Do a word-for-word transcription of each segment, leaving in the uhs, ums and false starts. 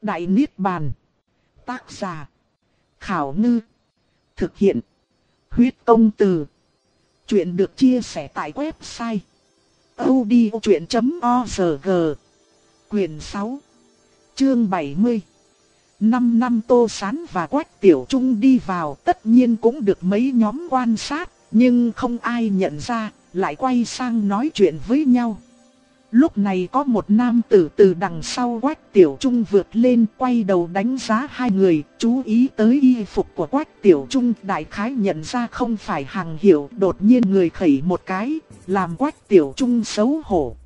Đại Niết Bàn. Tác giả: Khảo Ngư. Thực hiện: Huyết Công Từ. Chuyện được chia sẻ tại website audiochuyện chấm org. Quyền sáu, chương bảy mươi. Năm năm Tô Sán và Quách Tiểu Trung đi vào, tất nhiên cũng được mấy nhóm quan sát, nhưng không ai nhận ra, lại quay sang nói chuyện với nhau. Lúc này có một nam tử từ đằng sau Quách Tiểu Trung vượt lên, quay đầu đánh giá hai người, chú ý tới y phục của Quách Tiểu Trung, đại khái nhận ra không phải hàng hiệu, đột nhiên người khẩy một cái, làm Quách Tiểu Trung xấu hổ.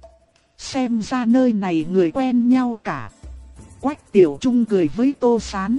Xem ra nơi này người quen nhau cả. Quách Tiểu Trung cười với Tô Sán.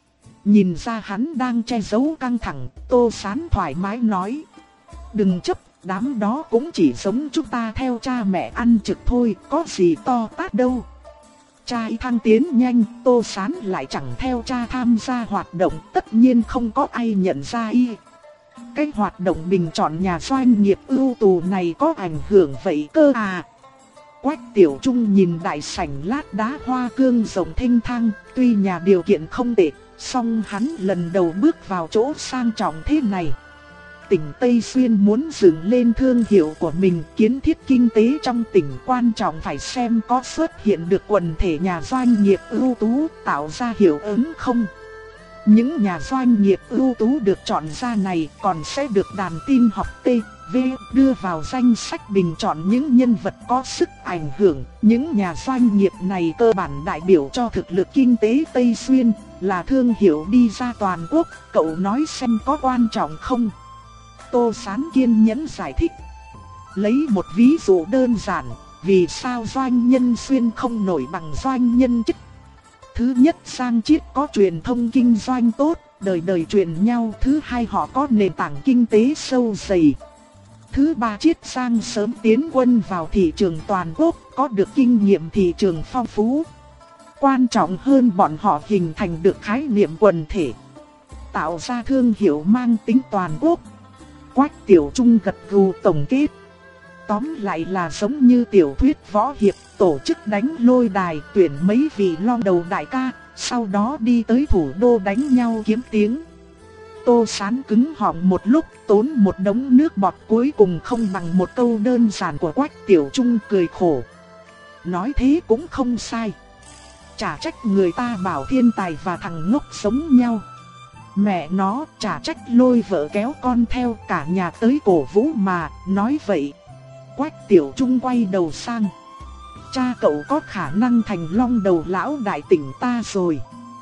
Nhìn ra hắn đang che giấu căng thẳng, Tô Sán thoải mái nói: đừng chấp, đám đó cũng chỉ giống chúng ta theo cha mẹ ăn trực thôi, có gì to tát đâu. Trai thăng tiến nhanh, Tô Sán lại chẳng theo cha tham gia hoạt động, tất nhiên không có ai nhận ra y. Cái hoạt động bình chọn nhà doanh nghiệp ưu tú này có ảnh hưởng vậy cơ à? Quách Tiểu Trung nhìn đại sảnh lát đá hoa cương rộng thênh thang, tuy nhà điều kiện không tệ, song hắn lần đầu bước vào chỗ sang trọng thế này. Tỉnh Tây Xuyên muốn dựng lên thương hiệu của mình, kiến thiết kinh tế trong tỉnh quan trọng phải xem có xuất hiện được quần thể nhà doanh nghiệp ưu tú tạo ra hiệu ứng không. Những nhà doanh nghiệp ưu tú được chọn ra này còn sẽ được đàn tin học T, V đưa vào danh sách bình chọn những nhân vật có sức ảnh hưởng. Những nhà doanh nghiệp này cơ bản đại biểu cho thực lực kinh tế Tây Xuyên, là thương hiệu đi ra toàn quốc, cậu nói xem có quan trọng không? Tô Sán kiên nhẫn giải thích. Lấy một ví dụ đơn giản, vì sao doanh nhân Xuyên không nổi bằng doanh nhân Chức? Thứ nhất, Giang Chiết có truyền thông kinh doanh tốt, đời đời truyền nhau. Thứ hai, họ có nền tảng kinh tế sâu dày. Thứ ba, Chiết Giang sớm tiến quân vào thị trường toàn quốc, có được kinh nghiệm thị trường phong phú. Quan trọng hơn, bọn họ hình thành được khái niệm quần thể, tạo ra thương hiệu mang tính toàn quốc. Quách Tiểu Trung gật gù tổng kết. Tóm lại là giống như tiểu thuyết võ hiệp, tổ chức đánh lôi đài, tuyển mấy vị long đầu đại ca, sau đó đi tới thủ đô đánh nhau kiếm tiếng. Tô Sán cứng họng một lúc, tốn một đống nước bọt, cuối cùng không bằng một câu đơn giản của Quách Tiểu Trung, cười khổ. Nói thế cũng không sai. Chả trách người ta bảo thiên tài và thằng ngốc sống nhau. Mẹ nó, chả trách lôi vợ kéo con theo, cả nhà tới cổ vũ mà, nói vậy. Quách Tiểu Trung quay đầu sang. Cha cậu có khả năng thành long đầu lão đại tỉnh ta rồi.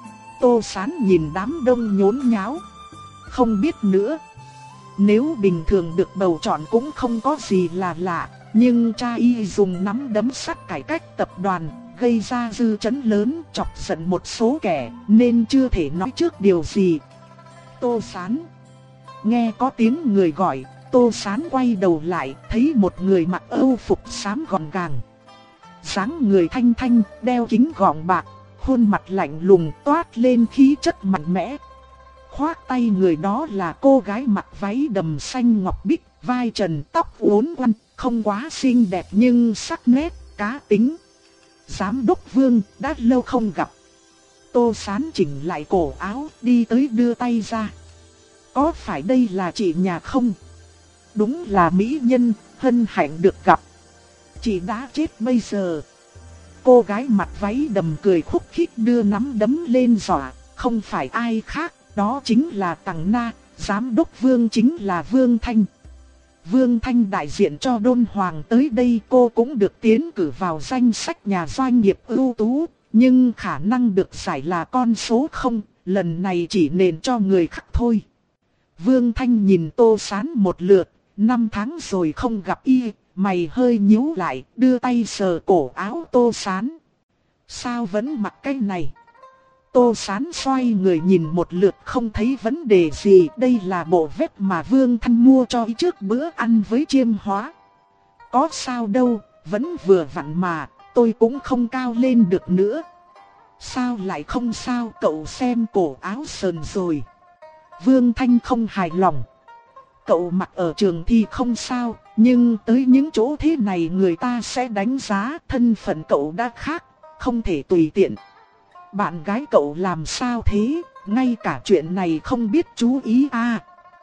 Tô Sán nhìn đám đông nhốn nháo. Không biết nữa. Nếu bình thường được bầu chọn cũng không có gì là lạ, nhưng cha y dùng nắm đấm sắt cải cách tập đoàn, gây ra dư chấn lớn, chọc giận một số kẻ, nên chưa thể nói trước điều gì. Tô Sán. Nghe có tiếng người gọi, Tô Sán quay đầu lại, thấy một người mặc âu phục xám gọn gàng. Dáng người thanh thanh, đeo kính gọng bạc, khuôn mặt lạnh lùng toát lên khí chất mạnh mẽ. Khoác tay người đó là cô gái mặc váy đầm xanh ngọc bích, vai trần tóc uốn quăn, không quá xinh đẹp nhưng sắc nét, cá tính. Giám đốc Vương, đã lâu không gặp. Tô Sán chỉnh lại cổ áo, đi tới đưa tay ra. Có phải đây là chị nhà không? Đúng là mỹ nhân, hân hạnh được gặp. Chị đã chết bây giờ. Cô gái mặc váy đầm cười khúc khích đưa nắm đấm lên dọa. Không phải ai khác, đó chính là Tằng Na, giám đốc Vương chính là Vương Thanh. Vương Thanh đại diện cho Đôn Hoàng tới đây, cô cũng được tiến cử vào danh sách nhà doanh nghiệp ưu tú. Nhưng khả năng được giải là con số không, lần này chỉ nền cho người khác thôi. Vương Thanh nhìn Tô Sán một lượt, năm tháng rồi không gặp y, mày hơi nhíu lại, đưa tay sờ cổ áo Tô Sán. Sao vẫn mặc cái này? Tô Sán xoay người nhìn một lượt không thấy vấn đề gì, đây là bộ vest mà Vương Thanh mua cho y trước bữa ăn với Chiêm Hóa. Có sao đâu, vẫn vừa vặn mà. Tôi cũng không cao lên được nữa. Sao lại không sao, cậu xem cổ áo sờn rồi. Vương Thanh không hài lòng. Cậu mặc ở trường thì không sao, nhưng tới những chỗ thế này người ta sẽ đánh giá thân phận cậu đã khác, không thể tùy tiện. bạn gái cậu làm sao thế, ngay cả chuyện này không biết chú ý à.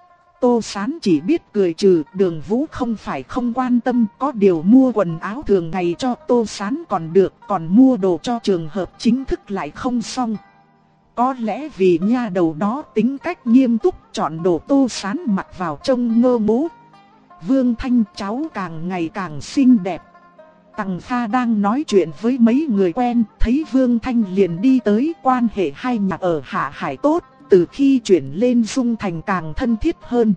Tô Sán chỉ biết cười trừ, Đường Vũ không phải không quan tâm, có điều mua quần áo thường ngày cho Tô Sán còn được, còn mua đồ cho trường hợp chính thức lại không xong. Có lẽ vì nha đầu đó tính cách nghiêm túc, chọn đồ Tô Sán mặc vào trông ngơ ngố. Vương Thanh cháu càng ngày càng xinh đẹp. Tằng Kha đang nói chuyện với mấy người quen, thấy Vương Thanh liền đi tới, quan hệ hai nhà ở Hạ Hải tốt, từ khi chuyển lên Dung Thành càng thân thiết hơn.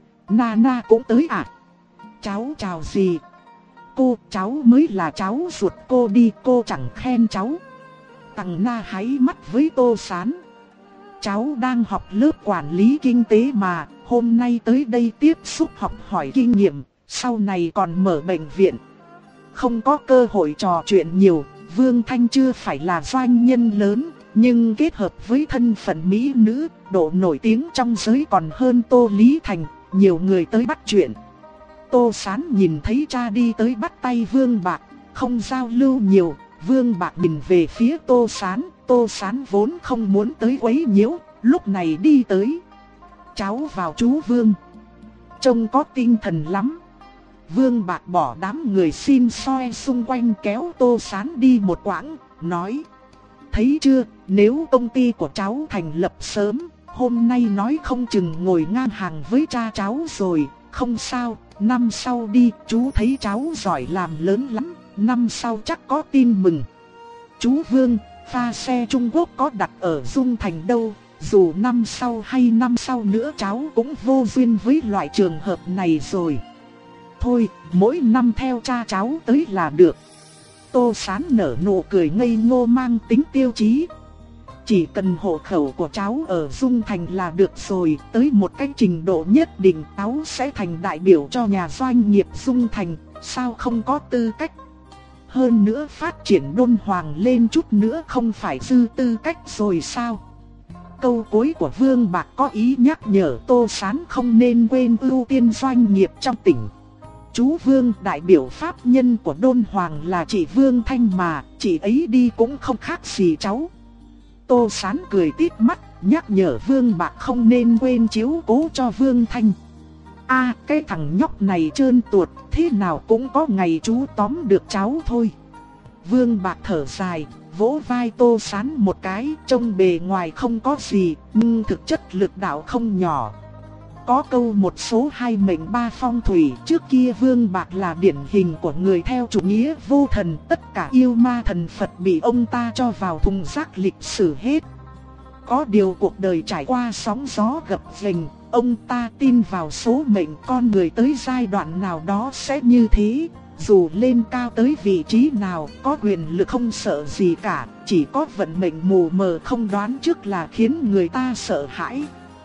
Nana cũng tới à? Cháu chào gì? Cô, cháu mới là cháu ruột cô đi, cô chẳng khen cháu. Tằng Na háy mắt với Tô Sán. Cháu đang học lớp quản lý kinh tế mà, hôm nay tới đây tiếp xúc học hỏi kinh nghiệm, sau này còn mở bệnh viện. Không có cơ hội trò chuyện nhiều, Vương Thanh chưa phải là doanh nhân lớn, nhưng kết hợp với thân phận mỹ nữ, độ nổi tiếng trong giới còn hơn Tô Lý Thành, nhiều người tới bắt chuyện. Tô Sán nhìn thấy cha đi tới bắt tay Vương Bạc, không giao lưu nhiều, Vương Bạc nhìn về phía Tô Sán, Tô Sán vốn không muốn tới quấy nhiễu, lúc này đi tới. Cháu vào chú Vương. Trông có tinh thần lắm. Vương Bạc bỏ đám người xin soi xung quanh kéo Tô Sán đi một quãng, nói. Thấy chưa, nếu công ty của cháu thành lập sớm, hôm nay nói không chừng ngồi ngang hàng với cha cháu rồi, không sao, năm sau đi, chú thấy cháu giỏi làm lớn lắm, năm sau chắc có tin mừng. Chú Vương, pha xe Trung Quốc có đặt ở Dung Thành đâu, dù năm sau hay năm sau nữa cháu cũng vô duyên với loại trường hợp này rồi. Thôi, mỗi năm theo cha cháu tới là được. Tô Sán nở nụ cười ngây ngô mang tính tiêu chí. Chỉ cần hộ khẩu của cháu ở Dung Thành là được rồi, tới một cái trình độ nhất định cháu sẽ thành đại biểu cho nhà doanh nghiệp Dung Thành, sao không có tư cách. Hơn nữa phát triển Đôn Hoàng lên chút nữa không phải dư tư cách rồi sao. Câu cuối của Vương Bạc có ý nhắc nhở Tô Sán không nên quên ưu tiên doanh nghiệp trong tỉnh. Chú Vương, đại biểu pháp nhân của Đôn Hoàng là chị Vương Thanh mà, chị ấy đi cũng không khác gì cháu. Tô Sán cười tít mắt, nhắc nhở Vương Bạc không nên quên chiếu cố cho Vương Thanh. A, cái thằng nhóc này trơn tuột, thế nào cũng có ngày chú tóm được cháu thôi. Vương Bạc thở dài, vỗ vai Tô Sán một cái, trông bề ngoài không có gì, nhưng thực chất lực đạo không nhỏ. Có câu một số hai mệnh ba phong thủy, trước kia Vương Bạc là điển hình của người theo chủ nghĩa vô thần, tất cả yêu ma thần Phật bị ông ta cho vào thùng rác lịch sử hết. Có điều cuộc đời trải qua sóng gió gập ghềnh, ông ta tin vào số mệnh con người tới giai đoạn nào đó sẽ như thế, dù lên cao tới vị trí nào, có quyền lực không sợ gì cả, chỉ có vận mệnh mù mờ không đoán trước là khiến người ta sợ hãi.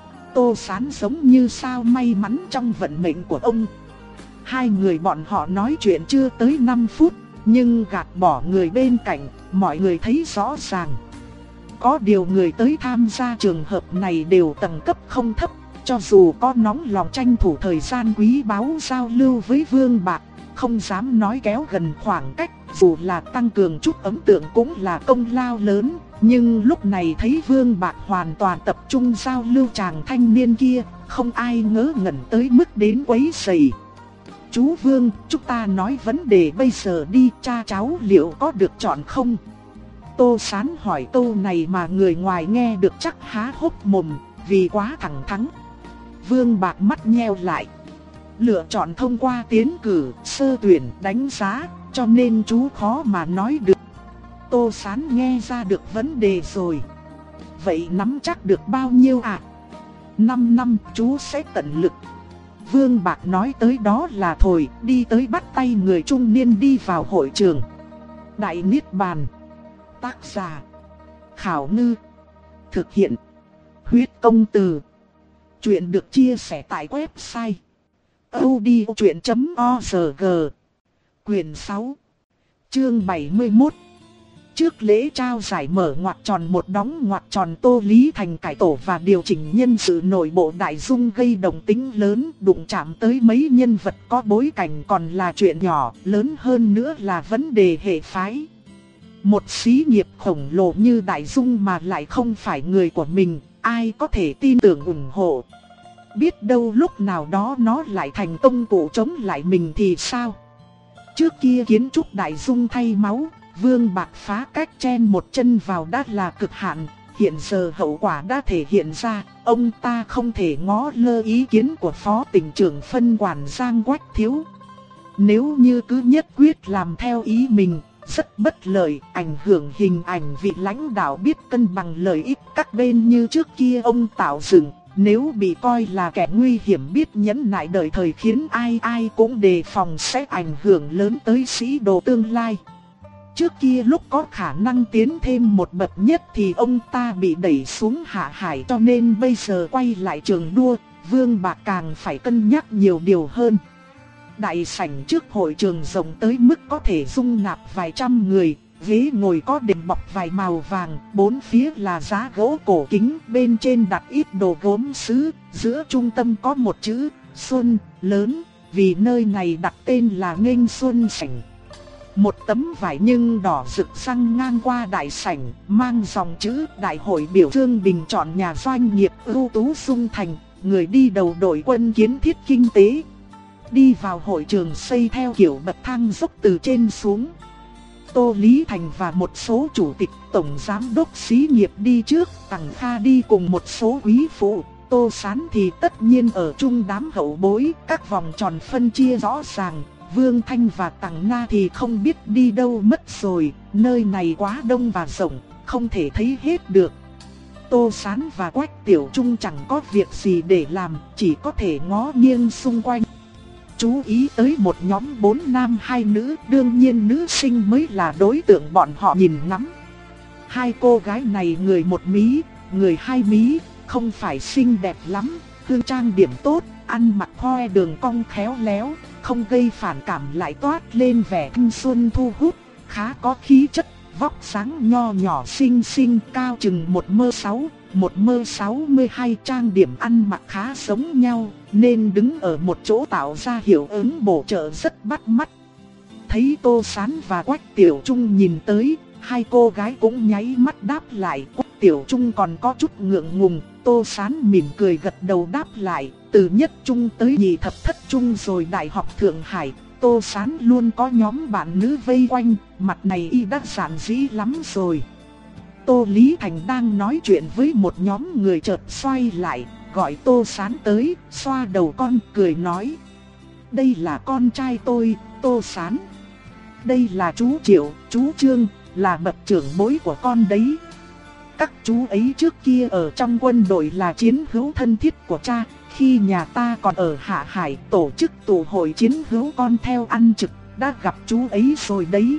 Tô Sán giống như sao may mắn trong vận mệnh của ông. Hai người bọn họ nói chuyện chưa tới năm phút, nhưng gạt bỏ người bên cạnh, mọi người thấy rõ ràng. Có điều người tới tham gia trường hợp này đều tầng cấp không thấp, cho dù có nóng lòng tranh thủ thời gian quý báu giao lưu với Vương Bạc, không dám nói kéo gần khoảng cách, dù là tăng cường chút ấn tượng cũng là công lao lớn. Nhưng lúc này thấy Vương Bạc hoàn toàn tập trung giao lưu chàng thanh niên kia, không ai ngớ ngẩn tới mức đến quấy rầy. Chú Vương, chúng ta nói vấn đề bây giờ đi, cha cháu liệu có được chọn không? Tô Sán hỏi câu này mà người ngoài nghe được chắc há hốc mồm, vì quá thẳng thắn. Vương Bạc mắt nheo lại. Lựa chọn thông qua tiến cử, sơ tuyển, đánh giá, cho nên chú khó mà nói được. Tô Sán nghe ra được vấn đề rồi. Vậy nắm chắc được bao nhiêu ạ? À? Năm năm chú sẽ tận lực. Vương Bạc nói tới đó là thôi, đi tới bắt tay người trung niên đi vào hội trường. Đại Niết Bàn. Tác giả Khảo Ngư. Thực hiện Huyết Công Từ. Chuyện được chia sẻ tại website audiochuyện chấm org. Quyền sáu, chương bảy mươi mốt. Trước lễ trao giải mở ngoặc tròn một đóng ngoặc tròn, Tô Lý Thành cải tổ và điều chỉnh nhân sự nội bộ Đại Dung gây động tĩnh lớn, đụng chạm tới mấy nhân vật có bối cảnh còn là chuyện nhỏ, lớn hơn nữa là vấn đề hệ phái. Một xí nghiệp khổng lồ như Đại Dung mà lại không phải người của mình, ai có thể tin tưởng ủng hộ. Biết đâu lúc nào đó nó lại thành công cụ chống lại mình thì sao? Trước kia kiến trúc Đại Dung thay máu, Vương Bạc phá cách chen một chân vào đã là cực hạn. Hiện giờ hậu quả đã thể hiện ra, ông ta không thể ngó lơ ý kiến của Phó Tỉnh trưởng phân quản Giang Quách Thiếu. Nếu như cứ nhất quyết làm theo ý mình, rất bất lợi, ảnh hưởng hình ảnh vị lãnh đạo biết cân bằng lợi ích các bên như trước kia ông tạo dựng. Nếu bị coi là kẻ nguy hiểm biết nhẫn nại đợi thời khiến ai ai cũng đề phòng sẽ ảnh hưởng lớn tới sĩ đồ tương lai. Trước kia lúc có khả năng tiến thêm một bậc nhất thì ông ta bị đẩy xuống hạ hải, cho nên bây giờ quay lại trường đua, Vương Bạc càng phải cân nhắc nhiều điều hơn. Đại sảnh trước hội trường rộng tới mức có thể dung nạp vài trăm người, ghế ngồi có đệm bọc vải màu vàng, bốn phía là giá gỗ cổ kính, bên trên đặt ít đồ gốm sứ, giữa trung tâm có một chữ Xuân lớn, vì nơi này đặt tên là Nghênh Xuân Sảnh. Một tấm vải nhưng đỏ rực xăng ngang qua đại sảnh, mang dòng chữ Đại hội biểu dương bình chọn nhà doanh nghiệp ưu tú Dung Thành, người đi đầu đội quân kiến thiết kinh tế. Đi vào hội trường xây theo kiểu bậc thang dốc từ trên xuống. Tô Lý Thành và một số chủ tịch tổng giám đốc xí nghiệp đi trước, Tằng Kha đi cùng một số quý phụ, Tô Sán thì tất nhiên ở chung đám hậu bối, các vòng tròn phân chia rõ ràng. Vương Thanh và Tằng Na thì không biết đi đâu mất rồi, nơi này quá đông và rộng, không thể thấy hết được. Tô Sán và Quách Tiểu Trung chẳng có việc gì để làm, chỉ có thể ngó nghiêng xung quanh. Chú ý tới một nhóm bốn nam hai nữ, đương nhiên nữ sinh mới là đối tượng bọn họ nhìn ngắm. Hai cô gái này người một mí, người hai mí, không phải xinh đẹp lắm, hương trang điểm tốt, ăn mặc hoe đường cong khéo léo, không gây phản cảm lại toát lên vẻ thanh xuân thu hút, khá có khí chất, vóc dáng nho nhỏ xinh xinh, cao chừng một mơ sáu, một mơ sáu mươi hai, trang điểm ăn mặc khá giống nhau, nên đứng ở một chỗ tạo ra hiệu ứng bổ trợ rất bắt mắt. Thấy Tô Sán và Quách Tiểu Trung nhìn tới, hai cô gái cũng nháy mắt đáp lại. Quách Tiểu Trung còn có chút ngượng ngùng, Tô Sán mỉm cười gật đầu đáp lại. Từ nhất trung tới nhị thập thất trung rồi Đại học Thượng Hải, Tô Sán luôn có nhóm bạn nữ vây quanh, mặt này y đã giản dĩ lắm rồi. Tô Lý Thành đang nói chuyện với một nhóm người chợt xoay lại, gọi Tô Sán tới, xoa đầu con cười nói: đây là con trai tôi, Tô Sán. Đây là chú Triệu, chú Trương, là bậc trưởng bối của con đấy. Các chú ấy trước kia ở trong quân đội là chiến hữu thân thiết của cha, khi nhà ta còn ở Hạ Hải tổ chức tụ hội chiến hữu con theo ăn trực, đã gặp chú ấy rồi đấy.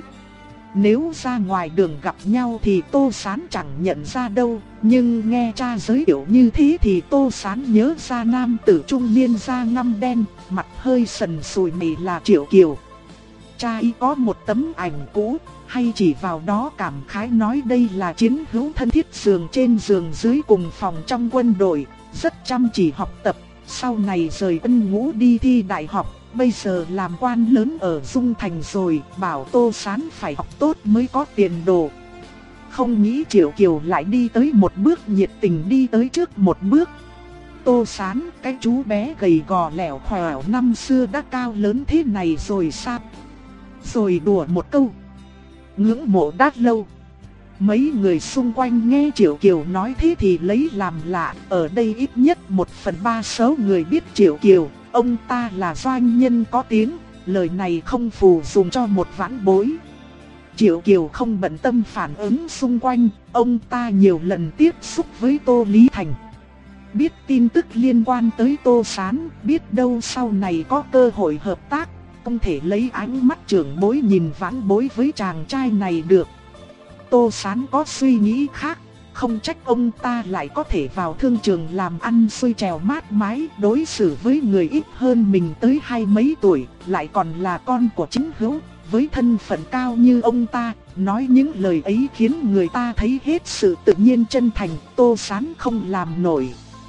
Nếu ra ngoài đường gặp nhau thì Tô Sán chẳng nhận ra đâu, nhưng nghe cha giới thiệu như thế thì Tô Sán nhớ ra nam tử trung niên da ngăm đen, mặt hơi sần sùi này là Triệu Kiều. Cha y có một tấm ảnh cũ, hay chỉ vào đó cảm khái nói đây là chiến hữu thân thiết giường trên giường dưới cùng phòng trong quân đội, rất chăm chỉ học tập, sau này rời quân ngũ đi thi đại học, bây giờ làm quan lớn ở Dung Thành rồi, bảo Tô Sán phải học tốt mới có tiền đồ. Không nghĩ Triệu Kiều lại đi tới một bước, nhiệt tình đi tới trước một bước. Tô Sán, cái chú bé gầy gò lẻo khèo năm xưa đã cao lớn thế này rồi sao? Rồi đùa một câu: ngưỡng mộ đã lâu. Mấy người xung quanh nghe Triệu Kiều nói thế thì lấy làm lạ, ở đây ít nhất một phần ba số người biết Triệu Kiều, ông ta là doanh nhân có tiếng, lời này không phù dùng cho một vãn bối. Triệu Kiều không bận tâm phản ứng xung quanh, ông ta nhiều lần tiếp xúc với Tô Lý Thành. Biết tin tức liên quan tới Tô Sán, biết đâu sau này có cơ hội hợp tác, không thể lấy ánh mắt trưởng bối nhìn vãn bối với chàng trai này được. Tô Sán có suy nghĩ khác, không trách ông ta lại có thể vào thương trường làm ăn xuôi trèo mát mái, đối xử với người ít hơn mình tới hai mấy tuổi, lại còn là con của chính hữu, với thân phận cao như ông ta, nói những lời ấy khiến người ta thấy hết sự tự nhiên chân thành. Tô Sán không làm nổi.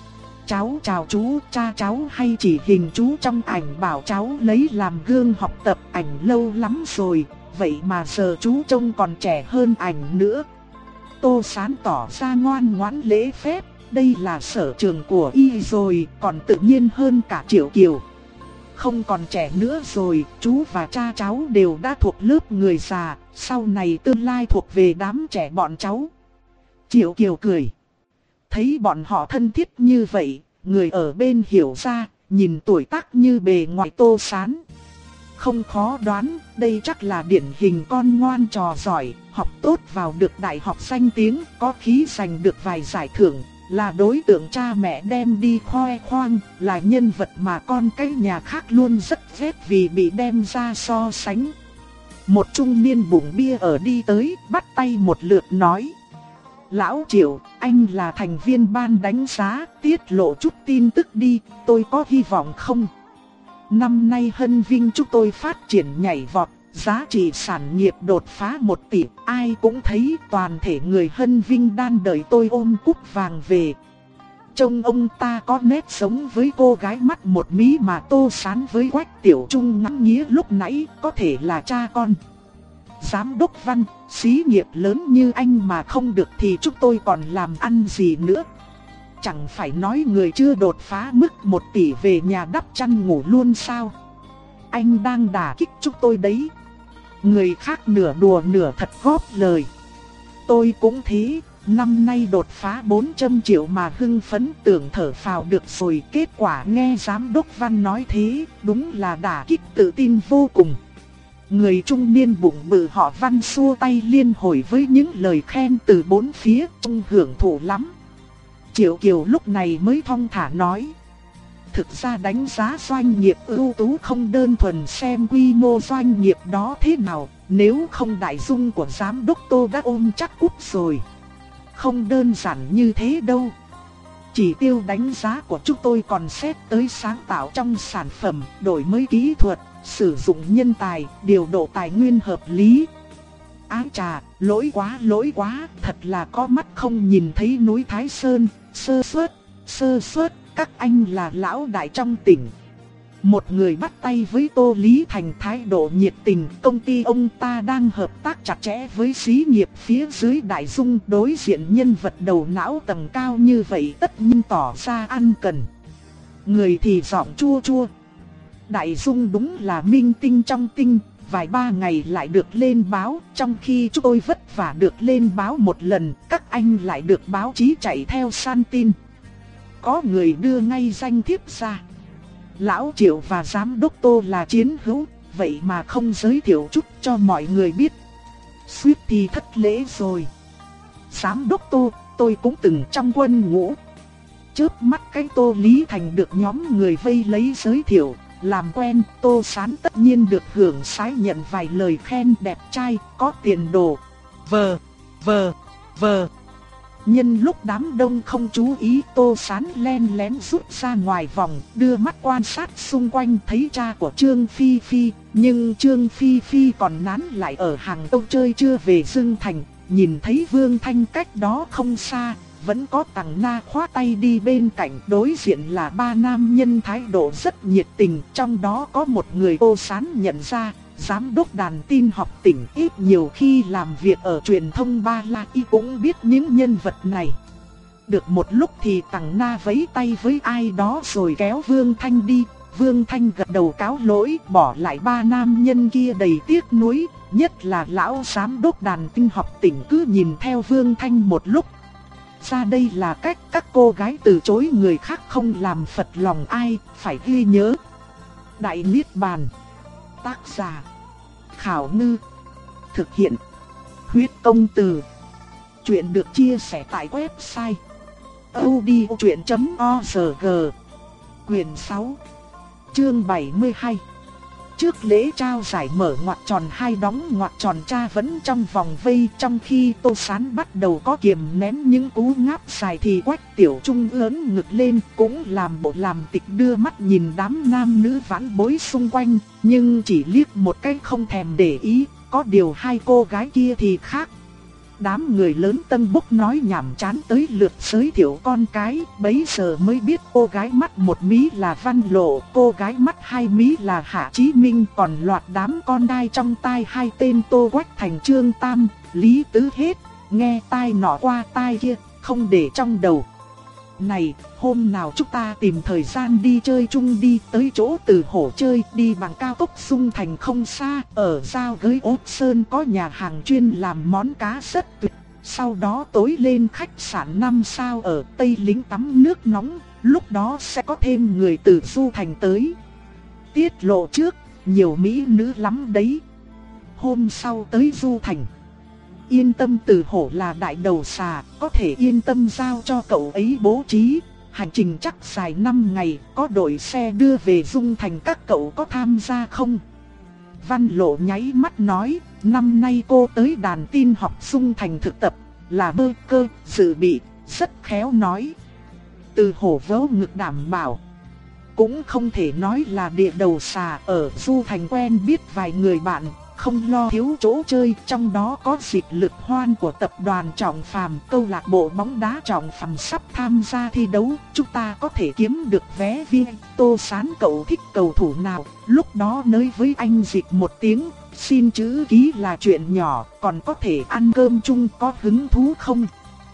Cháu chào chú, cha cháu hay chỉ hình chú trong ảnh bảo cháu lấy làm gương học tập, ảnh lâu lắm rồi, vậy mà giờ chú trông còn trẻ hơn ảnh nữa. Tô Sán tỏ ra ngoan ngoãn lễ phép, đây là sở trường của y rồi, còn tự nhiên hơn cả Triệu Kiều. Không còn trẻ nữa rồi, chú và cha cháu đều đã thuộc lớp người già, sau này tương lai thuộc về đám trẻ bọn cháu. Triệu Kiều cười. Thấy bọn họ thân thiết như vậy, người ở bên hiểu ra, nhìn tuổi tác như bề ngoài Tô Sán. Không khó đoán, đây chắc là điển hình con ngoan trò giỏi, học tốt vào được đại học danh tiếng, có khí giành được vài giải thưởng, là đối tượng cha mẹ đem đi khoe khoang, là nhân vật mà con cái nhà khác luôn rất ghét vì bị đem ra so sánh. Một trung niên bụng bia ở đi tới, bắt tay một lượt nói. Lão Triệu, anh là thành viên ban đánh giá, tiết lộ chút tin tức đi, tôi có hy vọng không? Năm nay Hân Vinh chúng tôi phát triển nhảy vọt, giá trị sản nghiệp đột phá một tỷ, ai cũng thấy toàn thể người Hân Vinh đang đợi tôi ôm cúp vàng về. Trông ông ta có nét giống với cô gái mắt một mí mà Tô Sán với Quách Tiểu Trung ngắm nghía lúc nãy, có thể là cha con. Giám đốc Văn, xí nghiệp lớn như anh mà không được thì chúng tôi còn làm ăn gì nữa. Chẳng phải nói người chưa đột phá mức một tỷ về nhà đắp chăn ngủ luôn sao? Anh đang đả kích chúng tôi đấy. Người khác nửa đùa nửa thật góp lời. Tôi cũng thế, năm nay đột phá bốn trăm triệu mà hưng phấn tưởng thở phào được rồi. Kết quả nghe giám đốc Văn nói thế, đúng là đả kích tự tin vô cùng. Người trung niên bụng bự họ Văn xua tay liên hồi với những lời khen từ bốn phía, trông hưởng thụ lắm. Triệu Kiều lúc này mới thong thả nói. Thực ra đánh giá doanh nghiệp ưu tú không đơn thuần xem quy mô doanh nghiệp đó thế nào, nếu không đại dung của giám đốc Tô đã ôm chắc cúp rồi. Không đơn giản như thế đâu. Chỉ tiêu đánh giá của chúng tôi còn xét tới sáng tạo trong sản phẩm, đổi mới kỹ thuật, sử dụng nhân tài, điều độ tài nguyên hợp lý. Ái chà, lỗi quá lỗi quá, thật là có mắt không nhìn thấy núi Thái Sơn, sơ suất, sơ suất, các anh là lão đại trong tỉnh. Một người bắt tay với Tô Lý Thành thái độ nhiệt tình, công ty ông ta đang hợp tác chặt chẽ với xí nghiệp phía dưới đại dung, đối diện nhân vật đầu não tầng cao như vậy tất nhiên tỏ ra ăn cần. Người thì giọng chua chua. Đại dung đúng là minh tinh trong tinh, vài ba ngày lại được lên báo, trong khi chúng tôi vất vả được lên báo một lần, các anh lại được báo chí chạy theo săn tin. Có người đưa ngay danh thiếp ra. Lão Triệu và giám đốc Tô là chiến hữu, vậy mà không giới thiệu chút cho mọi người biết. Suýt thì thất lễ rồi. Giám đốc Tô, tôi cũng từng trong quân ngũ. Chớp mắt cái Tô Lý Thành được nhóm người vây lấy giới thiệu. Làm quen, Tô Sán tất nhiên được hưởng sái nhận vài lời khen đẹp trai, có tiền đồ. Vờ, vờ, vờ. Nhân lúc đám đông không chú ý, Tô Sán len lén rút ra ngoài vòng, đưa mắt quan sát xung quanh thấy cha của Trương Phi Phi. Nhưng Trương Phi Phi còn nán lại ở Hàng Châu chơi chưa về Dương Thành, nhìn thấy Vương Thanh cách đó không xa. Vẫn có Tằng Na khoát tay đi bên cạnh, đối diện là ba nam nhân thái độ rất nhiệt tình, trong đó có một người Tô Sán nhận ra, giám đốc đàn tin học tỉnh ít nhiều khi làm việc ở truyền thông Ba La Y cũng biết những nhân vật này. Được một lúc thì Tằng Na vẫy tay với ai đó rồi kéo Vương Thanh đi, Vương Thanh gật đầu cáo lỗi, bỏ lại ba nam nhân kia đầy tiếc nuối, nhất là lão giám đốc đàn tin học tỉnh cứ nhìn theo Vương Thanh một lúc. Ra đây là cách các cô gái từ chối người khác không làm phật lòng ai, phải ghi nhớ. Đại Niết Bàn. Tác giả Khảo Ngư. Thực hiện Huyết Công Từ. Chuyện được chia sẻ tại website audiochuyện chấm org. Quyền sáu, chương bảy mươi hai. Trước lễ trao giải mở ngoặc tròn hai đóng ngoặc tròn cha vẫn trong vòng vây, trong khi Tô Sán bắt đầu có kiềm nén những cú ngáp dài thì Quách Tiểu Trung ưỡn ngực lên cũng làm bộ làm tịch đưa mắt nhìn đám nam nữ vãn bối xung quanh, nhưng chỉ liếc một cái không thèm để ý, có điều hai cô gái kia thì khác. Đám người lớn tân bốc nói nhảm chán tới lượt giới thiệu con cái, bấy giờ mới biết cô gái mắt một mí là Văn Lộ, cô gái mắt hai mí là Hạ Chí Minh, còn loạt đám con đai trong tai hai tên Tô Quách Thành, Trương Tam, Lý Tứ hết, nghe tai nọ qua tai kia, không để trong đầu. Này, hôm nào chúng ta tìm thời gian đi chơi chung đi, tới chỗ Từ Hổ chơi, đi bằng cao tốc Dung Thành không xa, ở giao với Ốt Sơn có nhà hàng chuyên làm món cá rất tuyệt. Sau đó tối lên khách sạn năm sao ở Tây Lính tắm nước nóng, lúc đó sẽ có thêm người từ Du Thành tới. Tiết lộ trước, nhiều mỹ nữ lắm đấy. Hôm sau tới Du Thành. Yên tâm, Từ Hổ là đại đầu xà, có thể yên tâm giao cho cậu ấy bố trí. Hành trình chắc dài năm ngày, có đội xe đưa về Dung Thành, các cậu có tham gia không? Văn Lộ nháy mắt nói, năm nay cô tới đàn tin học Dung Thành thực tập, là bơ cơ, dự bị, rất khéo nói. Từ Hổ vớ ngực đảm bảo. Cũng không thể nói là địa đầu xà, ở Du Thành quen biết vài người bạn, không lo thiếu chỗ chơi, trong đó có dịch lực hoan của tập đoàn Trọng Phàm, câu lạc bộ bóng đá Trọng Phàm sắp tham gia thi đấu, chúng ta có thể kiếm được vé vi ai pi. Tô Sán, cậu thích cầu thủ nào, lúc đó nói với anh Dịch một tiếng, xin chữ ký là chuyện nhỏ, còn có thể ăn cơm chung, có hứng thú không?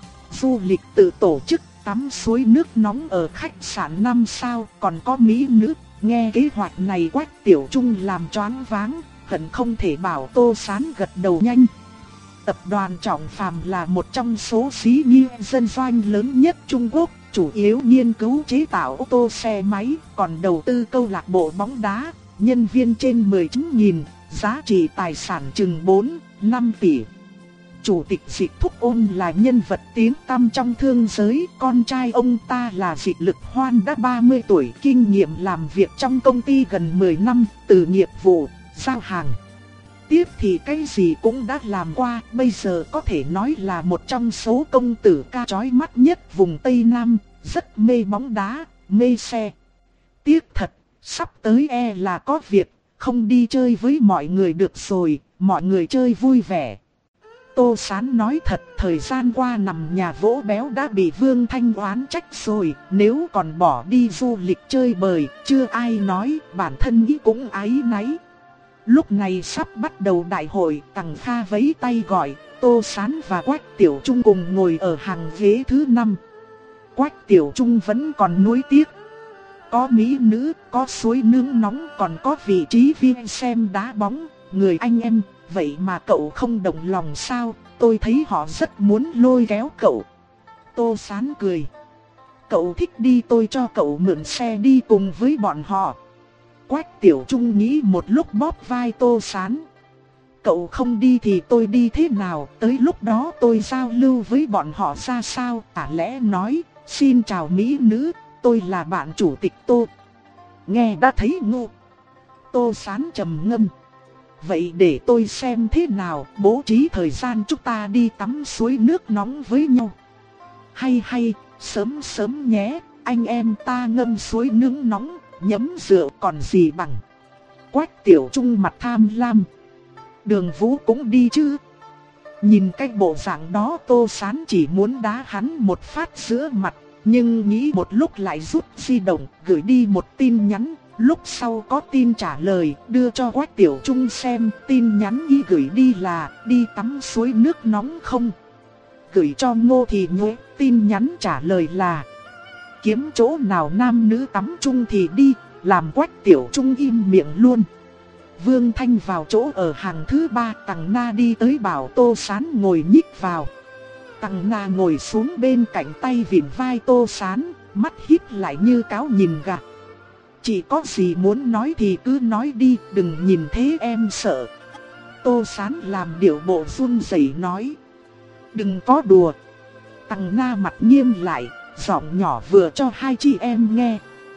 Du lịch tự tổ chức, tắm suối nước nóng ở khách sạn năm sao, còn có mỹ nữ. Nghe kế hoạch này Quách Tiểu Trung làm choáng váng, hận không thể bảo Tô Sán gật đầu nhanh. Tập đoàn Trọng Phàm là một trong số xí nghiệp dân doanh lớn nhất Trung Quốc, chủ yếu nghiên cứu chế tạo ô tô xe máy, còn đầu tư câu lạc bộ bóng đá, nhân viên trên mười chín nghìn, giá trị tài sản chừng bốn, năm tỷ. Chủ tịch Dịch Thúc Ôn là nhân vật tiếng tăm trong thương giới, con trai ông ta là Dịch Lực Hoan đã ba mươi tuổi, kinh nghiệm làm việc trong công ty gần mười năm, từ nghiệp vụ, giao hàng. Tiếp thì cái gì cũng đã làm qua, bây giờ có thể nói là một trong số công tử ca chói mắt nhất vùng Tây Nam, rất mê bóng đá, mê xe. Tiếc thật, sắp tới e là có việc, không đi chơi với mọi người được rồi, mọi người chơi vui vẻ. Tô Sán nói thật, thời gian qua nằm nhà vỗ béo đã bị Vương Thanh oán trách rồi, nếu còn bỏ đi du lịch chơi bời, chưa ai nói, bản thân ý cũng áy náy. Lúc này sắp bắt đầu đại hội, Tằng Kha vẫy tay gọi, Tô Sán và Quách Tiểu Trung cùng ngồi ở hàng ghế thứ năm. Quách Tiểu Trung vẫn còn nuối tiếc. Có mỹ nữ, có suối nướng nóng, còn có vị trí viên xem đá bóng, người anh em, vậy mà cậu không động lòng sao? Tôi thấy họ rất muốn lôi kéo cậu. Tô Sán cười. Cậu thích đi tôi cho cậu mượn xe đi cùng với bọn họ. Quách Tiểu Trung nghĩ một lúc bóp vai Tô Sán. Cậu không đi thì tôi đi thế nào, tới lúc đó tôi giao lưu với bọn họ ra sao? Tả lẽ nói, xin chào mỹ nữ, tôi là bạn chủ tịch Tô. Nghe đã thấy ngu. Tô Sán trầm ngâm. Vậy để tôi xem thế nào, bố trí thời gian chúng ta đi tắm suối nước nóng với nhau. Hay hay, sớm sớm nhé, anh em ta ngâm suối nướng nóng, nhấm rượu còn gì bằng. Quách Tiểu Trung mặt tham lam. Đường Vũ cũng đi chứ? Nhìn cái bộ dạng đó Tô Sán chỉ muốn đá hắn một phát giữa mặt, nhưng nghĩ một lúc lại rút di động, gửi đi một tin nhắn. Lúc sau có tin trả lời, đưa cho Quách Tiểu Trung xem, tin nhắn y gửi đi là, đi tắm suối nước nóng không? Gửi cho Ngô Thì Nhuế, tin nhắn trả lời là, kiếm chỗ nào nam nữ tắm chung thì đi, làm Quách Tiểu Trung im miệng luôn. Vương Thanh vào chỗ ở hàng thứ ba, Tằng Na đi tới bảo Tô Sán ngồi nhích vào. Tằng Na ngồi xuống bên cạnh, tay vịn vai Tô Sán, mắt híp lại như cáo nhìn gà. Chỉ có gì muốn nói thì cứ nói đi, đừng nhìn thế em sợ. Tô Sán làm điệu bộ run rẩy nói. Đừng có đùa. Tằng Na mặt nghiêm lại, giọng nhỏ vừa cho hai chị em nghe.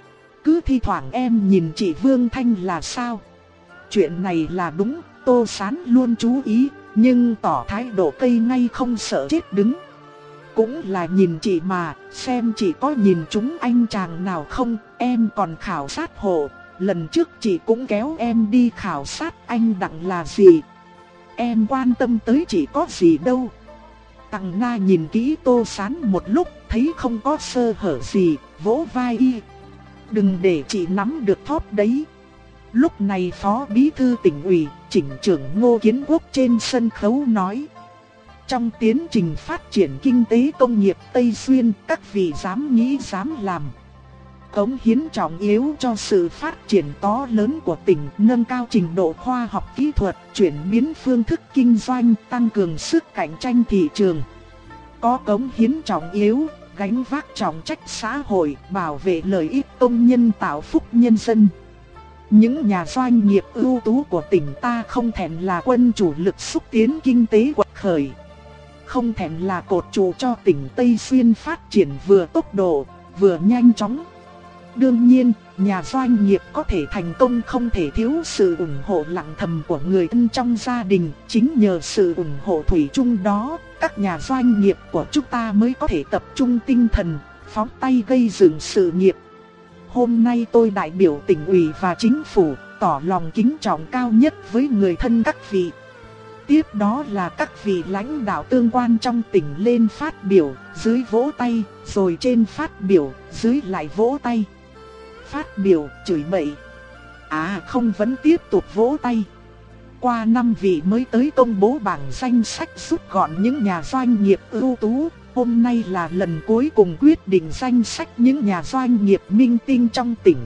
Cứ thi thoảng em nhìn chị Vương Thanh là sao? Chuyện này là đúng, Tô Sán luôn chú ý, nhưng tỏ thái độ cây ngay không sợ chết đứng. Cũng là nhìn chị mà, xem chị có nhìn chúng anh chàng nào không, em còn khảo sát hộ, lần trước chị cũng kéo em đi khảo sát anh Đặng là gì. Em quan tâm tới chị có gì đâu. Tằng Na nhìn kỹ Tô Sán một lúc, thấy không có sơ hở gì, vỗ vai y. Đừng để chị nắm được thóp đấy. Lúc này Phó Bí thư Tỉnh ủy, Chỉnh trưởng Ngô Kiến Quốc trên sân khấu nói. Trong tiến trình phát triển kinh tế công nghiệp Tây Xuyên, các vị dám nghĩ dám làm. Cống hiến trọng yếu cho sự phát triển to lớn của tỉnh, nâng cao trình độ khoa học kỹ thuật, chuyển biến phương thức kinh doanh, tăng cường sức cạnh tranh thị trường. Có cống hiến trọng yếu, gánh vác trọng trách xã hội, bảo vệ lợi ích công nhân, tạo phúc nhân dân. Những nhà doanh nghiệp ưu tú của tỉnh ta không thèm là quân chủ lực xúc tiến kinh tế quật khởi, không thèm là cột trụ cho tỉnh Tây Xuyên phát triển vừa tốc độ, vừa nhanh chóng. Đương nhiên, nhà doanh nghiệp có thể thành công không thể thiếu sự ủng hộ lặng thầm của người thân trong gia đình. Chính nhờ sự ủng hộ thủy chung đó, các nhà doanh nghiệp của chúng ta mới có thể tập trung tinh thần, phóng tay gây dựng sự nghiệp. Hôm nay tôi đại biểu tỉnh ủy và chính phủ, tỏ lòng kính trọng cao nhất với người thân các vị. Tiếp đó là các vị lãnh đạo tương quan trong tỉnh lên phát biểu, dưới vỗ tay, rồi trên phát biểu, dưới lại vỗ tay. Phát biểu, chửi bậy. À không, vẫn tiếp tục vỗ tay. Qua năm vị mới tới công bố bảng danh sách rút gọn những nhà doanh nghiệp ưu tú. Hôm nay là lần cuối cùng quyết định danh sách những nhà doanh nghiệp minh tinh trong tỉnh.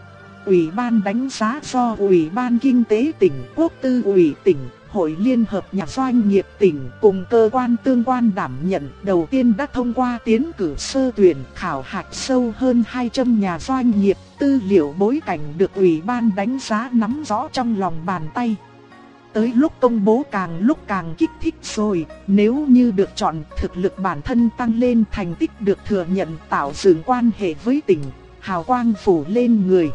Ủy ban đánh giá do Ủy ban Kinh tế tỉnh, Quốc tư ủy tỉnh, Hội Liên hợp Nhà doanh nghiệp tỉnh cùng cơ quan tương quan đảm nhận, đầu tiên đã thông qua tiến cử sơ tuyển, khảo hạch sâu hơn hai trăm nhà doanh nghiệp. Tư liệu bối cảnh được Ủy ban đánh giá nắm rõ trong lòng bàn tay. Tới lúc công bố càng lúc càng kích thích rồi, nếu như được chọn, thực lực bản thân tăng lên, thành tích được thừa nhận, tạo dựng quan hệ với tỉnh, hào quang phủ lên người.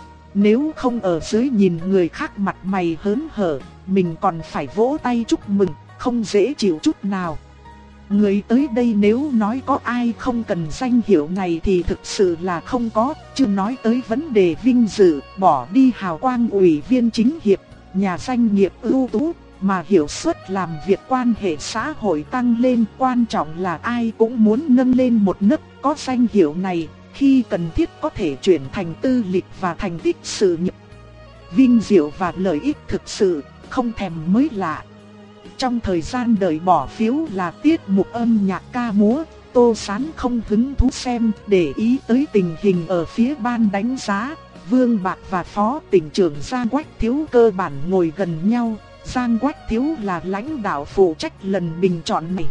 Nếu không ở dưới nhìn người khác mặt mày hớn hở, mình còn phải vỗ tay chúc mừng, không dễ chịu chút nào. Người tới đây nếu nói có ai không cần danh hiệu này thì thực sự là không có, chưa nói tới vấn đề vinh dự, bỏ đi hào quang ủy viên chính hiệp, nhà doanh nghiệp ưu tú, mà hiệu suất làm việc quan hệ xã hội tăng lên. Quan trọng là ai cũng muốn nâng lên một nấc, có danh hiệu này, khi cần thiết có thể chuyển thành tư lịch và thành tích sự nghiệp. Vinh diệu và lợi ích thực sự, không thèm mới lạ. Trong thời gian đợi bỏ phiếu là tiết mục âm nhạc ca múa, Tô Sán không hứng thú xem, để ý tới tình hình ở phía ban đánh giá. Vương Bạc và Phó tỉnh trưởng Giang Quách Thiếu cơ bản ngồi gần nhau. Giang Quách Thiếu là lãnh đạo phụ trách lần bình chọn này.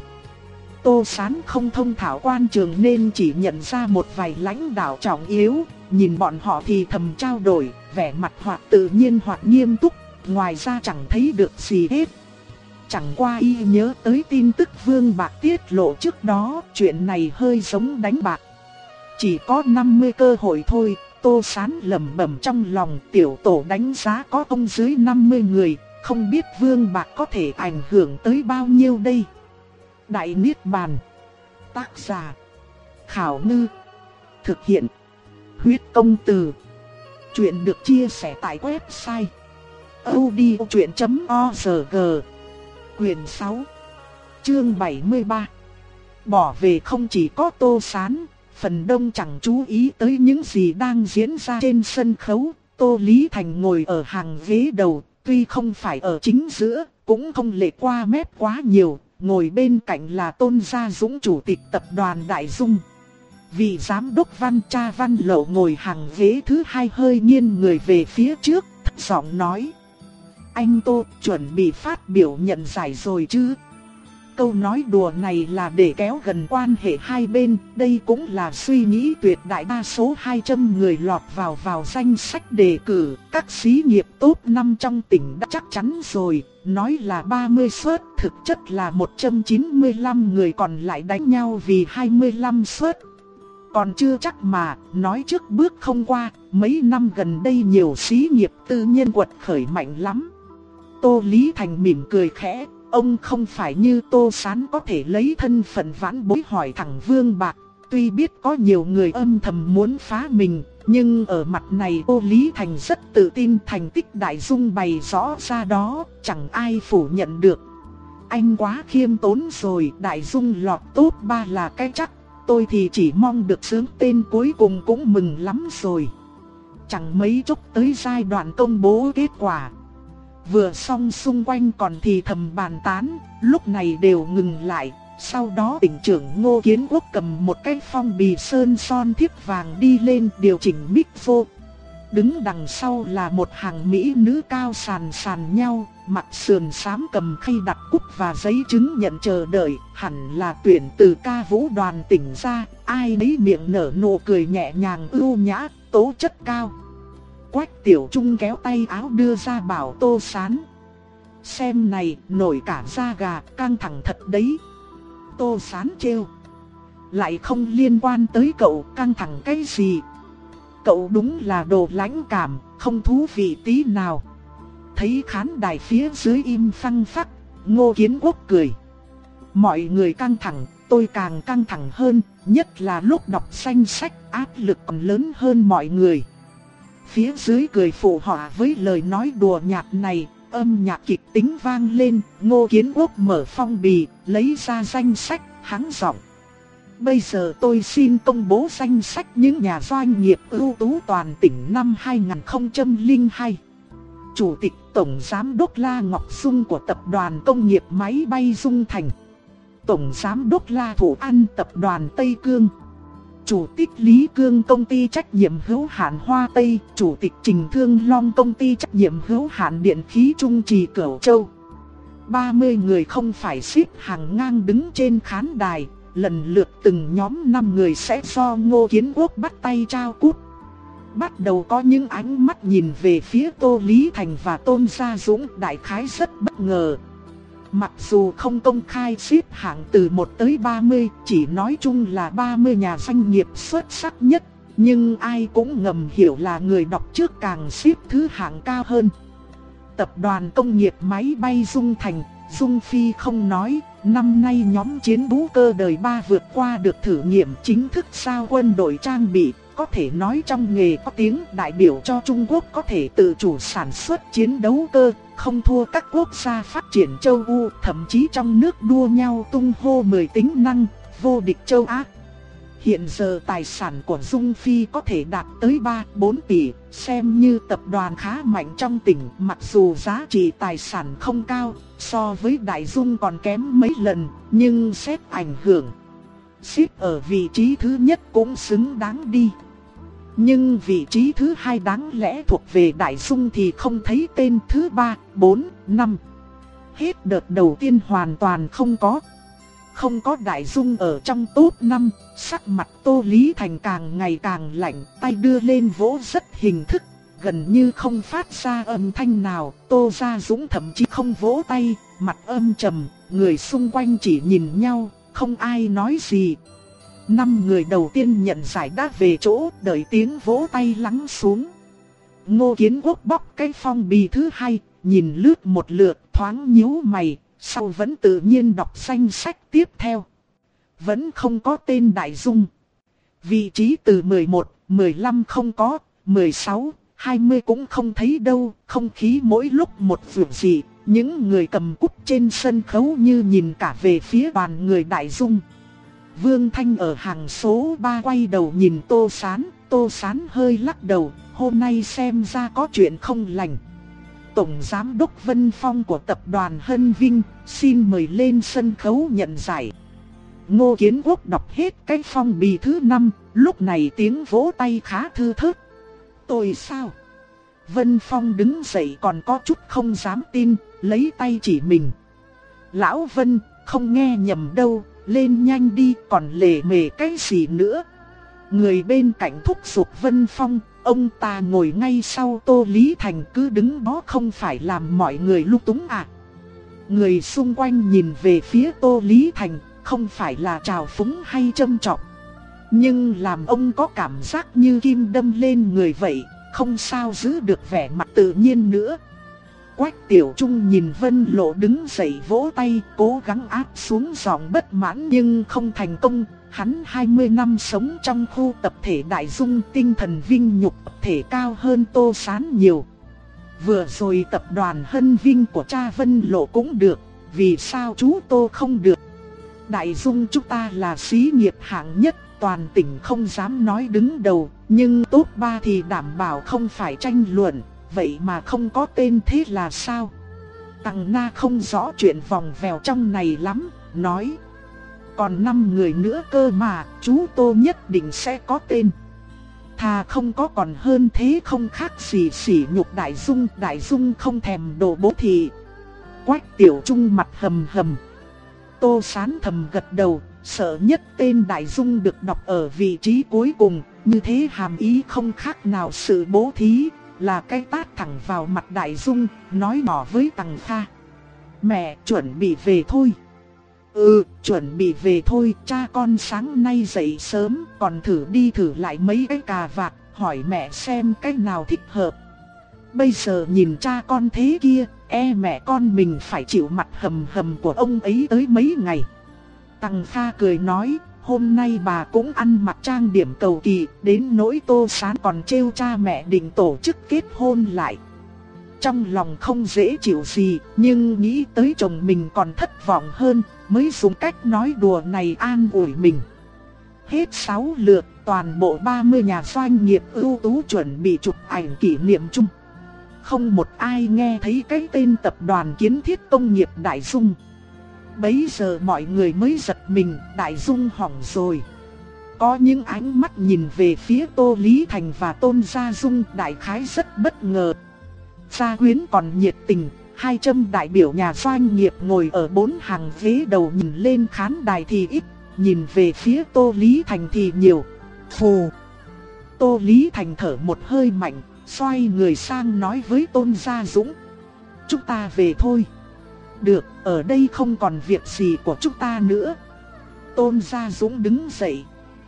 Tô Sán không thông thạo quan trường nên chỉ nhận ra một vài lãnh đạo trọng yếu. Nhìn bọn họ thì thầm trao đổi, vẻ mặt hoặc tự nhiên hoặc nghiêm túc, ngoài ra chẳng thấy được gì hết. Chẳng qua y nhớ tới tin tức Vương Bạc tiết lộ trước đó, chuyện này hơi giống đánh bạc. Chỉ có năm mươi cơ hội thôi. Tô Sán lẩm bẩm trong lòng, tiểu tổ đánh giá có không dưới năm mươi người, không biết Vương Bạc có thể ảnh hưởng tới bao nhiêu đây. Đại Niết Bàn. Tác giả Khảo Ngư. Thực hiện Huyết Công Từ. Chuyện được chia sẻ tại website audiochuyện chấm org. Quyền sáu, chương bảy mươi ba. Bỏ về không chỉ có Tô Sán, phần đông chẳng chú ý tới những gì đang diễn ra trên sân khấu. Tô Lý Thành ngồi ở hàng ghế đầu, tuy không phải ở chính giữa, cũng không lệch qua mép quá nhiều. Ngồi bên cạnh là Tôn Gia Dũng, chủ tịch tập đoàn Đại Dung. Vị giám đốc Văn Cha Văn Lậu ngồi hàng ghế thứ hai hơi nghiêng người về phía trước, thấp giọng nói: Anh Tô, chuẩn bị phát biểu nhận giải rồi chứ? Câu nói đùa này là để kéo gần quan hệ hai bên, đây cũng là suy nghĩ tuyệt đại đa số hai trăm người lọt vào vào danh sách đề cử. Các xí nghiệp top năm trong tỉnh đã chắc chắn rồi, nói là ba mươi suất, thực chất là một trăm chín mươi lăm người còn lại đánh nhau vì hai mươi lăm suất. Còn chưa chắc mà, nói trước bước không qua, mấy năm gần đây nhiều xí nghiệp tư nhân quật khởi mạnh lắm. Tô Lý Thành mỉm cười khẽ, ông không phải như Tô Sán có thể lấy thân phận vãn bối hỏi thẳng Vương Bạc. Tuy biết có nhiều người âm thầm muốn phá mình, nhưng ở mặt này Tô Lý Thành rất tự tin, thành tích Đại Dung bày rõ ra đó, chẳng ai phủ nhận được. anh quá khiêm tốn rồi, Đại Dung lọt top ba là cái chắc. Tôi thì chỉ mong được sướng tên cuối cùng cũng mừng lắm rồi. Chẳng mấy chốc tới giai đoạn công bố kết quả. Vừa xong xung quanh còn thì thầm bàn tán, lúc này đều ngừng lại. Sau đó tỉnh trưởng Ngô Kiến Quốc cầm một cái phong bì sơn son thiếp vàng đi lên điều chỉnh mic vô. Đứng đằng sau là một hàng mỹ nữ cao sàn sàn nhau, mặc sườn xám cầm khay đặt cúc và giấy chứng nhận chờ đợi, hẳn là tuyển từ ca vũ đoàn tỉnh ra, ai nấy miệng nở nụ cười nhẹ nhàng ưu nhã, tố chất cao. Quách Tiểu Trung kéo tay áo đưa ra bảo Tô Sán: xem này, nổi cả da gà, căng thẳng thật đấy. Tô Sán trêu: lại không liên quan tới cậu, căng thẳng cái gì? Cậu đúng là đồ lãnh cảm, không thú vị tí nào. Thấy khán đài phía dưới im phăng phắc, Ngô Kiến Quốc cười: mọi người căng thẳng, tôi càng căng thẳng hơn, nhất là lúc đọc danh sách, áp lực còn lớn hơn mọi người. Phía dưới cười phụ họa với lời nói đùa nhạt này, âm nhạc kịch tính vang lên. Ngô Kiến Quốc mở phong bì, lấy ra danh sách, hắng giọng: bây giờ tôi xin công bố danh sách những nhà doanh nghiệp ưu tú toàn tỉnh năm hai nghìn không trăm lẻ hai. Chủ tịch Tổng Giám đốc La Ngọc Dung của Tập đoàn Công nghiệp Máy bay Dung Thành. Tổng Giám đốc La Thủ An Tập đoàn Tây Cương. Chủ tịch Lý Cương Công ty trách nhiệm hữu hạn Hoa Tây. Chủ tịch Trình Thương Long Công ty trách nhiệm hữu hạn Điện khí Trung Trì Cửu Châu. ba mươi người không phải xếp hàng ngang đứng trên khán đài. Lần lượt từng nhóm năm người sẽ do Ngô Kiến Quốc bắt tay trao cúp. Bắt đầu có những ánh mắt nhìn về phía Tô Lý Thành và Tôn Gia Dũng, đại khái rất bất ngờ. Mặc dù không công khai xếp hạng từ một tới ba mươi, chỉ nói chung là ba mươi nhà doanh nghiệp xuất sắc nhất, nhưng ai cũng ngầm hiểu là người đọc trước càng xếp thứ hạng cao hơn. Tập đoàn Công nghiệp Máy bay Dung Thành, Dung Phi không nói, năm nay nhóm chiến bú cơ đời ba vượt qua được thử nghiệm chính thức giao quân đội trang bị, có thể nói trong nghề có tiếng, đại biểu cho Trung Quốc có thể tự chủ sản xuất chiến đấu cơ, không thua các quốc gia phát triển châu Âu, thậm chí trong nước đua nhau tung hô mười tính năng, vô địch châu Á. Hiện giờ tài sản của Dung Phi có thể đạt tới ba bốn tỷ, xem như tập đoàn khá mạnh trong tỉnh, mặc dù giá trị tài sản không cao, so với Đại Dung còn kém mấy lần, nhưng xét ảnh hưởng, xếp ở vị trí thứ nhất cũng xứng đáng đi. Nhưng vị trí thứ hai đáng lẽ thuộc về Đại Dung thì không thấy tên thứ ba, bốn, năm. Hết đợt đầu tiên hoàn toàn không có. Không có Đại Dung ở trong top năm, sắc mặt Tô Lý Thành càng ngày càng lạnh, tay đưa lên vỗ rất hình thức, gần như không phát ra âm thanh nào. Tô Gia Dũng thậm chí không vỗ tay, mặt âm trầm, người xung quanh chỉ nhìn nhau, không ai nói gì. Năm người đầu tiên nhận giải đã về chỗ, đợi tiếng vỗ tay lắng xuống. Ngô Kiến Quốc bóc cái phong bì thứ hai, nhìn lướt một lượt, thoáng nhíu mày, sau vẫn tự nhiên đọc danh sách tiếp theo. Vẫn không có tên Đại Dung. Vị trí từ mười một, mười lăm không có, mười sáu, hai mươi cũng không thấy đâu. Không khí mỗi lúc một vượng dị, những người cầm cúp trên sân khấu như nhìn cả về phía đoàn người Đại Dung. Vương Thanh ở hàng số ba quay đầu nhìn Tô Sán, Tô Sán hơi lắc đầu, hôm nay xem ra có chuyện không lành. Tổng Giám đốc Vân Phong của tập đoàn Hân Vinh, xin mời lên sân khấu nhận giải. Ngô Kiến Quốc đọc hết cái phong bì thứ năm, lúc này tiếng vỗ tay khá thư thớt. Tôi sao? Vân Phong đứng dậy còn có chút không dám tin, lấy tay chỉ mình. Lão Vân, không nghe nhầm đâu, lên nhanh đi, còn lề mề cái gì nữa. Người bên cạnh thúc giục Vân Phong, ông ta ngồi ngay sau Tô Lý Thành, cứ đứng đó không phải làm mọi người lung túng à. Người xung quanh nhìn về phía Tô Lý Thành, không phải là trào phúng hay châm chọc, nhưng làm ông có cảm giác như kim đâm lên người vậy, không sao giữ được vẻ mặt tự nhiên nữa. Quách Tiểu Trung nhìn Vân Lộ đứng dậy vỗ tay, cố gắng áp xuống giọng bất mãn nhưng không thành công. Hắn hai mươi năm sống trong khu tập thể Đại Dung, tinh thần vinh nhục tập thể cao hơn Tô Sán nhiều. Vừa rồi tập đoàn Hân Vinh của cha Vân Lộ cũng được, vì sao chú Tô không được? Đại Dung chúng ta là xí nghiệp hạng nhất, toàn tỉnh không dám nói đứng đầu, nhưng top ba thì đảm bảo không phải tranh luận, vậy mà không có tên thế là sao? Tằng Na không rõ chuyện vòng vèo trong này lắm, nói. Còn năm người nữa cơ mà, chú Tô nhất định sẽ có tên. Thà không có còn hơn thế, không khác gì sỉ nhục Đại Dung. Đại Dung không thèm đồ bố thì. Quách Tiểu Trung mặt hầm hầm. Tô Sán thầm gật đầu, sợ nhất tên Đại Dung được đọc ở vị trí cuối cùng, như thế hàm ý không khác nào sự bố thí, là cái tát thẳng vào mặt Đại Dung, nói nhỏ với Tằng Kha. Mẹ chuẩn bị về thôi. Ừ, chuẩn bị về thôi, cha con sáng nay dậy sớm, còn thử đi thử lại mấy cái cà vạt, hỏi mẹ xem cái nào thích hợp. Bây giờ nhìn cha con thế kia, e mẹ con mình phải chịu mặt hầm hầm của ông ấy tới mấy ngày. Tằng Kha cười nói, hôm nay bà cũng ăn mặc trang điểm cầu kỳ, đến nỗi Tô Sán còn trêu cha mẹ định tổ chức kết hôn lại. Trong lòng không dễ chịu gì, nhưng nghĩ tới chồng mình còn thất vọng hơn, mới dùng cách nói đùa này an ủi mình. Hết sáu lượt, toàn bộ ba mươi nhà doanh nghiệp ưu tú chuẩn bị chụp ảnh kỷ niệm chung. Không một ai nghe thấy cái tên tập đoàn Kiến Thiết Công nghiệp Đại Dung. Bấy giờ mọi người mới giật mình, Đại Dung hỏng rồi. Có những ánh mắt nhìn về phía Tô Lý Thành và Tôn Gia Dung, đại khái rất bất ngờ. Gia Quyến còn nhiệt tình, hai trăm đại biểu nhà doanh nghiệp ngồi ở bốn hàng ghế đầu nhìn lên khán đài thì ít, nhìn về phía Tô Lý Thành thì nhiều. Phù! Tô Lý Thành thở một hơi mạnh, xoay người sang nói với Tôn Gia Dũng. Chúng ta về thôi. Được, ở đây không còn việc gì của chúng ta nữa. Tôn Gia Dũng đứng dậy.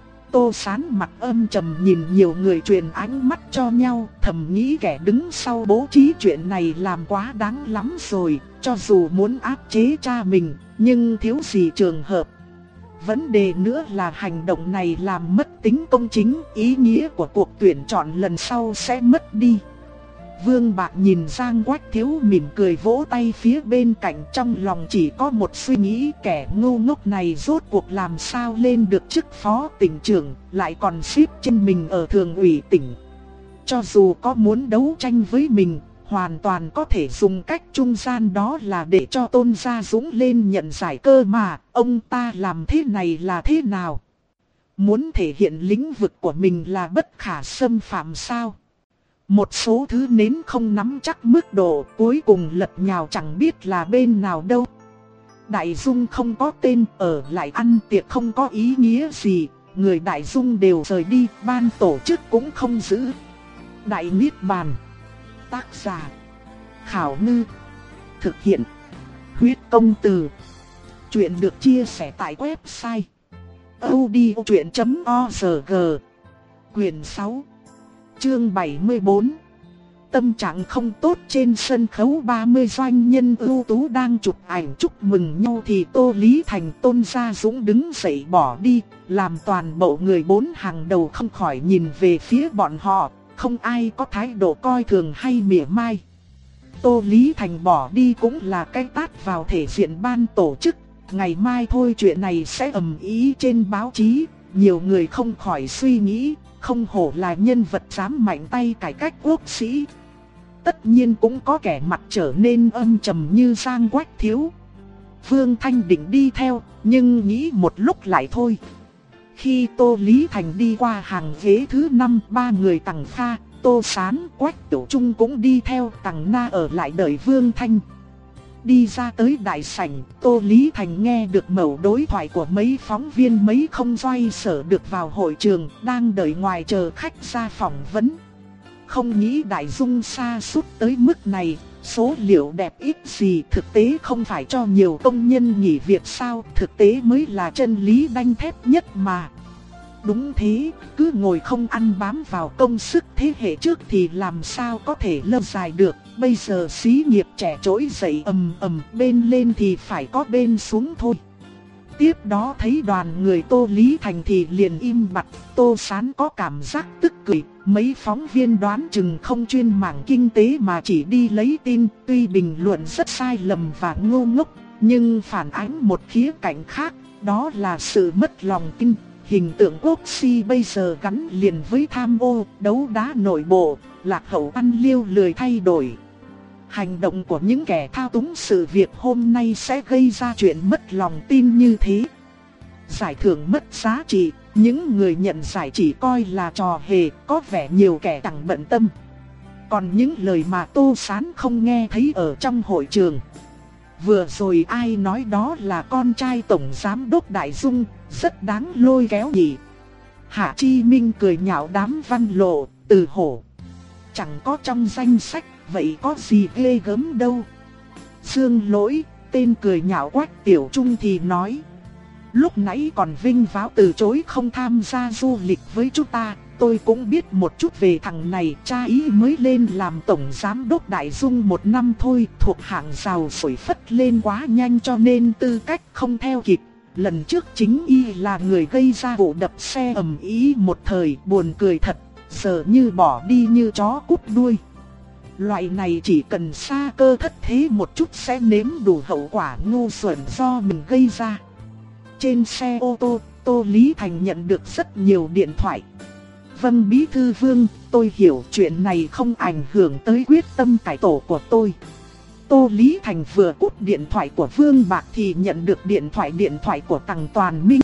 Tô Sán mặt âm trầm nhìn nhiều người truyền ánh mắt cho nhau, thầm nghĩ kẻ đứng sau bố trí chuyện này làm quá đáng lắm rồi, cho dù muốn áp chế cha mình, nhưng thiếu gì trường hợp. Vấn đề nữa là hành động này làm mất tính công chính, ý nghĩa của cuộc tuyển chọn lần sau sẽ mất đi. Vương Bạc nhìn Giang Quách Thiếu mỉm cười vỗ tay phía bên cạnh, trong lòng chỉ có một suy nghĩ, kẻ ngu ngốc này rốt cuộc làm sao lên được chức phó tỉnh trưởng, lại còn xếp trên mình ở thường ủy tỉnh. Cho dù có muốn đấu tranh với mình, hoàn toàn có thể dùng cách trung gian, đó là để cho Tôn Gia Dũng lên nhận giải cơ mà, ông ta làm thế này là thế nào? Muốn thể hiện lĩnh vực của mình là bất khả xâm phạm sao? Một số thứ nến không nắm chắc mức độ, cuối cùng lật nhào chẳng biết là bên nào đâu. Đại Dung không có tên, ở lại ăn tiệc không có ý nghĩa gì, người Đại Dung đều rời đi, ban tổ chức cũng không giữ. Đại Niết Bàn. Tác giả Khảo Ngư. Thực hiện Huyết Công Từ. Chuyện được chia sẻ tại website audiochuyện chấm org. Quyền sáu, chương bảy mươi bốn. Tâm trạng không tốt. Trên sân khấu ba mươi doanh nhân ưu tú đang chụp ảnh chúc mừng nhau thì Tô Lý Thành, Tôn Gia Dũng đứng dậy bỏ đi, làm toàn bộ người bốn hàng đầu không khỏi nhìn về phía bọn họ, không ai có thái độ coi thường hay mỉa mai. Tô Lý Thành bỏ đi cũng là cái tát vào thể diện ban tổ chức, ngày mai thôi chuyện này sẽ ầm ĩ trên báo chí, nhiều người không khỏi suy nghĩ, không hổ là nhân vật dám mạnh tay cải cách quốc sĩ. Tất nhiên cũng có kẻ mặt trở nên âm trầm như Giang Quách Thiếu. Vương Thanh định đi theo, nhưng nghĩ một lúc lại thôi. Khi Tô Lý Thành đi qua hàng ghế thứ năm, ba người Tằng Kha, Tô Sán, Quách Tiểu Trung cũng đi theo, Tằng Na ở lại đợi Vương Thanh. Đi ra tới đại sảnh, Tô Lý Thành nghe được mẩu đối thoại của mấy phóng viên, mấy không xoay sở được vào hội trường, đang đợi ngoài chờ khách ra phỏng vấn. Không nghĩ Đại Dung sa sút tới mức này, số liệu đẹp ít gì, thực tế không phải cho nhiều công nhân nghỉ việc sao, thực tế mới là chân lý đanh thép nhất mà. Đúng thế, cứ ngồi không ăn bám vào công sức thế hệ trước thì làm sao có thể lâu dài được. Bây giờ xí nghiệp trẻ trỗi dậy ầm ầm, bên lên thì phải có bên xuống thôi. Tiếp đó thấy đoàn người Tô Lý Thành thì liền im bặt. Tô Sán có cảm giác tức cười. Mấy phóng viên đoán chừng không chuyên mảng kinh tế mà chỉ đi lấy tin, tuy bình luận rất sai lầm và ngu ngốc, nhưng phản ánh một khía cạnh khác, đó là sự mất lòng tin. Hình tượng quốc si bây giờ gắn liền với tham ô, đấu đá nội bộ, lạc hậu ăn liêu lười thay đổi. Hành động của những kẻ thao túng sự việc hôm nay sẽ gây ra chuyện mất lòng tin như thế. Giải thưởng mất giá trị, những người nhận giải chỉ coi là trò hề, có vẻ nhiều kẻ chẳng bận tâm. Còn những lời mà Tô Sán không nghe thấy ở trong hội trường. Vừa rồi ai nói đó là con trai Tổng Giám đốc Đại Dung, rất đáng lôi kéo nhỉ. Hạ Chi Minh cười nhạo đám Văn Lộ, Từ Hổ. Chẳng có trong danh sách, vậy có gì ghê gớm đâu. Dương Lỗi, tên cười nhạo Quách Tiểu Trung thì nói. Lúc nãy còn vinh váo từ chối không tham gia du lịch với chúng ta. Tôi cũng biết một chút về thằng này, cha ý mới lên làm Tổng Giám đốc Đại Dung một năm thôi, thuộc hạng giàu sổi phất lên quá nhanh cho nên tư cách không theo kịp. Lần trước chính y là người gây ra vụ đập xe ầm ĩ một thời, buồn cười thật, giờ như bỏ đi như chó cút đuôi. Loại này chỉ cần xa cơ thất thế một chút sẽ nếm đủ hậu quả ngu xuẩn do mình gây ra. Trên xe ô tô, Tô Lý Thành nhận được rất nhiều điện thoại. Vâng Bí Thư Vương, tôi hiểu chuyện này không ảnh hưởng tới quyết tâm cải tổ của tôi. Tô Lý Thành vừa cúp điện thoại của Vương Bạc thì nhận được điện thoại điện thoại của Tằng Toàn Minh.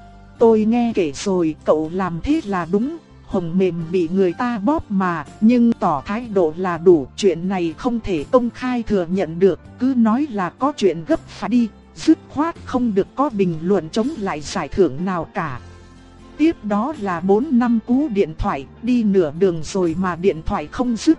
Tôi nghe kể rồi, cậu làm thế là đúng, hồng mềm bị người ta bóp mà, nhưng tỏ thái độ là đủ, chuyện này không thể công khai thừa nhận được, cứ nói là có chuyện gấp phải đi, dứt khoát không được có bình luận chống lại giải thưởng nào cả. Tiếp đó là bốn năm cú điện thoại, đi nửa đường rồi mà điện thoại không dứt.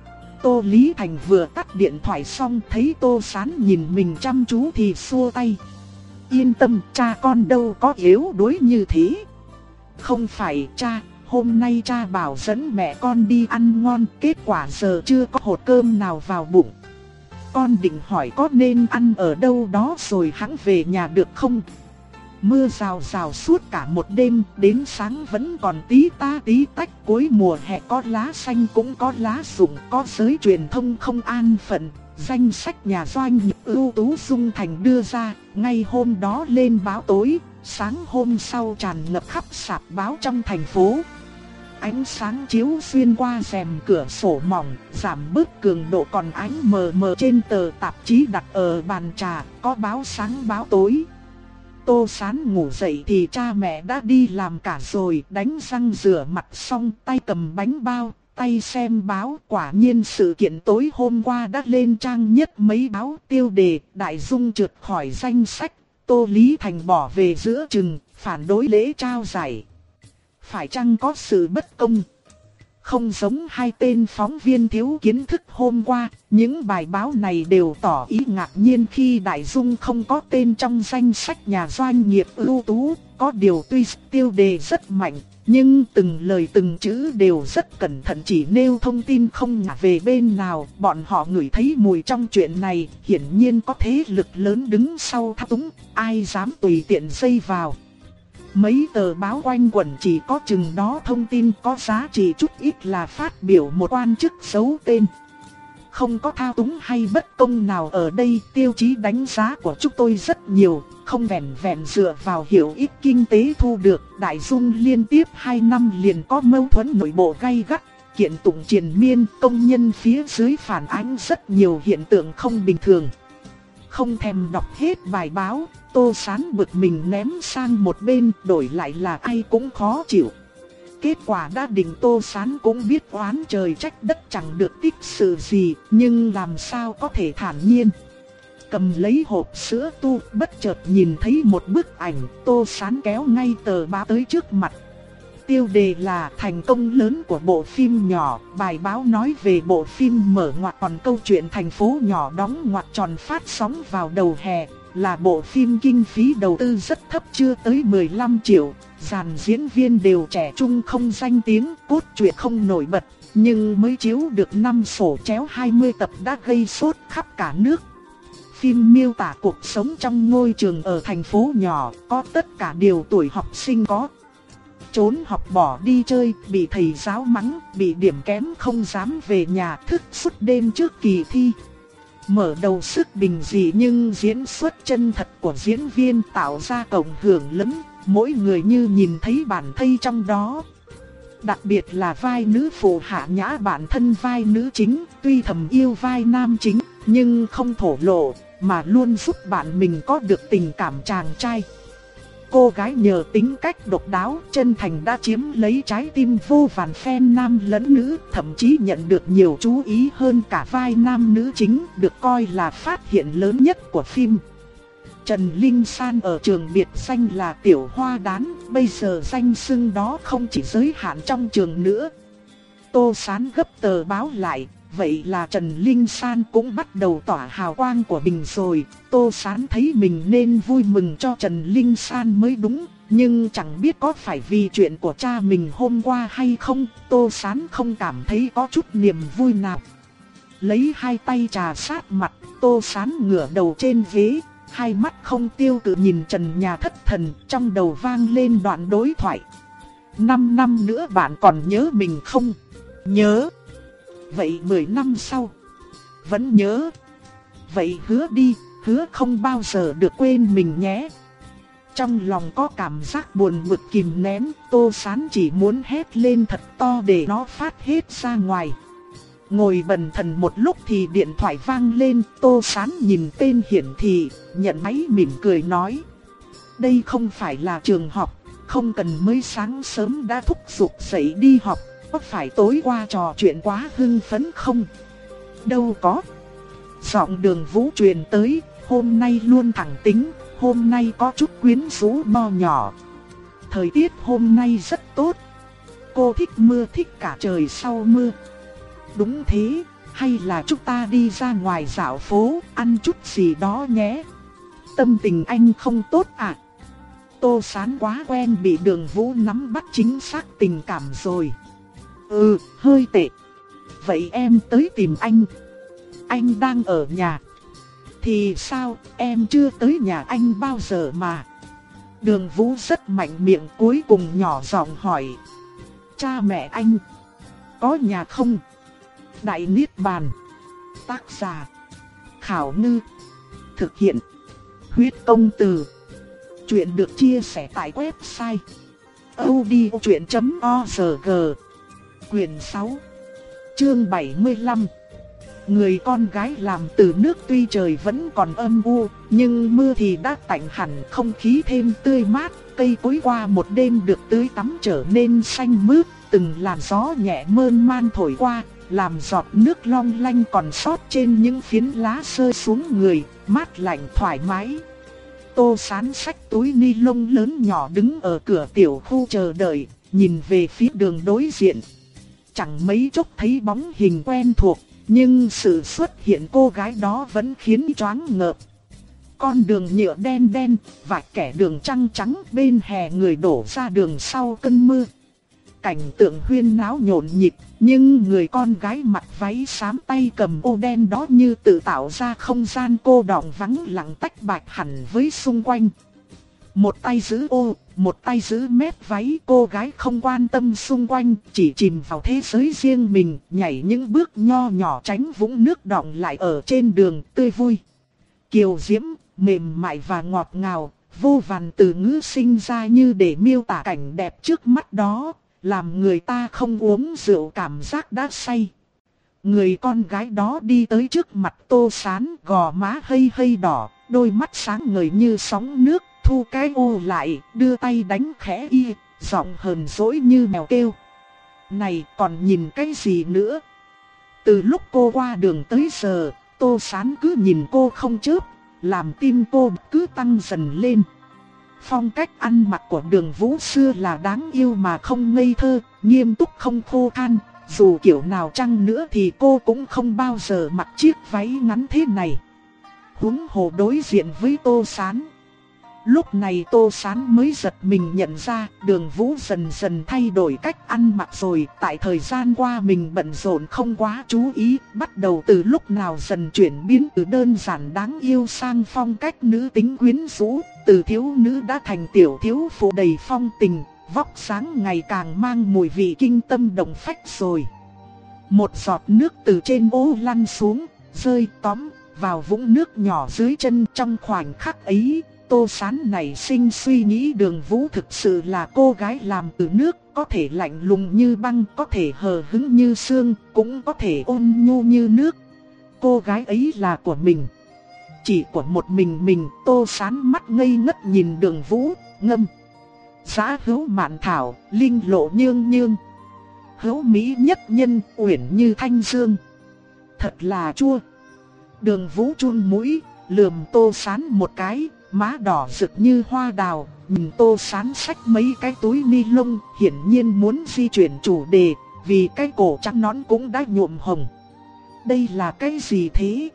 Tô Lý Thành vừa tắt điện thoại xong thấy Tô Sán nhìn mình chăm chú thì xua tay. Yên tâm, cha con đâu có yếu đuối như thế. Không phải cha, hôm nay cha bảo dẫn mẹ con đi ăn ngon, kết quả giờ chưa có hột cơm nào vào bụng. Con định hỏi có nên ăn ở đâu đó rồi hẵng về nhà được không? Mưa rào rào suốt cả một đêm, đến sáng vẫn còn tí ta tí tách. Cuối mùa hè có lá xanh cũng có lá rụng, có giới truyền thông không an phận. Danh sách nhà doanh nghiệp ưu tú Dung Thành đưa ra, ngay hôm đó lên báo tối, sáng hôm sau tràn ngập khắp sạp báo trong thành phố. Ánh sáng chiếu xuyên qua rèm cửa sổ mỏng, giảm bớt cường độ, còn ánh mờ mờ trên tờ tạp chí đặt ở bàn trà, có báo sáng báo tối. Tô Sán ngủ dậy thì cha mẹ đã đi làm cả rồi, đánh răng rửa mặt xong, tay cầm bánh bao, tay xem báo. Quả nhiên sự kiện tối hôm qua đã lên trang nhất mấy báo, tiêu đề Đại Dung trượt khỏi danh sách, Tô Lý Thành bỏ về giữa chừng, phản đối lễ trao giải. Phải chăng có sự bất công? Không giống hai tên phóng viên thiếu kiến thức hôm qua, những bài báo này đều tỏ ý ngạc nhiên khi Đại Dung không có tên trong danh sách nhà doanh nghiệp ưu tú. Có điều tuy tiêu đề rất mạnh, nhưng từng lời từng chữ đều rất cẩn thận, chỉ nêu thông tin không ngả về bên nào. Bọn họ ngửi thấy mùi trong chuyện này, hiển nhiên có thế lực lớn đứng sau thao túng, ai dám tùy tiện dây vào. Mấy tờ báo quanh quẩn chỉ có chừng đó thông tin có giá trị chút ít là phát biểu một quan chức giấu tên. Không có thao túng hay bất công nào ở đây, tiêu chí đánh giá của chúng tôi rất nhiều, không vẹn vẹn dựa vào hiệu ích kinh tế thu được. Đại Dung liên tiếp hai năm liền có mâu thuẫn nội bộ gay gắt, kiện tụng triền miên, công nhân phía dưới phản ánh rất nhiều hiện tượng không bình thường. Không thèm đọc hết bài báo, Tô Sán bực mình ném sang một bên, đổi lại là ai cũng khó chịu. Kết quả đã định Tô Sán cũng biết oán trời trách đất, chẳng được tích sự gì, nhưng làm sao có thể thản nhiên. Cầm lấy hộp sữa tu, bất chợt nhìn thấy một bức ảnh, Tô Sán kéo ngay tờ báo tới trước mặt. Tiêu đề là thành công lớn của bộ phim nhỏ, bài báo nói về bộ phim mở ngoặc còn câu chuyện thành phố nhỏ đóng ngoặc tròn phát sóng vào đầu hè, là bộ phim kinh phí đầu tư rất thấp, chưa tới mười lăm triệu, dàn diễn viên đều trẻ trung không danh tiếng, cốt truyện không nổi bật, nhưng mới chiếu được năm sổ chéo hai mươi tập đã gây sốt khắp cả nước. Phim miêu tả cuộc sống trong ngôi trường ở thành phố nhỏ, có tất cả điều tuổi học sinh có. Trốn học bỏ đi chơi, bị thầy giáo mắng, bị điểm kém không dám về nhà, thức suốt đêm trước kỳ thi. Mở đầu sức bình dị nhưng diễn xuất chân thật của diễn viên tạo ra cộng hưởng lớn, mỗi người như nhìn thấy bản thân trong đó. Đặc biệt là vai nữ phụ Hạ Nhã, bản thân vai nữ chính, tuy thầm yêu vai nam chính, nhưng không thổ lộ, mà luôn giúp bạn mình có được tình cảm chàng trai. Cô gái nhờ tính cách độc đáo, chân thành đã chiếm lấy trái tim vô vàn fan nam lẫn nữ, thậm chí nhận được nhiều chú ý hơn cả vai nam nữ chính, được coi là phát hiện lớn nhất của phim. Trần Linh San ở trường biệt danh là Tiểu Hoa Đán, bây giờ danh xưng đó không chỉ giới hạn trong trường nữa. Tô Sán gấp tờ báo lại, vậy là Trần Linh San cũng bắt đầu tỏa hào quang của mình rồi. Tô Sán thấy mình nên vui mừng cho Trần Linh San mới đúng, nhưng chẳng biết có phải vì chuyện của cha mình hôm qua hay không, Tô Sán không cảm thấy có chút niềm vui nào. Lấy hai tay trà sát mặt, Tô Sán ngửa đầu trên ghế, hai mắt không tiêu cự nhìn trần nhà thất thần, trong đầu vang lên đoạn đối thoại. Năm năm nữa bạn còn nhớ mình không? Nhớ. Vậy mười năm sau? Vẫn nhớ. Vậy hứa đi, hứa không bao giờ được quên mình nhé. Trong lòng có cảm giác buồn bực kìm nén, Tô Sán chỉ muốn hét lên thật to để nó phát hết ra ngoài. Ngồi bần thần một lúc thì điện thoại vang lên, Tô Sán nhìn tên hiển thị, nhận máy mỉm cười nói. Đây không phải là trường học, không cần mới sáng sớm đã thúc giục dậy đi học, có phải tối qua trò chuyện quá hưng phấn không? Đâu có. Giọng Đường Vũ truyền tới, hôm nay luôn thẳng tính, hôm nay có chút quyến rũ nho nhỏ. Thời tiết hôm nay rất tốt. Cô thích mưa, thích cả trời sau mưa. Đúng thế, hay là chúng ta đi ra ngoài dạo phố, ăn chút gì đó nhé. Tâm tình anh không tốt à? Tô Sán quá quen bị Đường Vũ nắm bắt chính xác tình cảm rồi. Ừ, hơi tệ. Vậy em tới tìm anh. Anh đang ở nhà. Thì sao, em chưa tới nhà anh bao giờ mà. Đường Vũ rất mạnh miệng, cuối cùng nhỏ giọng hỏi. Cha mẹ anh có nhà không? Đại Niết Bàn. Tác giả Khảo Ngư. Thực hiện Huyết Công Từ. Chuyện được chia sẻ tại website audiochuyện chấm org. Quyển sáu, chương bảy mươi lăm. Người con gái làm từ nước. Tuy trời vẫn còn âm u, nhưng mưa thì đã tạnh hẳn, không khí thêm tươi mát, cây cối qua một đêm được tưới tắm trở nên xanh mướt, từng làn gió nhẹ mơn man thổi qua, làm giọt nước long lanh còn sót trên những phiến lá rơi xuống người, mát lạnh thoải mái. Tô Sán xách túi ni lông lớn nhỏ đứng ở cửa tiểu khu chờ đợi, nhìn về phía đường đối diện. Chẳng mấy chốc thấy bóng hình quen thuộc, nhưng sự xuất hiện cô gái đó vẫn khiến choáng ngợp. Con đường nhựa đen đen, vạch kẻ đường trăng trắng, bên hè người đổ ra đường sau cơn mưa. Cảnh tượng huyên náo nhộn nhịp, nhưng người con gái mặc váy xám tay cầm ô đen đó như tự tạo ra không gian cô đọng vắng lặng tách bạch hẳn với xung quanh. Một tay giữ ô, một tay giữ mép váy, cô gái không quan tâm xung quanh, chỉ chìm vào thế giới riêng mình, nhảy những bước nho nhỏ tránh vũng nước đọng lại ở trên đường, tươi vui. Kiều diễm, mềm mại và ngọt ngào, vô vàn từ ngữ sinh ra như để miêu tả cảnh đẹp trước mắt đó, làm người ta không uống rượu cảm giác đã say. Người con gái đó đi tới trước mặt Tô Sán, gò má hơi hơi đỏ, đôi mắt sáng ngời như sóng nước, thu cái ô lại, đưa tay đánh khẽ y, giọng hờn dỗi như mèo kêu. Này, còn nhìn cái gì nữa? Từ lúc cô qua đường tới giờ, Tô Sán cứ nhìn cô không chớp, làm tim cô cứ tăng dần lên. Phong cách ăn mặc của Đường Vũ xưa là đáng yêu mà không ngây thơ, nghiêm túc không khô khan. Dù kiểu nào chăng nữa thì cô cũng không bao giờ mặc chiếc váy ngắn thế này. Huống hồ đối diện với Tô Sán. Lúc này Tô Sán mới giật mình nhận ra Đường Vũ dần dần thay đổi cách ăn mặc rồi. Tại thời gian qua mình bận rộn không quá chú ý, bắt đầu từ lúc nào dần chuyển biến từ đơn giản đáng yêu sang phong cách nữ tính quyến rũ. Từ thiếu nữ đã thành tiểu thiếu phụ đầy phong tình, vóc dáng ngày càng mang mùi vị kinh tâm động phách rồi. Một giọt nước từ trên ô lăn xuống, rơi tóm, vào vũng nước nhỏ dưới chân. Trong khoảnh khắc ấy, Tô Sán nảy sinh suy nghĩ Đường Vũ thực sự là cô gái làm từ nước, có thể lạnh lùng như băng, có thể hờ hững như sương, cũng có thể ôn nhu như nước. Cô gái ấy là của mình, chỉ của một mình mình. Tô Sán mắt ngây ngất nhìn Đường Vũ, ngâm: Giá hữu mạn thảo, linh lộ nhương nhương. Hữu mỹ nhất nhân, uyển như thanh dương. Thật là chua. Đường Vũ chun mũi, lườm Tô Sán một cái, má đỏ rực như hoa đào. Nhìn Tô Sán xách mấy cái túi ni lông, hiển nhiên muốn di chuyển chủ đề, vì cái cổ trắng nõn cũng đã nhuộm hồng. Đây là cái gì thế?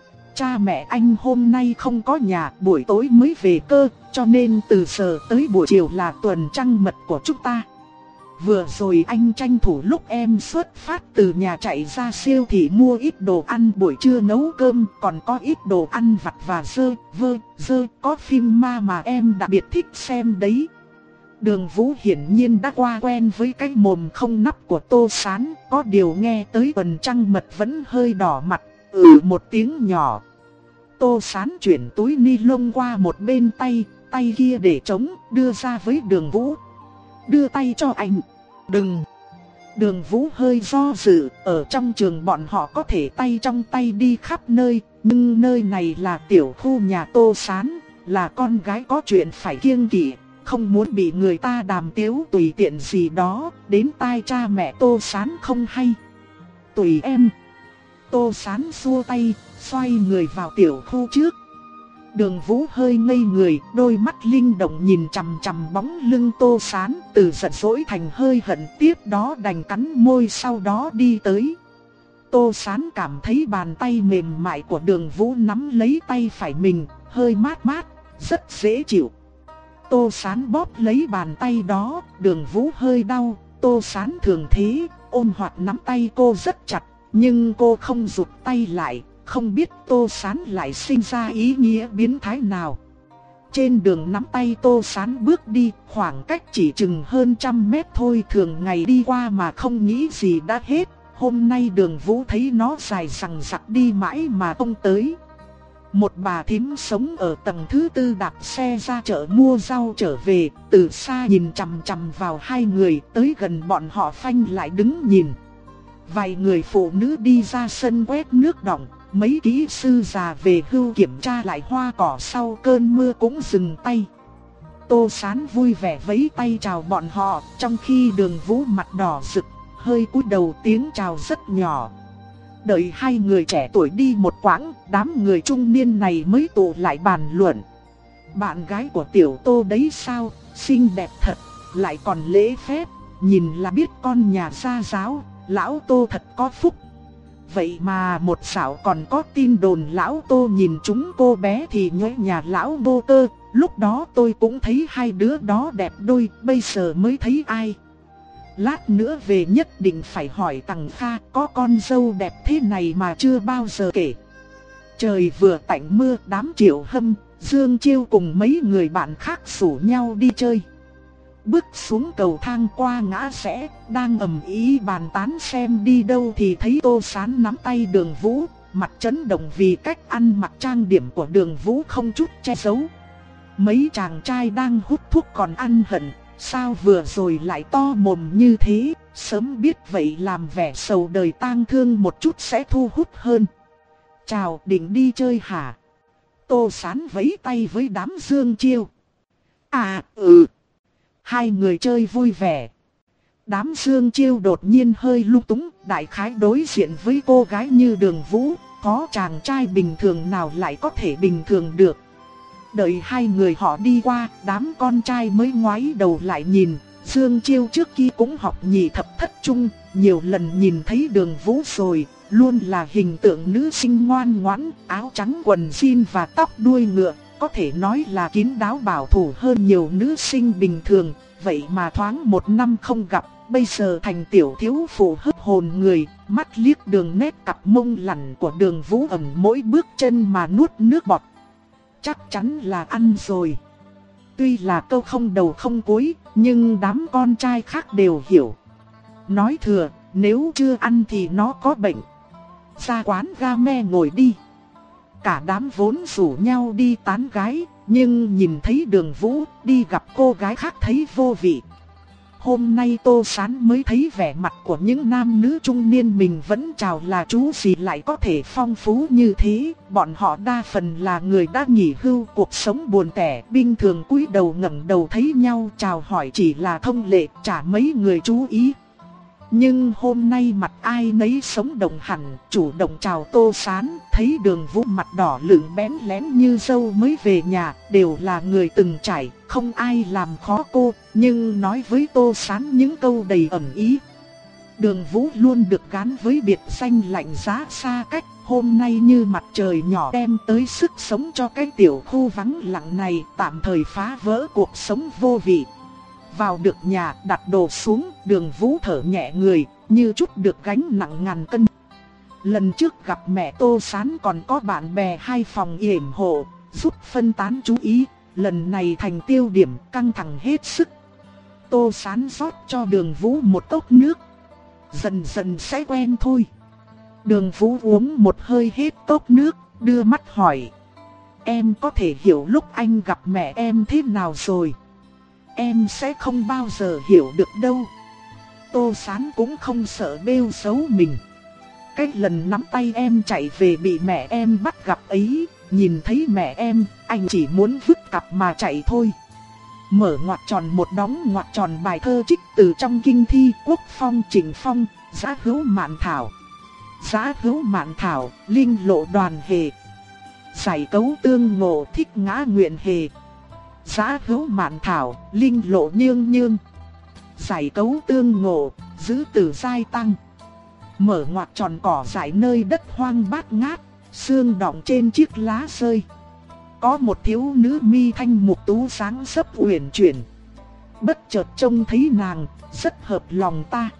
Cha mẹ anh hôm nay không có nhà, buổi tối mới về cơ, cho nên từ giờ tới buổi chiều là tuần trăng mật của chúng ta. Vừa rồi anh tranh thủ lúc em xuất phát từ nhà chạy ra siêu thị mua ít đồ ăn buổi trưa nấu cơm, còn có ít đồ ăn vặt và dơ, vơ, dơ, có phim ma mà em đặc biệt thích xem đấy. Đường Vũ hiển nhiên đã qua quen với cái mồm không nắp của Tô Sán, có điều nghe tới tuần trăng mật vẫn hơi đỏ mặt, ừ một tiếng nhỏ. Tô Sán chuyển túi ni lông qua một bên tay, tay kia để trống, đưa ra với Đường Vũ. Đưa tay cho anh. Đừng. Đường Vũ hơi do dự, ở trong trường bọn họ có thể tay trong tay đi khắp nơi, nhưng nơi này là tiểu khu nhà Tô Sán, là con gái có chuyện phải kiêng kỵ, không muốn bị người ta đàm tiếu tùy tiện gì đó, đến tai cha mẹ Tô Sán không hay. Tùy em. Tô Sán xua tay, xoay người vào tiểu khu trước. Đường Vũ hơi ngây người, đôi mắt linh động nhìn chằm chằm bóng lưng Tô Sán, từ giận dỗi thành hơi hận, tiếp đó đành cắn môi sau đó đi tới. Tô Sán cảm thấy bàn tay mềm mại của Đường Vũ nắm lấy tay phải mình, hơi mát mát, rất dễ chịu. Tô Sán bóp lấy bàn tay đó, Đường Vũ hơi đau. Tô Sán thường thế, ôm hoặc nắm tay cô rất chặt, nhưng cô không rụt tay lại. Không biết Tô Sán lại sinh ra ý nghĩa biến thái nào. Trên đường nắm tay Tô Sán bước đi, khoảng cách chỉ chừng hơn trăm mét thôi. Thường ngày đi qua mà không nghĩ gì đã hết. Hôm nay Đường Vũ thấy nó dài dằng dặc đi mãi mà không tới. Một bà thím sống ở tầng thứ tư đạp xe ra chợ mua rau trở về, từ xa nhìn chằm chằm vào hai người, tới gần bọn họ phanh lại đứng nhìn. Vài người phụ nữ đi ra sân quét nước đọng. Mấy kỹ sư già về hưu kiểm tra lại hoa cỏ sau cơn mưa cũng dừng tay. Tô Sán vui vẻ vẫy tay chào bọn họ, trong khi Đường Vũ mặt đỏ rực, hơi cúi đầu tiếng chào rất nhỏ. Đợi hai người trẻ tuổi đi một quãng, đám người trung niên này mới tụ lại bàn luận. Bạn gái của tiểu Tô đấy sao, xinh đẹp thật, lại còn lễ phép, nhìn là biết con nhà gia giáo, lão Tô thật có phúc. Vậy mà một xảo còn có tin đồn lão Tô nhìn chúng cô bé thì nhớ nhà lão Tô cơ. Lúc đó tôi cũng thấy hai đứa đó đẹp đôi, bây giờ mới thấy ai. Lát nữa về nhất định phải hỏi Tằng Kha, có con dâu đẹp thế này mà chưa bao giờ kể. Trời vừa tạnh mưa, đám Triệu Hâm, Dương Chiêu cùng mấy người bạn khác rủ nhau đi chơi. Bước xuống cầu thang qua ngã rẽ, đang ầm ĩ bàn tán xem đi đâu thì thấy Tô Sán nắm tay Đường Vũ, mặt chấn động vì cách ăn mặc trang điểm của Đường Vũ không chút che giấu. Mấy chàng trai đang hút thuốc còn ăn hận, sao vừa rồi lại to mồm như thế, sớm biết vậy làm vẻ sầu đời tang thương một chút sẽ thu hút hơn. Chào, định đi chơi hả? Tô Sán vẫy tay với đám Dương Chiêu. À, ừ. Hai người chơi vui vẻ. Đám Dương Chiêu đột nhiên hơi lung túng, đại khái đối diện với cô gái như Đường Vũ, có chàng trai bình thường nào lại có thể bình thường được. Đợi hai người họ đi qua, đám con trai mới ngoái đầu lại nhìn. Dương Chiêu trước kia cũng học nhị thập thất trung, nhiều lần nhìn thấy Đường Vũ rồi, luôn là hình tượng nữ sinh ngoan ngoãn, áo trắng quần jean và tóc đuôi ngựa. Có thể nói là kín đáo bảo thủ hơn nhiều nữ sinh bình thường. Vậy mà thoáng một năm không gặp, bây giờ thành tiểu thiếu phụ hớp hồn người. Mắt liếc đường nét cặp mông lằn của Đường Vũ ẩn mỗi bước chân mà nuốt nước bọt. Chắc chắn là ăn rồi. Tuy là câu không đầu không cuối, nhưng đám con trai khác đều hiểu. Nói thừa, nếu chưa ăn thì nó có bệnh. Ra quán ga me ngồi đi. cả đám vốn rủ nhau đi tán gái, nhưng nhìn thấy Đường Vũ đi gặp cô gái khác thấy vô vị. Hôm nay Tô Sán mới thấy vẻ mặt của những nam nữ trung niên mình vẫn chào là chú gì lại có thể phong phú như thế. Bọn họ đa phần là người đã nghỉ hưu, cuộc sống buồn tẻ, bình thường cúi đầu ngẩng đầu thấy nhau chào hỏi chỉ là thông lệ, chả mấy người chú ý. Nhưng hôm nay mặt ai nấy sống động hẳn, chủ động chào Tô Sán, thấy Đường Vũ mặt đỏ lửng bén lén như dâu mới về nhà, đều là người từng trải, không ai làm khó cô, nhưng nói với Tô Sán những câu đầy ẩn ý. Đường Vũ luôn được gán với biệt danh lạnh giá xa cách, hôm nay như mặt trời nhỏ đem tới sức sống cho cái tiểu khu vắng lặng này, tạm thời phá vỡ cuộc sống vô vị. Vào được nhà, đặt đồ xuống, Đường Vũ thở nhẹ người, như chút được gánh nặng ngàn cân. Lần trước gặp mẹ Tô Sán còn có bạn bè hai phòng yểm hộ, giúp phân tán chú ý, lần này thành tiêu điểm căng thẳng hết sức. Tô Sán rót cho Đường Vũ một cốc nước. Dần dần sẽ quen thôi. Đường Vũ uống một hơi hết cốc nước, đưa mắt hỏi. Em có thể hiểu lúc anh gặp mẹ em thế nào rồi? Em sẽ không bao giờ hiểu được đâu. Tô Sán cũng không sợ bêu xấu mình. Cái lần nắm tay em chạy về bị mẹ em bắt gặp ấy, nhìn thấy mẹ em, anh chỉ muốn vứt cặp mà chạy thôi. Mở ngoặc tròn một đóng ngoặc tròn bài thơ trích từ trong kinh thi Quốc Phong Trình Phong, Giá Hữu Mạn Thảo. Giá Hữu Mạn Thảo, linh lộ đoàn hề. Giải cấu tương ngộ thích ngã nguyện hề. Giá Hữu Mạn Thảo, linh lộ nhương nhương. Giải cấu tương ngộ, giữ từ giai tăng. Mở ngoặc tròn cỏ dại nơi đất hoang bát ngát, sương đọng trên chiếc lá rơi. Có một thiếu nữ mi thanh mục tú dáng dấp uyển chuyển. Bất chợt trông thấy nàng, rất hợp lòng ta.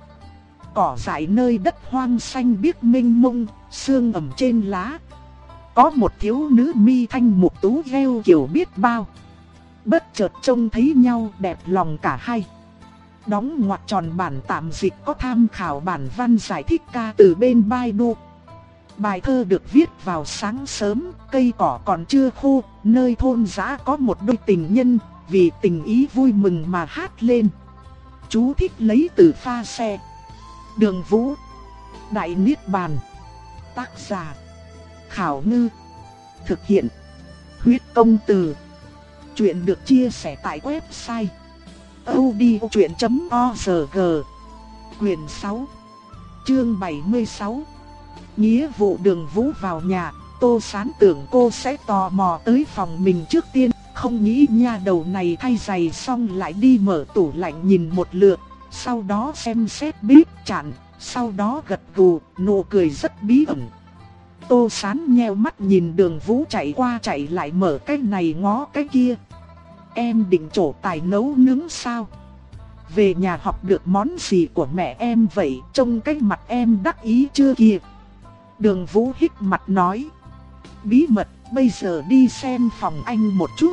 Cỏ dại nơi đất hoang xanh biếc mênh mông, sương ẩm trên lá. Có một thiếu nữ mi thanh mục tú gheo kiểu biết bao. Bất chợt trông thấy nhau đẹp lòng cả hai. Đóng ngoặc tròn bản tạm dịch có tham khảo bản văn giải thích ca từ bên Baidu. Bài thơ được viết vào sáng sớm, cây cỏ còn chưa khô, nơi thôn dã có một đôi tình nhân, vì tình ý vui mừng mà hát lên. Chú thích lấy từ pha xe. Đường Vũ. Đại Niết Bàn. Tác giả. Khảo Ngư. Thực hiện. Huyết Công Từ. Chuyện được chia sẻ tại website audiochuyện chấm org. Quyền sáu. Chương bảy mươi sáu. Nghĩa vụ Đường Vũ vào nhà, Tô Sán tưởng cô sẽ tò mò tới phòng mình trước tiên, không nghĩ nha đầu này thay giày xong lại đi mở tủ lạnh nhìn một lượt, sau đó xem xét bếp chạn, sau đó gật gù, nụ cười rất bí ẩn. Tô Sán nheo mắt nhìn Đường Vũ chạy qua chạy lại mở cái này ngó cái kia. Em định trổ tài nấu nướng sao? Về nhà học được món gì của mẹ em vậy? Trông cái mặt em đắc ý chưa kìa. Đường Vũ hít mặt nói. Bí mật, bây giờ đi xem phòng anh một chút.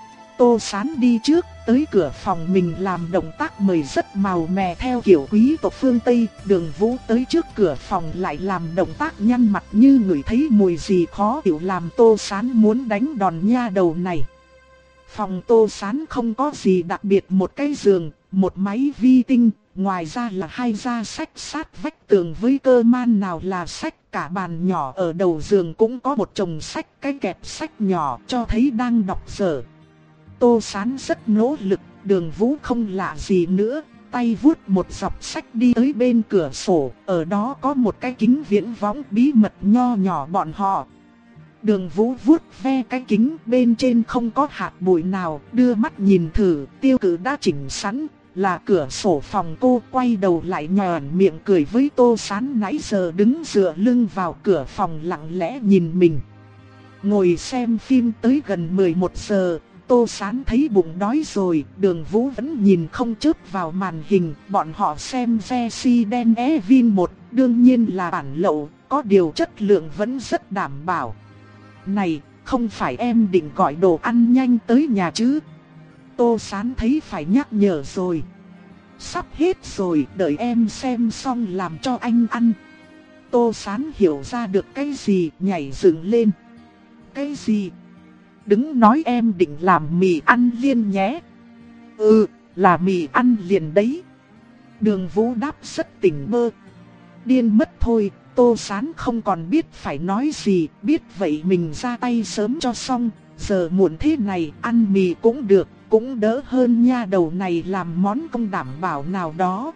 Tô Sán đi trước, tới cửa phòng mình làm động tác mời rất màu mè theo kiểu quý tộc phương Tây. Đường Vũ tới trước cửa phòng lại làm động tác nhăn mặt như ngửi thấy mùi gì khó chịu, làm Tô Sán muốn đánh đòn nha đầu này. Phòng Tô Sán không có gì đặc biệt, một cái giường, một máy vi tinh, ngoài ra là hai giá sách sát vách tường với cơ man nào là sách, cả bàn nhỏ ở đầu giường cũng có một chồng sách, cái kẹp sách nhỏ cho thấy đang đọc dở. Tô Sán rất nỗ lực, Đường Vũ không lạ gì nữa, tay vuốt một dọc sách đi tới bên cửa sổ, ở đó có một cái kính viễn vọng bí mật nho nhỏ bọn họ. Đường Vũ vuốt ve cái kính, bên trên không có hạt bụi nào, đưa mắt nhìn thử, tiêu cự đã chỉnh sẵn, là cửa sổ phòng cô. Quay đầu lại nhòn miệng cười với Tô Sán nãy giờ đứng dựa lưng vào cửa phòng lặng lẽ nhìn mình. Ngồi xem phim tới gần mười một giờ, Tô Sán thấy bụng đói rồi, Đường Vũ vẫn nhìn không chớp vào màn hình. Bọn họ xem Resident Evil một, đương nhiên là bản lậu, có điều chất lượng vẫn rất đảm bảo. Này, không phải em định gọi đồ ăn nhanh tới nhà chứ? Tô Sán thấy phải nhắc nhở rồi. Sắp hết rồi, đợi em xem xong làm cho anh ăn. Tô Sán hiểu ra được cái gì, nhảy dựng lên. Cái gì? Đừng nói em định làm mì ăn liền nhé. Ừ, là mì ăn liền đấy. Đường Vũ đáp rất tỉnh bơ. Điên mất thôi, Tô Sán không còn biết phải nói gì, biết vậy mình ra tay sớm cho xong. Giờ muộn thế này, ăn mì cũng được, cũng đỡ hơn nha đầu này làm món không đảm bảo nào đó.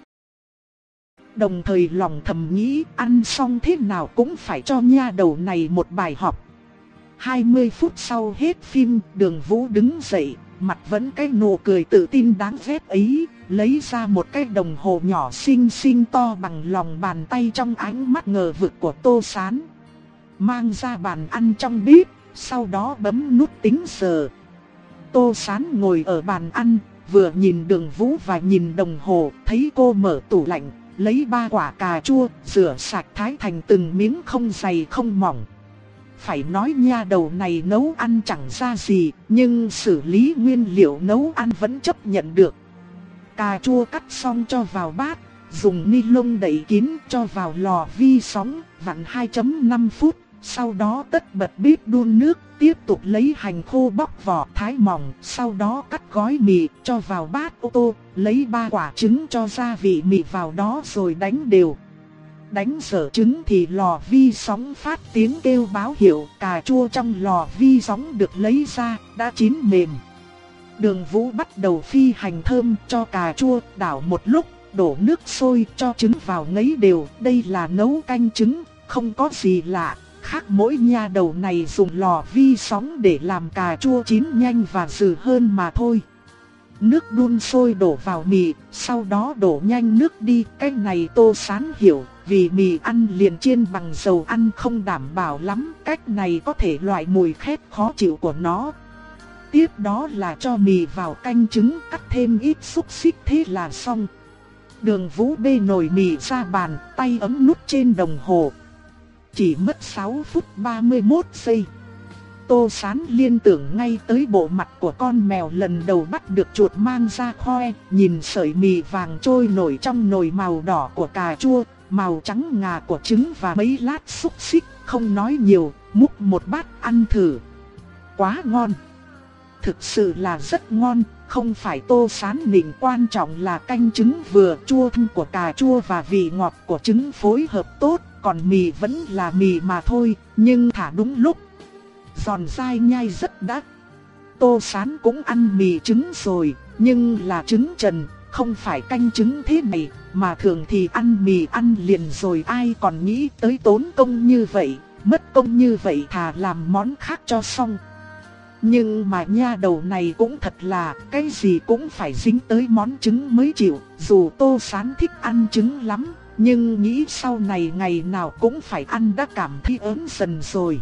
Đồng thời lòng thầm nghĩ, ăn xong thế nào cũng phải cho nha đầu này một bài học. hai mươi phút sau hết phim, Đường Vũ đứng dậy, mặt vẫn cái nụ cười tự tin đáng ghét ấy, lấy ra một cái đồng hồ nhỏ xinh xinh to bằng lòng bàn tay trong ánh mắt ngờ vực của Tô Sán. Mang ra bàn ăn trong bếp, sau đó bấm nút tính giờ. Tô Sán ngồi ở bàn ăn, vừa nhìn Đường Vũ và nhìn đồng hồ, thấy cô mở tủ lạnh, lấy ba quả cà chua, rửa sạch thái thành từng miếng không dày không mỏng. Phải nói nha đầu này nấu ăn chẳng ra gì, nhưng xử lý nguyên liệu nấu ăn vẫn chấp nhận được. Cà chua cắt xong cho vào bát, dùng ni lông đậy kín cho vào lò vi sóng, vặn hai phẩy năm phút. Sau đó tất bật bếp đun nước, tiếp tục lấy hành khô bóc vỏ thái mỏng, sau đó cắt gói mì cho vào bát ô tô, lấy ba quả trứng cho gia vị mì vào đó rồi đánh đều. Đánh dở trứng thì lò vi sóng phát tiếng kêu báo hiệu cà chua trong lò vi sóng được lấy ra, đã chín mềm. Đường Vũ bắt đầu phi hành thơm cho cà chua, đảo một lúc, đổ nước sôi cho trứng vào ngấy đều. Đây là nấu canh trứng, không có gì lạ. Khác mỗi nha đầu này dùng lò vi sóng để làm cà chua chín nhanh và dừ hơn mà thôi. Nước đun sôi đổ vào mì, sau đó đổ nhanh nước đi. Cái này Tô Sán hiểu, vì mì ăn liền chiên bằng dầu ăn không đảm bảo lắm. Cách này có thể loại mùi khét khó chịu của nó. Tiếp đó là cho mì vào canh trứng, cắt thêm ít xúc xích thế là xong. Đường Vũ bê nồi mì ra bàn, tay ấm nút trên đồng hồ. Chỉ mất sáu phút ba mươi mốt giây. Tô Sán liên tưởng ngay tới bộ mặt của con mèo lần đầu bắt được chuột mang ra khoe. Nhìn sợi mì vàng trôi nổi trong nồi màu đỏ của cà chua, màu trắng ngà của trứng và mấy lát xúc xích. Không nói nhiều, múc một bát ăn thử. Quá ngon. Thực sự là rất ngon. Không phải Tô Sán nịnh, quan trọng là canh trứng vừa chua thơm của cà chua và vị ngọt của trứng phối hợp tốt. Còn mì vẫn là mì mà thôi, nhưng thả đúng lúc. Giòn dai nhai rất đắt. Tô Sán cũng ăn mì trứng rồi, nhưng là trứng trần, không phải canh trứng thế này. Mà thường thì ăn mì ăn liền rồi, ai còn nghĩ tới tốn công như vậy. Mất công như vậy thà làm món khác cho xong. Nhưng mà nha đầu này cũng thật là, cái gì cũng phải dính tới món trứng mới chịu. Dù Tô Sán thích ăn trứng lắm, nhưng nghĩ sau này ngày nào cũng phải ăn đã cảm thấy ớn dần rồi.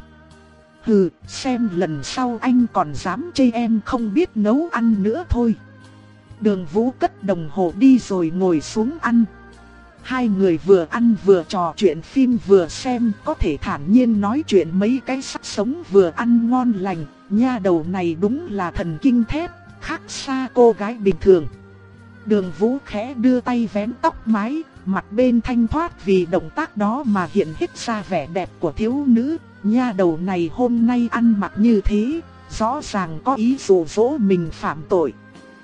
Hừ, xem lần sau anh còn dám chê em không biết nấu ăn nữa thôi. Đường Vũ cất đồng hồ đi rồi ngồi xuống ăn. Hai người vừa ăn vừa trò chuyện phim vừa xem, có thể thản nhiên nói chuyện mấy cái sắc sống vừa ăn ngon lành. Nha đầu này đúng là thần kinh thép, khác xa cô gái bình thường. Đường Vũ khẽ đưa tay vén tóc mái, mặt bên thanh thoát vì động tác đó mà hiện hết ra vẻ đẹp của thiếu nữ. Nha đầu này hôm nay ăn mặc như thế, rõ ràng có ý dụ dỗ mình phạm tội.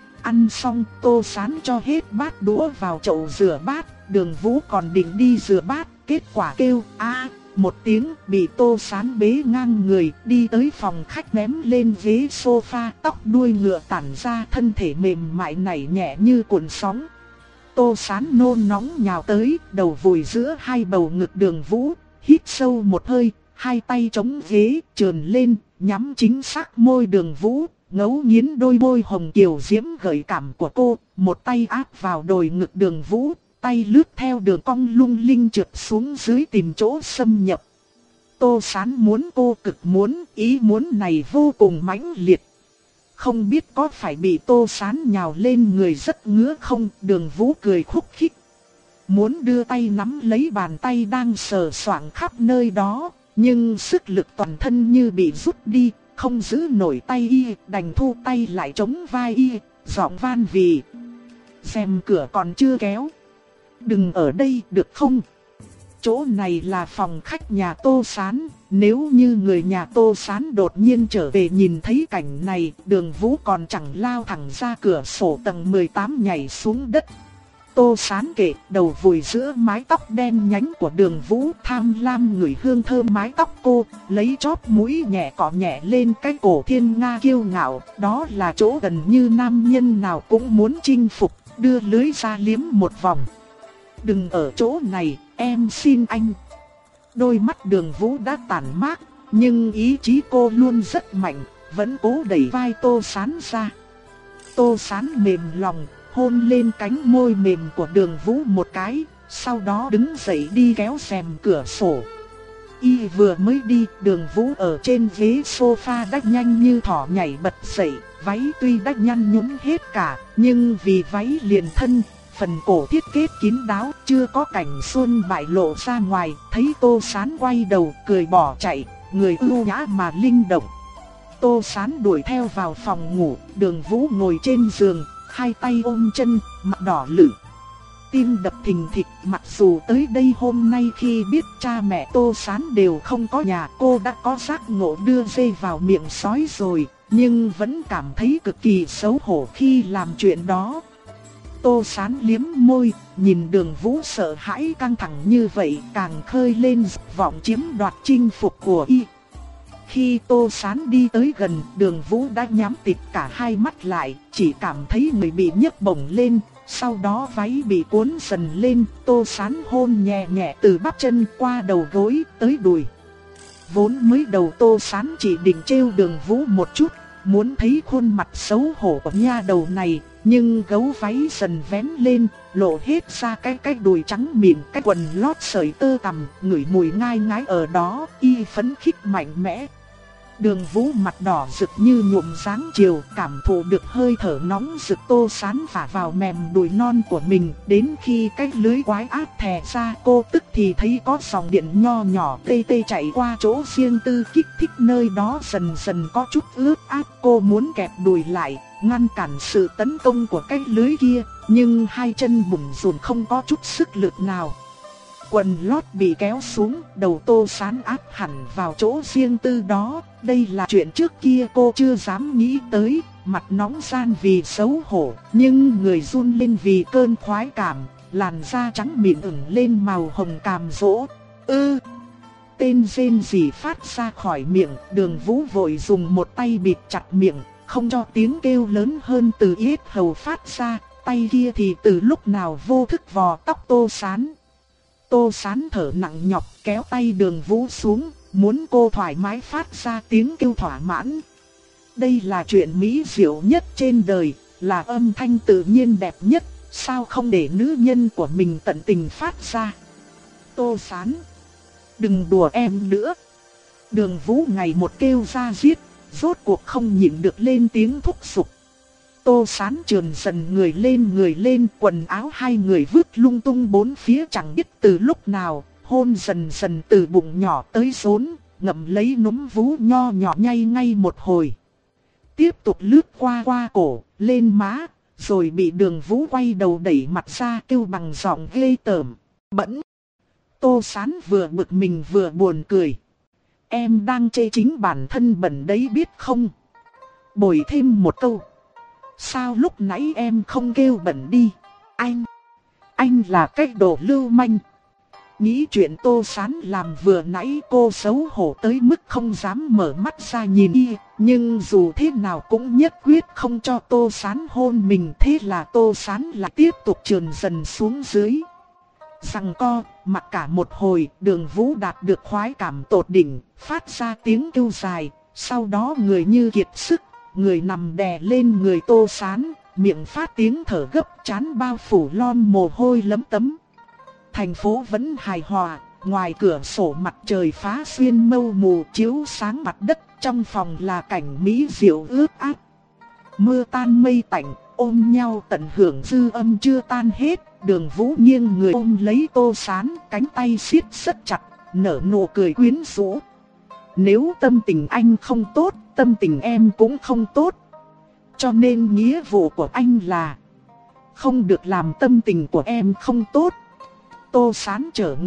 Ăn xong, Tô Sán cho hết bát đũa vào chậu rửa bát. Đường Vũ còn định đi rửa bát, kết quả kêu a một tiếng, bị Tô Sán bế ngang người đi tới phòng khách, ném lên ghế sofa, tóc đuôi ngựa tản ra, thân thể mềm mại nảy nhẹ như cuộn sóng. Tô Sán nôn nóng nhào tới, đầu vùi giữa hai bầu ngực Đường Vũ, hít sâu một hơi, hai tay chống ghế, trườn lên, nhắm chính xác môi Đường Vũ, ngấu nghiến đôi môi hồng kiều diễm gợi cảm của cô, một tay áp vào đồi ngực Đường Vũ, tay lướt theo đường cong lung linh trượt xuống dưới tìm chỗ xâm nhập. Tô Sán muốn, cô cực muốn, ý muốn này vô cùng mãnh liệt. Không biết có phải bị Tô Sán nhào lên người rất ngứa không? Đường Vũ cười khúc khích, muốn đưa tay nắm lấy bàn tay đang sờ soạng khắp nơi đó, nhưng sức lực toàn thân như bị rút đi, không giữ nổi tay y, đành thu tay lại chống vai y, giọng van vì rèm cửa còn chưa kéo. Đừng ở đây được không? chỗ này là phòng khách nhà Tô Sán. Nếu như người nhà Tô Sán đột nhiên trở về nhìn thấy cảnh này, Đường Vũ còn chẳng lao thẳng ra cửa sổ tầng mười tám nhảy xuống đất. Tô Sán kệ đầu vùi giữa mái tóc đen nhánh của Đường Vũ, tham lam ngửi hương thơm mái tóc cô, lấy chóp mũi nhẹ cọ nhẹ lên cái cổ thiên nga kiêu ngạo. Đó là chỗ gần như nam nhân nào cũng muốn chinh phục, đưa lưới ra liếm một vòng. Đừng ở chỗ này, em xin anh. Đôi mắt Đường Vũ đã tàn mát, nhưng ý chí cô luôn rất mạnh, vẫn cố đẩy vai Tô Sán ra. Tô Sán mềm lòng, hôn lên cánh môi mềm của Đường Vũ một cái, sau đó đứng dậy đi kéo rèm cửa sổ. Y vừa mới đi, Đường Vũ ở trên ghế sofa đã nhanh như thỏ nhảy bật dậy, váy tuy đã nhăn nhúm hết cả, nhưng vì váy liền thân, phần cổ thiết kế kín đáo, chưa có cảnh xuân bại lộ ra ngoài. Thấy Tô Sán quay đầu cười bỏ chạy, người ưu nhã mà linh động. Tô Sán đuổi theo vào phòng ngủ, Đường Vũ ngồi trên giường, hai tay ôm chân, mặt đỏ lửng. Tim đập thình thịch, mặc dù tới đây hôm nay khi biết cha mẹ Tô Sán đều không có nhà, cô đã có giác ngộ đưa dây vào miệng sói rồi, nhưng vẫn cảm thấy cực kỳ xấu hổ khi làm chuyện đó. Tô Sán liếm môi, nhìn Đường Vũ sợ hãi căng thẳng như vậy, càng khơi lên dục vọng chiếm đoạt chinh phục của y. Khi Tô Sán đi tới gần, Đường Vũ đã nhắm tịt cả hai mắt lại, chỉ cảm thấy người bị nhấc bổng lên, sau đó váy bị cuốn dần lên. Tô Sán hôn nhẹ nhẹ từ bắp chân qua đầu gối tới đùi. Vốn mới đầu Tô Sán chỉ định trêu Đường Vũ một chút, muốn thấy khuôn mặt xấu hổ của nha đầu này, nhưng gấu váy dần vén lên, lộ hết ra cái cái đùi trắng mịn, cái quần lót sợi tơ tằm, ngửi mùi ngai ngái ở đó, y phấn khích mạnh mẽ. Đường Vũ mặt đỏ rực như nhuộm dáng chiều, cảm thụ được hơi thở nóng rực Tô Sán phả vào mềm đùi non của mình. Đến khi cái lưới quái áp thè ra, cô tức thì thấy có dòng điện nho nhỏ tê tê chạy qua chỗ riêng tư, kích thích nơi đó dần dần có chút ướt át. Cô muốn kẹp đùi lại, ngăn cản sự tấn công của cái lưới kia, nhưng hai chân bủn rủn không có chút sức lực nào. Quần lót bị kéo xuống, đầu Tô Sán áp hẳn vào chỗ riêng tư đó. Đây là chuyện trước kia cô chưa dám nghĩ tới, mặt nóng ran vì xấu hổ, nhưng người run lên vì cơn khoái cảm, làn da trắng mịn ửng lên màu hồng cam dỗ. Ư! Tên rên rỉ phát ra khỏi miệng, Đường Vũ vội dùng một tay bịt chặt miệng, không cho tiếng kêu lớn hơn từ yết hầu phát ra, tay kia thì từ lúc nào vô thức vò tóc Tô Sán. Tô Sán thở nặng nhọc kéo tay Đường Vũ xuống, muốn cô thoải mái phát ra tiếng kêu thỏa mãn. Đây là chuyện mỹ diệu nhất trên đời, là âm thanh tự nhiên đẹp nhất, sao không để nữ nhân của mình tận tình phát ra. Tô Sán, đừng đùa em nữa. Đường Vũ ngày một kêu ra giết, rốt cuộc không nhịn được lên tiếng thúc giục. Tô Sán trườn dần người lên người lên, quần áo hai người vứt lung tung bốn phía chẳng biết từ lúc nào, hôn dần dần từ bụng nhỏ tới rốn, ngậm lấy núm vú nho nhỏ nhay ngay một hồi. Tiếp tục lướt qua qua cổ, lên má, rồi bị Đường Vũ quay đầu đẩy mặt ra kêu bằng giọng ghê tởm, bẩn. Tô Sán vừa bực mình vừa buồn cười. Em đang chê chính bản thân bẩn đấy biết không? Bồi thêm một câu. Sao lúc nãy em không kêu bẩn đi? Anh, anh là cái đồ lưu manh. Nghĩ chuyện Tô Sán làm vừa nãy cô xấu hổ tới mức không dám mở mắt ra nhìn y, nhưng dù thế nào cũng nhất quyết không cho Tô Sán hôn mình. Thế là Tô Sán lại tiếp tục trườn dần xuống dưới. Giằng co, mặc cả một hồi, Đường Vũ đạt được khoái cảm tột đỉnh, phát ra tiếng kêu dài, sau đó người như kiệt sức, người nằm đè lên người Tô Sán, miệng phát tiếng thở gấp, trán bao phủ lon mồ hôi lấm tấm. Thành phố vẫn hài hòa, ngoài cửa sổ mặt trời phá xuyên mâu mù chiếu sáng mặt đất, trong phòng là cảnh mỹ diệu ướt át. Mưa tan mây tạnh, ôm nhau tận hưởng dư âm chưa tan hết. Đường Vũ nghiêng người ôm lấy Tô Sán, cánh tay siết rất chặt, nở nụ cười quyến rũ. Nếu tâm tình anh không tốt, tâm tình em cũng không tốt. Cho nên nghĩa vụ của anh là không được làm tâm tình của em không tốt. Tô Sán trở người,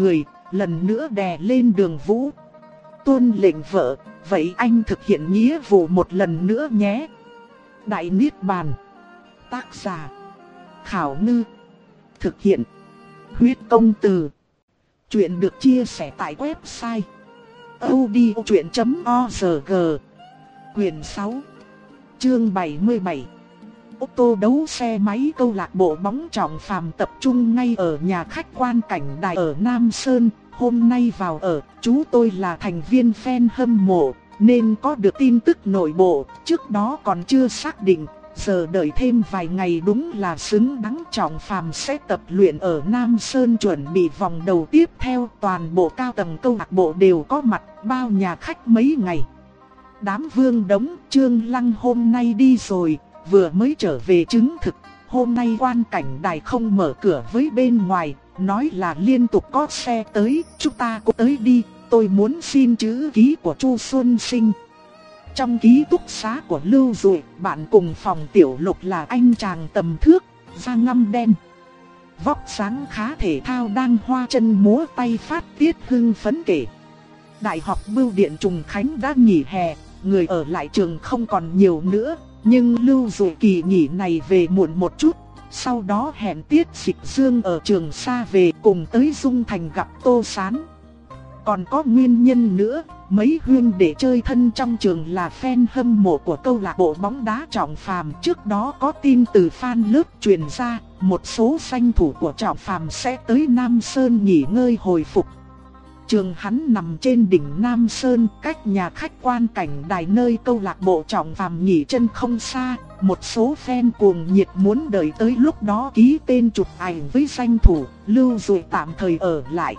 lần nữa đè lên Đường Vũ. Tuân lệnh vợ, vậy anh thực hiện nghĩa vụ một lần nữa nhé. Đại Niết Bàn. Tác giả Khảo Ngư. Thực hiện Huyết Công Từ. Chuyện được chia sẻ tại website audiochuyện chấm org. Quyền sáu, chương bảy mươi bảy. Ô tô đấu xe máy câu lạc bộ bóng Trọng Phàm tập trung ngay ở nhà khách Quan Cảnh Đài ở Nam Sơn. Hôm nay vào ở, chú tôi là thành viên fan hâm mộ, nên có được tin tức nội bộ, trước đó còn chưa xác định. Giờ đợi thêm vài ngày đúng là xứng đáng. Trọng Phàm sẽ tập luyện ở Nam Sơn chuẩn bị vòng đầu tiếp theo. Toàn bộ cao tầng câu lạc bộ đều có mặt, bao nhà khách mấy ngày. Đám Vương Đống, Trương Lăng hôm nay đi rồi, vừa mới trở về chứng thực. Hôm nay Quan Cảnh Đài không mở cửa với bên ngoài, nói là liên tục có xe tới, chúng ta cũng tới đi, tôi muốn xin chữ ký của Chu Xuân Sinh. Trong ký túc xá của Lưu Dụ, bạn cùng phòng Tiểu Lục là anh chàng tầm thước, da ngăm đen. Vóc dáng khá thể thao đang hoa chân múa tay phát tiết hưng phấn kể. Đại học Bưu điện Trùng Khánh đã nghỉ hè, người ở lại trường không còn nhiều nữa, nhưng Lưu Dụ kỳ nghỉ này về muộn một chút. Sau đó hẹn Tiết Dịch Dương ở Trường Sa về cùng tới Dung Thành gặp Tô Sán. Còn có nguyên nhân nữa, mấy huynh đệ chơi thân trong trường là fan hâm mộ của câu lạc bộ bóng đá Trọng Phàm. Trước đó có tin từ fan lớp truyền ra, một số danh thủ của Trọng Phàm sẽ tới Nam Sơn nghỉ ngơi hồi phục. Trường hắn nằm trên đỉnh Nam Sơn, cách nhà khách Quan Cảnh Đài nơi câu lạc bộ Trọng Phàm nghỉ chân không xa. Một số fan cuồng nhiệt muốn đợi tới lúc đó ký tên chụp ảnh với danh thủ, Lưu Dụ tạm thời ở lại.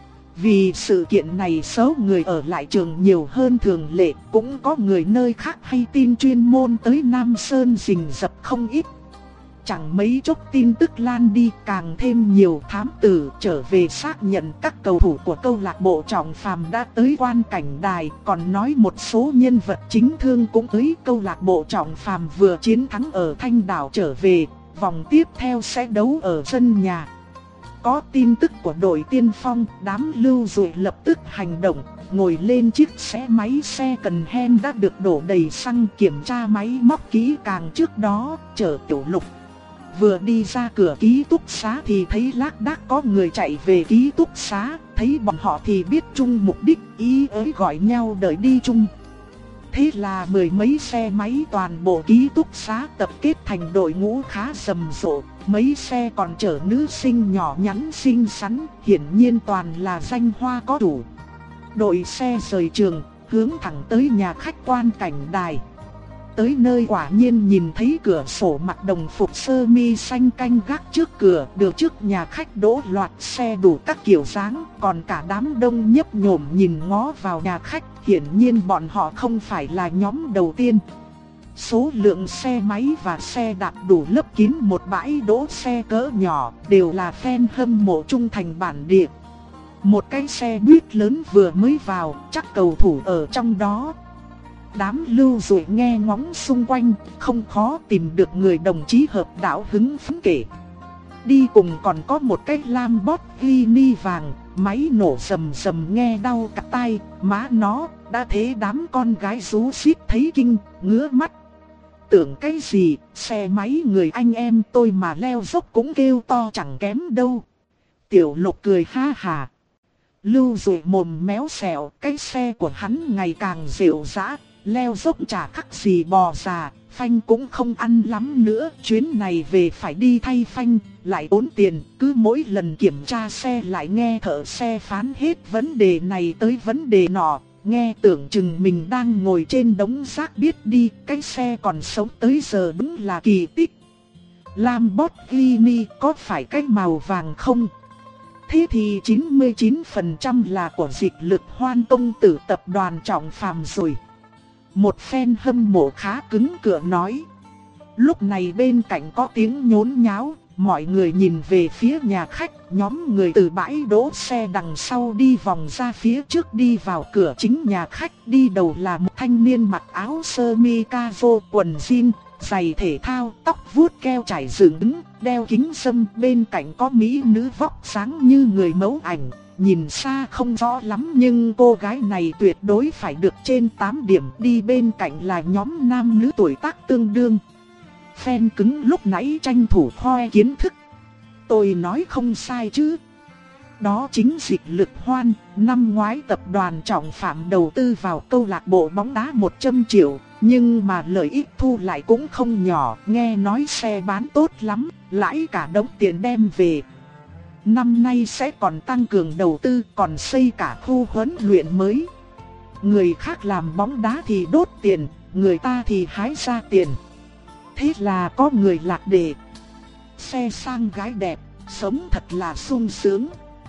Vì sự kiện này số người ở lại trường nhiều hơn thường lệ, cũng có người nơi khác hay tin chuyên môn tới Nam Sơn rình rập không ít. Chẳng mấy chốc tin tức lan đi, càng thêm nhiều thám tử trở về xác nhận các cầu thủ của câu lạc bộ Trọng Phàm đã tới Quan Cảnh Đài, còn nói một số nhân vật chính thương cũng tới. Câu lạc bộ Trọng Phàm vừa chiến thắng ở Thanh Đảo trở về, vòng tiếp theo sẽ đấu ở sân nhà. Có tin tức của đội tiên phong, đám Lưu Dụ lập tức hành động, ngồi lên chiếc xe máy xe cần hen đã được đổ đầy xăng, kiểm tra máy móc kỹ càng trước đó, chở Tiểu Lục. Vừa đi ra cửa ký túc xá thì thấy lác đác có người chạy về ký túc xá, thấy bọn họ thì biết chung mục đích, ý ới gọi nhau đợi đi chung. Thế là mười mấy xe máy toàn bộ ký túc xá tập kết thành đội ngũ khá rầm rộ, mấy xe còn chở nữ sinh nhỏ nhắn xinh xắn, hiển nhiên toàn là danh hoa có chủ. Đội xe rời trường, hướng thẳng tới nhà khách Quan Cảnh Đài. Tới nơi quả nhiên nhìn thấy cửa sổ mặc đồng phục sơ mi xanh canh gác trước cửa, được trước nhà khách đỗ loạt xe đủ các kiểu dáng, còn cả đám đông nhấp nhổm nhìn ngó vào nhà khách, hiển nhiên bọn họ không phải là nhóm đầu tiên. Số lượng xe máy và xe đạp đủ lấp kín một bãi đỗ xe cỡ nhỏ, đều là fan hâm mộ trung thành bản địa. Một cái xe buýt lớn vừa mới vào, chắc cầu thủ ở trong đó. Đám Lưu Dụ nghe ngóng xung quanh, không khó tìm được người đồng chí hợp đạo hứng phấn kể. Đi cùng còn có một cái Lamborghini vàng, máy nổ rầm rầm nghe đau cả tai, má nó, đã thế đám con gái rú xít thấy kinh, ngứa mắt. Tưởng cái gì, xe máy người anh em tôi mà leo dốc cũng kêu to chẳng kém đâu. Tiểu Lục cười ha hà. Lưu Dụ mồm méo xẹo, cái xe của hắn ngày càng dịu dã. Leo dốc chả khác gì bò già, phanh cũng không ăn lắm nữa. Chuyến này về phải đi thay phanh, lại tốn tiền. Cứ mỗi lần kiểm tra xe lại nghe thợ xe phán hết vấn đề này tới vấn đề nọ. Nghe tưởng chừng mình đang ngồi trên đống rác biết đi. Cái xe còn sống tới giờ đúng là kỳ tích. Lamborghini có phải cái màu vàng không? Thế thì chín mươi chín phần trăm là của Dịch Lực Hoan công tử tập đoàn Trọng Phàm rồi. Một fan hâm mộ khá cứng cựa nói. Lúc này bên cạnh có tiếng nhốn nháo, mọi người nhìn về phía nhà khách. Nhóm người từ bãi đỗ xe đằng sau đi vòng ra phía trước đi vào cửa chính nhà khách. Đi đầu là một thanh niên mặc áo sơ mi caro, quần jean, giày thể thao, tóc vuốt keo chải dựng đứng, đeo kính râm. Bên cạnh có mỹ nữ vóc sáng như người mẫu ảnh, nhìn xa không rõ lắm nhưng cô gái này tuyệt đối phải được trên tám điểm, đi bên cạnh là nhóm nam nữ tuổi tác tương đương. Fan cứng lúc nãy tranh thủ khoe kiến thức. Tôi nói không sai chứ? Đó chính Dịch Lực Hoan, năm ngoái tập đoàn Trọng Phạm đầu tư vào câu lạc bộ bóng đá một trăm triệu, nhưng mà lợi ích thu lại cũng không nhỏ, nghe nói xe bán tốt lắm, lãi cả đống tiền đem về. Năm nay sẽ còn tăng cường đầu tư, còn xây cả khu huấn luyện mới. Người khác làm bóng đá thì đốt tiền, người ta thì hái ra tiền. Thế là có người lạc đề. Xe sang gái đẹp, sống thật là sung sướng.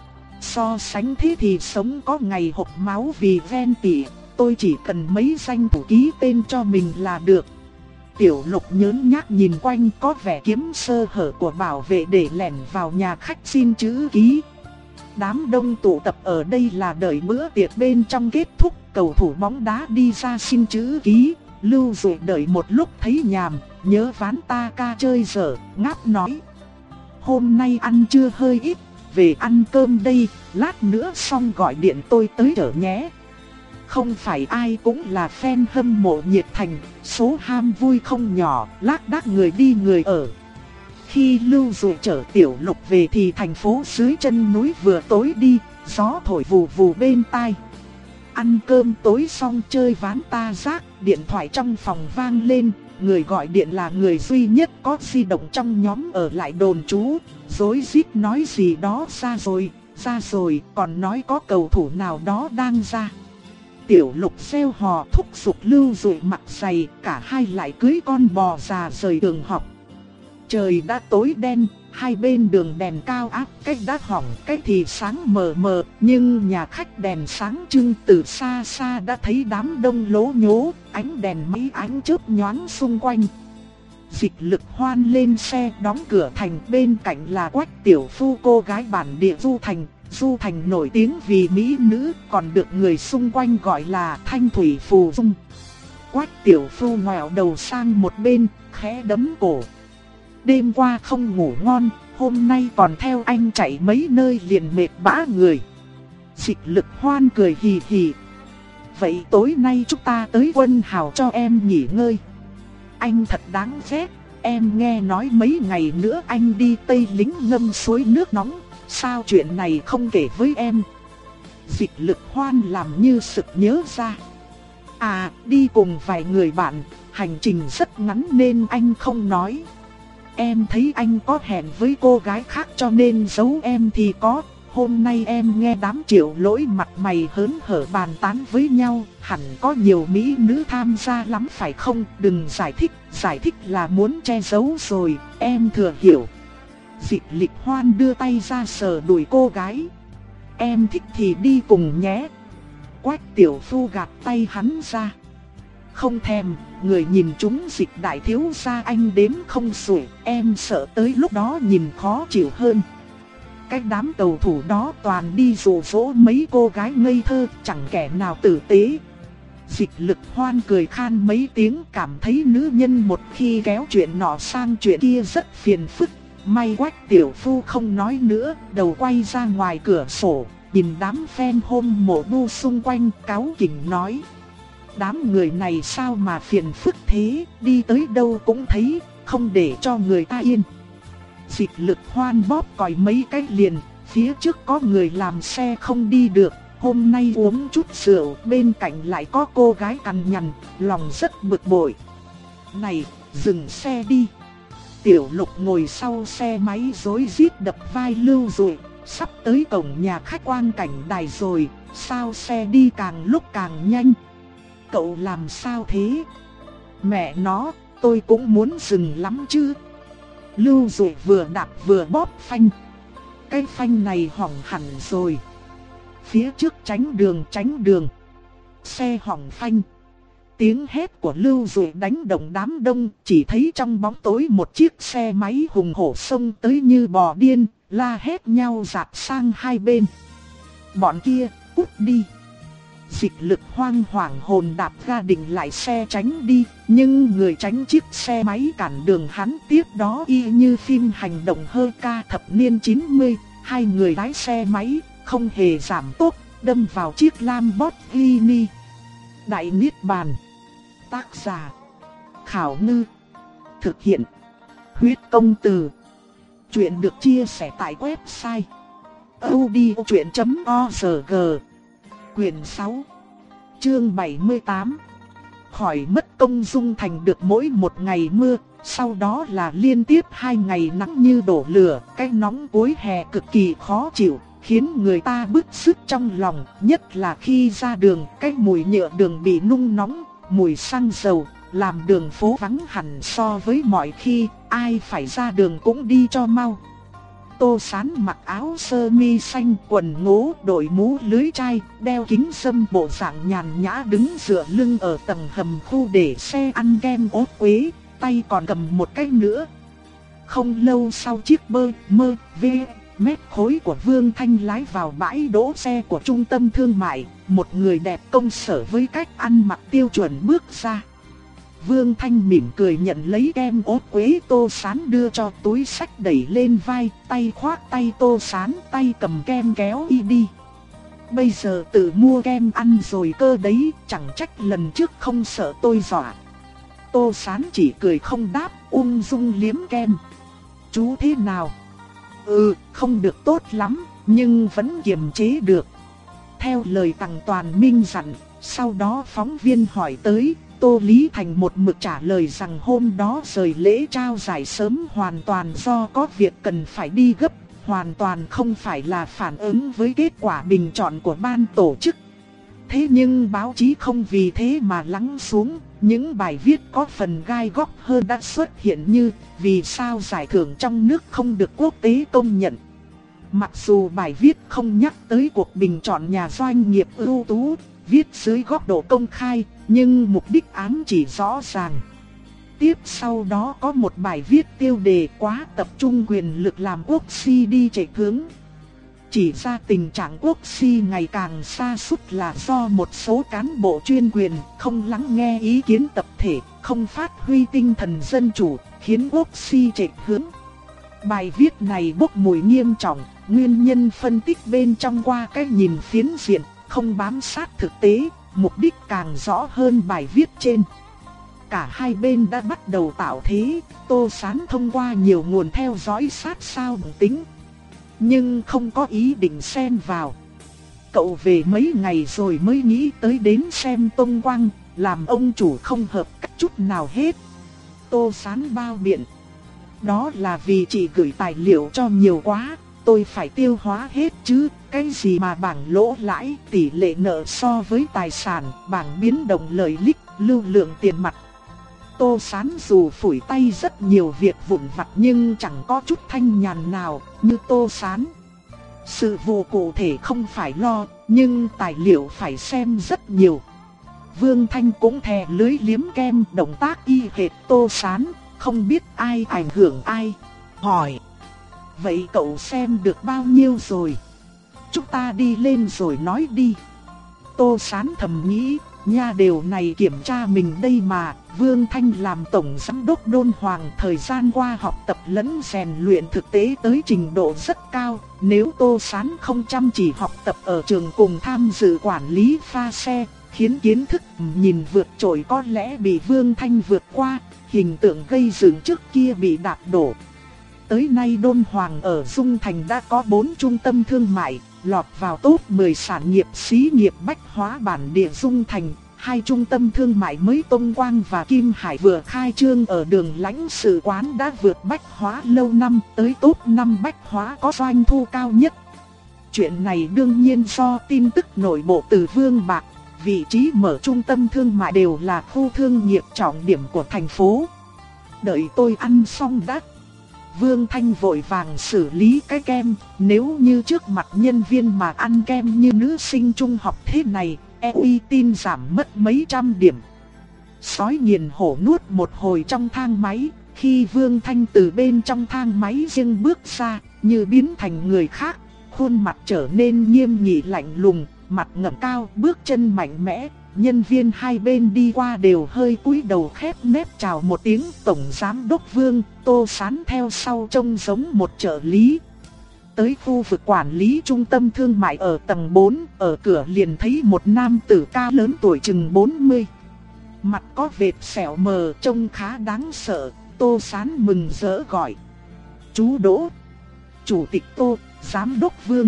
So sánh thế thì sống có ngày hộc máu vì ven tỉ, tôi chỉ cần mấy danh thủ ký tên cho mình là được. Tiểu Lục nhớn nhác nhìn quanh, có vẻ kiếm sơ hở của bảo vệ để lẻn vào nhà khách xin chữ ký. Đám đông tụ tập ở đây là đợi bữa tiệc bên trong kết thúc, cầu thủ bóng đá đi ra xin chữ ký. Lưu Dụ đợi một lúc thấy nhàm, nhớ ván ta ca chơi dở, ngáp nói: hôm nay ăn trưa hơi ít, về ăn cơm đây, lát nữa xong gọi điện tôi tới chở nhé. Không phải ai cũng là fan hâm mộ nhiệt thành, số ham vui không nhỏ, lác đác người đi người ở. Khi Lưu Dụ chở Tiểu Lục về thì thành phố dưới chân núi vừa tối đi, gió thổi vù vù bên tai. Ăn cơm tối xong chơi ván ta giác, điện thoại trong phòng vang lên, người gọi điện là người duy nhất có di động trong nhóm ở lại đồn trú, rối rít nói gì đó ra rồi, ra rồi, còn nói có cầu thủ nào đó đang ra. Tiểu Lục reo hò thúc giục Lưu Dụ mặc giày, cả hai lại cưới con bò già rời trường học. Trời đã tối đen, hai bên đường đèn cao áp, cách đã hỏng, cách thì sáng mờ mờ, nhưng nhà khách đèn sáng trưng, từ xa xa đã thấy đám đông lố nhố, ánh đèn mấy ánh chớp nhoáng xung quanh. Dịch Lực Hoan lên xe đóng cửa thành, bên cạnh là Quách Tiểu Phu, cô gái bản địa Du Thành. Du Thành nổi tiếng vì mỹ nữ, còn được người xung quanh gọi là Thanh Thủy Phù Dung. Quách Tiểu Phu ngoẹo đầu sang một bên, khẽ đấm cổ. Đêm qua không ngủ ngon, hôm nay còn theo anh chạy mấy nơi liền mệt bã người. Dịch Lực Hoan cười hì hì. Vậy tối nay chúng ta tới Quân Hào cho em nghỉ ngơi. Anh thật đáng ghét, em nghe nói mấy ngày nữa anh đi Tây Lính ngâm suối nước nóng. Sao chuyện này không kể với em? Dịch Lực Hoan làm như sực nhớ ra. À, đi cùng vài người bạn, hành trình rất ngắn nên anh không nói. Em thấy anh có hẹn với cô gái khác cho nên giấu em thì có. Hôm nay em nghe đám Triệu Lỗi mặt mày hớn hở bàn tán với nhau, hẳn có nhiều mỹ nữ tham gia lắm phải không? Đừng giải thích, giải thích là muốn che giấu rồi, em thừa hiểu. Dịch Lực Hoan đưa tay ra sờ đùi cô gái. Em thích thì đi cùng nhé. Quách Tiểu Phu gạt tay hắn ra. Không thèm, người nhìn chúng Dịch đại thiếu gia anh đếm không xuể, em sợ tới lúc đó nhìn khó chịu hơn. Cái đám cầu thủ đó toàn đi dụ dỗ mấy cô gái ngây thơ, chẳng kẻ nào tử tế. Dịch Lực Hoan cười khan mấy tiếng, cảm thấy nữ nhân một khi kéo chuyện nọ sang chuyện kia rất phiền phức. May Quách Tiểu Phu không nói nữa, đầu quay ra ngoài cửa sổ, nhìn đám fan hâm mộ bu xung quanh, cáu kỉnh nói. Đám người này sao mà phiền phức thế, đi tới đâu cũng thấy, không để cho người ta yên. Dịch Lực Hoan bóp còi mấy cái liền, phía trước có người làm xe không đi được, hôm nay uống chút rượu, bên cạnh lại có cô gái cằn nhằn, lòng rất bực bội. Này, dừng xe đi. Tiểu Lục ngồi sau xe máy rối rít đập vai Lưu Dụ, sắp tới cổng nhà khách Quang Cảnh Đài rồi, sao xe đi càng lúc càng nhanh. Cậu làm sao thế? Mẹ nó, tôi cũng muốn dừng lắm chứ. Lưu Dụ vừa đạp vừa bóp phanh. Cái phanh này hỏng hẳn rồi. Phía trước tránh đường tránh đường. Xe hỏng phanh. Tiếng hét của Lưu Dụ đánh động đám đông, chỉ thấy trong bóng tối một chiếc xe máy hùng hổ xông tới như bò điên, la hét nhau dạt sang hai bên. Bọn kia, cút đi. Dịch Lực Hoang hoảng hồn đạp ga định lại xe tránh đi, nhưng người tránh chiếc xe máy cản đường hắn tiếp đó y như phim hành động hơ ca thập niên chín mươi, hai người lái xe máy, không hề giảm tốc, đâm vào chiếc Lamborghini. Đại Niết Bàn. Tác giả Khảo Ngư. Thực hiện Huyết Công Từ. Chuyện được chia sẻ tại website audiochuyện chấm org. Quyển sáu, chương bảy mươi tám. Khỏi mất công dung thành được mỗi một ngày mưa, sau đó là liên tiếp hai ngày nắng như đổ lửa. Cái nóng cuối hè cực kỳ khó chịu, khiến người ta bứt rứt trong lòng, nhất là khi ra đường, cái mùi nhựa đường bị nung nóng, mùi xăng dầu, làm đường phố vắng hẳn so với mọi khi, ai phải ra đường cũng đi cho mau. Tô Sán mặc áo sơ mi xanh, quần ngố, đội mũ lưới chai, đeo kính râm, bộ dạng nhàn nhã đứng dựa lưng ở tầng hầm khu để xe ăn kem ốt quế, tay còn cầm một cái nữa. Không lâu sau chiếc bơ mơ vê mét khối của Vương Thanh lái vào bãi đỗ xe của trung tâm thương mại, một người đẹp công sở với cách ăn mặc tiêu chuẩn bước ra. Vương Thanh mỉm cười nhận lấy kem ốt quế Tô Sán đưa cho, túi xách đẩy lên vai, tay khoác tay Tô Sán, tay cầm kem kéo y đi. Bây giờ tự mua kem ăn rồi cơ đấy, chẳng trách lần trước không sợ tôi dọa. Tô Sán chỉ cười không đáp, ung dung liếm kem. Chú thế nào? Ừ, không được tốt lắm, nhưng vẫn kiềm chế được. Theo lời Tằng Toàn Minh dặn, sau đó phóng viên hỏi tới, Tô Lý Thành một mực trả lời rằng hôm đó rời lễ trao giải sớm hoàn toàn do có việc cần phải đi gấp, hoàn toàn không phải là phản ứng với kết quả bình chọn của ban tổ chức. Thế nhưng báo chí không vì thế mà lắng xuống, những bài viết có phần gai góc hơn đã xuất hiện như vì sao giải thưởng trong nước không được quốc tế công nhận. Mặc dù bài viết không nhắc tới cuộc bình chọn nhà doanh nghiệp ưu tú, viết dưới góc độ công khai, nhưng mục đích ám chỉ rõ ràng. Tiếp sau đó có một bài viết tiêu đề quá tập trung quyền lực làm quốc si đi chạy hướng. Chỉ ra tình trạng quốc si ngày càng sa sút là do một số cán bộ chuyên quyền không lắng nghe ý kiến tập thể, không phát huy tinh thần dân chủ, khiến quốc si chạy hướng. Bài viết này bốc mùi nghiêm trọng, nguyên nhân phân tích bên trong qua cái nhìn phiến diện, không bám sát thực tế, mục đích càng rõ hơn bài viết trên. Cả hai bên đã bắt đầu tạo thế, Tô Sán thông qua nhiều nguồn theo dõi sát sao bằng tính, nhưng không có ý định xen vào. Cậu về mấy ngày rồi mới nghĩ tới đến xem Tông Quang, làm ông chủ không hợp cách chút nào hết. Tô Sán bao biện. Đó là vì chị gửi tài liệu cho nhiều quá, tôi phải tiêu hóa hết chứ, cái gì mà bảng lỗ lãi, tỷ lệ nợ so với tài sản, bảng biến động lợi ích, lưu lượng tiền mặt. Tô Sán dù phủi tay rất nhiều việc vụn vặt nhưng chẳng có chút thanh nhàn nào như Tô Sán. Sự vụ cụ thể không phải lo, nhưng tài liệu phải xem rất nhiều. Vương Thanh cũng thè lưới liếm kem, động tác y hệt Tô Sán, không biết ai ảnh hưởng ai. Hỏi: vậy cậu xem được bao nhiêu rồi? Chúng ta đi lên rồi nói đi. Tô Sán thầm nghĩ, nha đều này kiểm tra mình đây mà. Vương Thanh làm tổng giám đốc Đôn Hoàng, thời gian qua học tập lẫn rèn luyện thực tế tới trình độ rất cao. Nếu Tô Sán không chăm chỉ học tập ở trường cùng tham dự quản lý pha xe, khiến kiến thức nhìn vượt trội có lẽ bị Vương Thanh vượt qua, hình tượng gây dựng trước kia bị đạp đổ. Tới nay Đôn Hoàng ở Dung Thành đã có bốn trung tâm thương mại, lọt vào top mười sản nghiệp xí nghiệp bách hóa bản địa Dung Thành. Hai trung tâm thương mại mới Tông Quang và Kim Hải vừa khai trương ở đường lãnh sự quán đã vượt bách hóa lâu năm, tới top năm bách hóa có doanh thu cao nhất. Chuyện này đương nhiên do tin tức nội bộ từ Vương Bạc, vị trí mở trung tâm thương mại đều là khu thương nghiệp trọng điểm của thành phố. Đợi tôi ăn xong đã. Vương Thanh vội vàng xử lý cái kem, nếu như trước mặt nhân viên mà ăn kem như nữ sinh trung học thế này, e uy tín giảm mất mấy trăm điểm. Sói nghiền hổ nuốt một hồi trong thang máy, khi Vương Thanh từ bên trong thang máy riêng bước ra, như biến thành người khác, khuôn mặt trở nên nghiêm nghị lạnh lùng, mặt ngẩng cao, bước chân mạnh mẽ. Nhân viên hai bên đi qua đều hơi cúi đầu khép nép chào một tiếng. Tổng giám đốc Vương, Tô Sán theo sau trông giống một trợ lý. tới khu vực quản lý trung tâm thương mại ở tầng bốn, ở cửa liền thấy một nam tử cao lớn tuổi chừng bốn mươi. Mặt có vệt sẹo mờ trông khá đáng sợ, Tô Sán mừng rỡ gọi. Chú Đỗ. Chủ tịch Tô, Giám đốc Vương.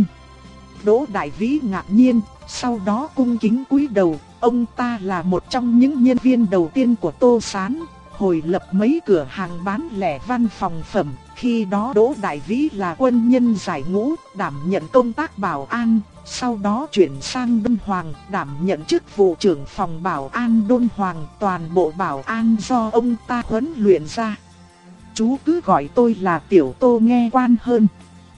Đỗ Đại Vĩ ngạc nhiên, sau đó cung kính cúi đầu. Ông ta là một trong những nhân viên đầu tiên của Tô Sán, hồi lập mấy cửa hàng bán lẻ văn phòng phẩm. Khi đó Đỗ Đại Vĩ là quân nhân giải ngũ, đảm nhận công tác bảo an, sau đó chuyển sang Đôn Hoàng, đảm nhận chức vụ trưởng phòng bảo an Đôn Hoàng. Toàn bộ bảo an do ông ta huấn luyện ra. Chú cứ gọi tôi là Tiểu Tô nghe quan hơn.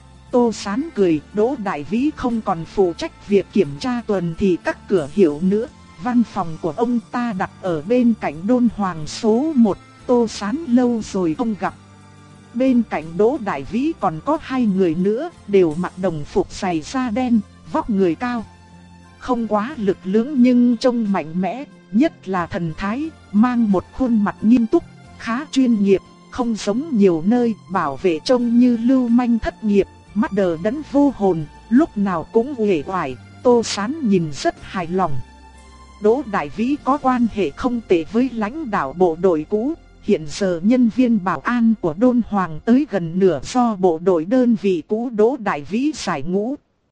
Tô Sán cười, Đỗ Đại Vĩ không còn phụ trách việc kiểm tra tuần thì các cửa hiệu nữa. Văn phòng của ông ta đặt ở bên cạnh Đôn Hoàng số một, Tô Sán lâu rồi không gặp. Bên cạnh Đỗ Đại Vĩ còn có hai người nữa, đều mặc đồng phục giày da đen, vóc người cao. Không quá lực lưỡng nhưng trông mạnh mẽ, nhất là thần thái, mang một khuôn mặt nghiêm túc, khá chuyên nghiệp, không giống nhiều nơi bảo vệ trông như lưu manh thất nghiệp, mắt đờ đẫn vô hồn, lúc nào cũng uể oải. Tô Sán nhìn rất hài lòng. Đỗ Đại Vĩ có quan hệ không tệ với lãnh đạo bộ đội cũ. Hiện giờ nhân viên bảo an của Đôn Hoàng tới gần nửa do bộ đội đơn vị cũ Đỗ Đại Vĩ giải ngũ.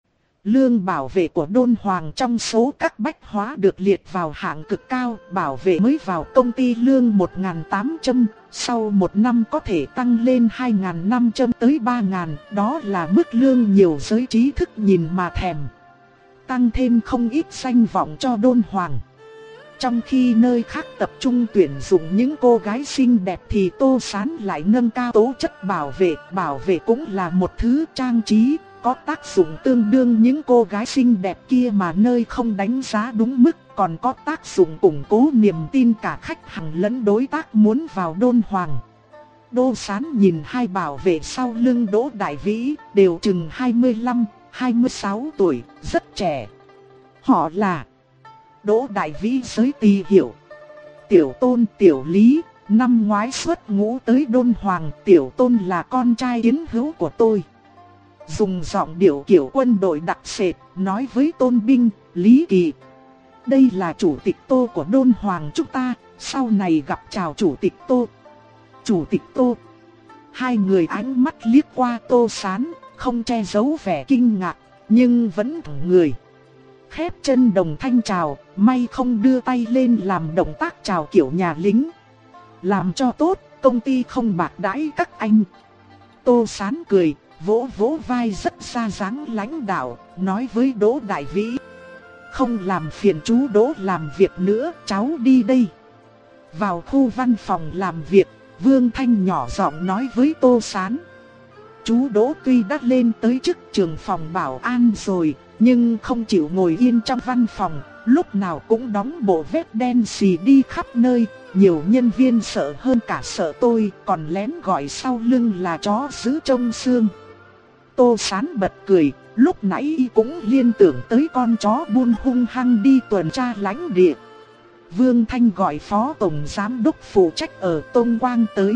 Lương bảo vệ của Đôn Hoàng trong số các bách hóa được liệt vào hạng cực cao, bảo vệ mới vào công ty lương một nghìn tám trăm, sau một năm có thể tăng lên hai nghìn năm trăm tới ba nghìn, đó là mức lương nhiều giới trí thức nhìn mà thèm. Tăng thêm không ít danh vọng cho Đôn Hoàng. Trong khi nơi khác tập trung tuyển dụng những cô gái xinh đẹp thì Tô Sán lại nâng cao tố chất bảo vệ. Bảo vệ cũng là một thứ trang trí, có tác dụng tương đương những cô gái xinh đẹp kia mà nơi không đánh giá đúng mức, còn có tác dụng củng cố niềm tin cả khách hàng lẫn đối tác muốn vào Đôn Hoàng. Tô Sán nhìn hai bảo vệ sau lưng Đỗ Đại Vĩ, đều chừng hai mươi lăm, hai mươi sáu tuổi, rất trẻ. Họ là Đỗ Đại Vĩ giới tì hiểu. Tiểu Tôn, Tiểu Lý, năm ngoái xuất ngũ tới Đôn Hoàng. Tiểu Tôn là con trai chiến hữu của tôi. Dùng giọng điệu kiểu quân đội đặc sệt, nói với Tôn Binh, Lý Kỳ. Đây là chủ tịch Tô của Đôn Hoàng chúng ta, sau này gặp chào chủ tịch Tô. Chủ tịch Tô. Hai người ánh mắt liếc qua Tô Sán, không che giấu vẻ kinh ngạc, nhưng vẫn thẳng người. Khép chân đồng thanh chào, may không đưa tay lên làm động tác chào kiểu nhà lính. Làm cho tốt, công ty không bạc đãi các anh. Tô Sán cười, vỗ vỗ vai rất ra dáng lãnh đạo, nói với Đỗ Đại Vĩ. Không làm phiền chú Đỗ làm việc nữa, cháu đi đây. Vào khu văn phòng làm việc, Vương Thanh nhỏ giọng nói với Tô Sán. Chú Đỗ tuy đã lên tới chức trưởng phòng bảo an rồi, nhưng không chịu ngồi yên trong văn phòng, lúc nào cũng đóng bộ vest đen xì đi khắp nơi. Nhiều nhân viên sợ hơn cả sợ tôi, còn lén gọi sau lưng là chó giữ trông xương. Tô Sán bật cười, lúc nãy y cũng liên tưởng tới con chó buôn hung hăng đi tuần tra lãnh địa. Vương Thanh gọi phó tổng giám đốc phụ trách ở Tôn Quang tới.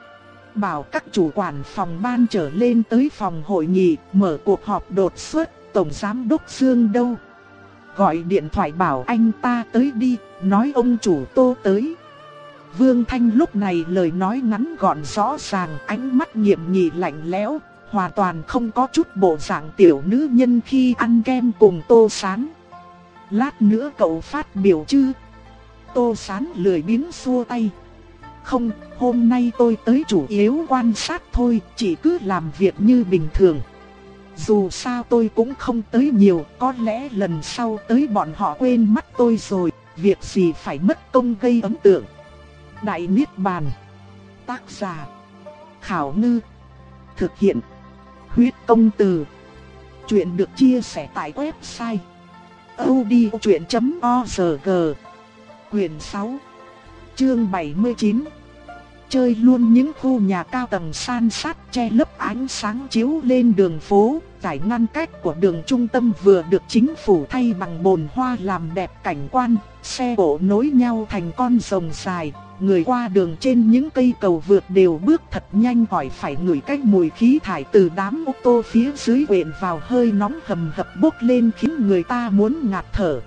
Bảo các chủ quản phòng ban trở lên tới phòng hội nghị, mở cuộc họp đột xuất. Tổng giám đốc Dương đâu? Gọi điện thoại bảo anh ta tới đi, nói ông chủ Tô tới. Vương Thanh lúc này lời nói ngắn gọn rõ ràng, ánh mắt nghiêm nghị lạnh lẽo, hoàn toàn không có chút bộ dạng tiểu nữ nhân khi ăn kem cùng Tô Sán. Lát nữa cậu phát biểu chứ? Tô Sán lười biếng xua tay. Không, hôm nay tôi tới chủ yếu quan sát thôi, chỉ cứ làm việc như bình thường. Dù sao tôi cũng không tới nhiều, có lẽ lần sau tới bọn họ quên mắt tôi rồi, việc gì phải mất công gây ấn tượng. Đại Niết Bàn. Tác giả Khảo Ngư. Thực hiện Huyết Công Từ. Chuyện được chia sẻ tại website audiochuyện chấm org. Quyền sáu, chương bảy mươi chín. Chơi luôn những khu nhà cao tầng san sát che lấp ánh sáng chiếu lên đường phố. Giải ngăn cách của đường trung tâm vừa được chính phủ thay bằng bồn hoa làm đẹp cảnh quan. Xe cộ nối nhau thành con rồng dài, người qua đường trên những cây cầu vượt đều bước thật nhanh, khỏi phải ngửi cái mùi khí thải từ đám ô tô phía dưới quện vào, hơi nóng hầm hập bốc lên khiến người ta muốn ngạt thở.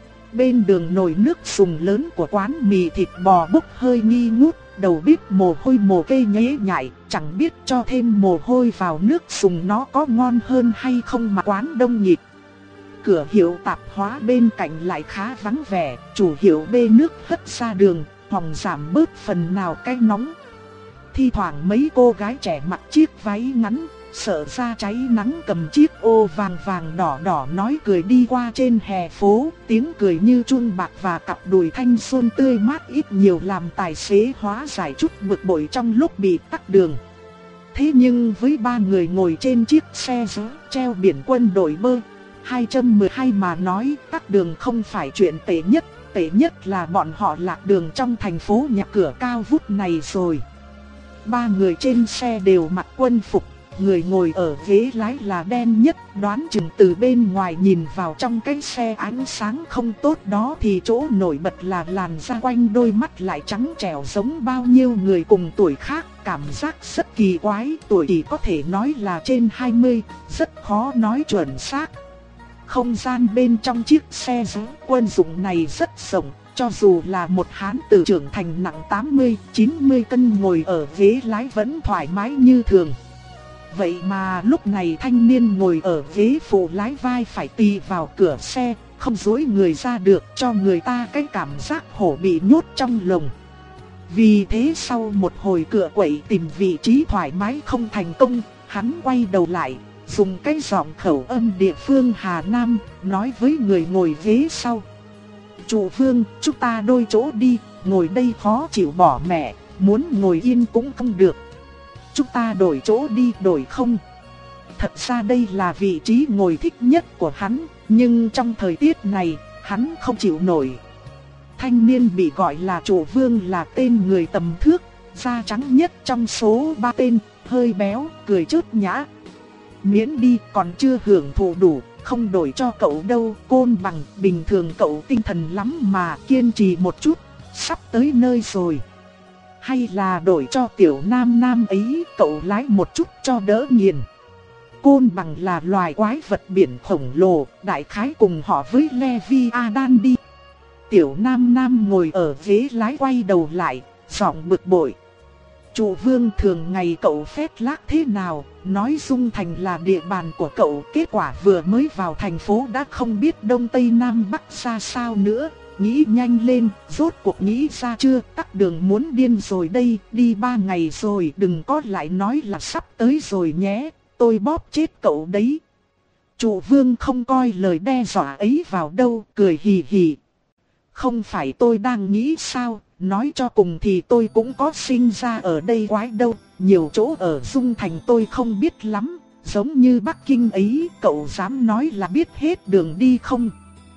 Bên đường nồi nước sùng lớn của quán mì thịt bò bốc hơi nghi ngút, đầu bếp mồ hôi mồ kê nhễ nhại, chẳng biết cho thêm mồ hôi vào nước sùng nó có ngon hơn hay không mà quán đông nghịt. Cửa hiệu tạp hóa bên cạnh lại khá vắng vẻ, chủ hiệu bê nước hất ra đường, hòng giảm bớt phần nào cái nóng. Thi thoảng mấy cô gái trẻ mặc chiếc váy ngắn, sợ da cháy nắng, cầm chiếc ô vàng vàng đỏ đỏ nói cười đi qua trên hè phố, tiếng cười như chuông bạc và cặp đùi thanh xuân tươi mát ít nhiều làm tài xế hóa giải chút bực bội trong lúc bị tắc đường. Thế nhưng với ba người ngồi trên chiếc xe giữ treo biển quân đội bơ hai một hai mà nói, tắc đường không phải chuyện tệ nhất, tệ nhất là bọn họ lạc đường trong thành phố nhà cửa cao vút này rồi. Ba người trên xe đều mặc quân phục, người ngồi ở ghế lái là đen nhất, đoán chừng từ bên ngoài nhìn vào trong cái xe ánh sáng không tốt đó thì chỗ nổi bật là làn da quanh đôi mắt lại trắng trẻo giống bao nhiêu người cùng tuổi khác, cảm giác rất kỳ quái, tuổi chỉ có thể nói là trên hai mươi, rất khó nói chuẩn xác. Không gian bên trong chiếc xe giữ quân dụng này rất rộng, cho dù là một hán tử trưởng thành nặng tám mươi chín mươi cân ngồi ở ghế lái vẫn thoải mái như thường. Vậy mà lúc này thanh niên ngồi ở ghế phụ lái vai phải tì vào cửa xe, không duỗi người ra được, cho người ta cái cảm giác hổ bị nhốt trong lồng. Vì thế sau một hồi cựa quậy tìm vị trí thoải mái không thành công, hắn quay đầu lại, dùng cái giọng khẩu âm địa phương Hà Nam, nói với người ngồi ghế sau. Chủ Vương, chúng ta đôi chỗ đi, ngồi đây khó chịu bỏ mẹ, muốn ngồi yên cũng không được. Chúng ta đổi chỗ đi, đổi không? Thật ra đây là vị trí ngồi thích nhất của hắn, nhưng trong thời tiết này, hắn không chịu nổi. Thanh niên bị gọi là Chủ Vương là tên người tầm thước, da trắng nhất trong số ba tên, hơi béo, cười chớt nhã. Miễn đi, còn chưa hưởng thụ đủ, không đổi cho cậu đâu. Côn Bằng, bình thường cậu tinh thần lắm mà, kiên trì một chút, sắp tới nơi rồi. Hay là đổi cho tiểu nam nam ấy, cậu lái một chút cho đỡ nghiền. Côn Bằng là loài quái vật biển khổng lồ, đại khái cùng họ với Leviathan đi. Tiểu nam nam ngồi ở ghế lái quay đầu lại, giọng bực bội. Chủ Vương, thường ngày cậu phét lác thế nào, nói Dung Thành là địa bàn của cậu, kết quả vừa mới vào thành phố đã không biết đông tây nam bắc ra sao nữa. Nghĩ nhanh lên, rốt cuộc nghĩ ra chưa, tắc đường muốn điên rồi đây, đi ba ngày rồi, đừng có lại nói là sắp tới rồi nhé, tôi bóp chết cậu đấy. Chủ Vương không coi lời đe dọa ấy vào đâu, cười hì hì. Không phải tôi đang nghĩ sao, nói cho cùng thì tôi cũng có sinh ra ở đây quái đâu, nhiều chỗ ở Dung Thành tôi không biết lắm, giống như Bắc Kinh ấy, cậu dám nói là biết hết đường đi không?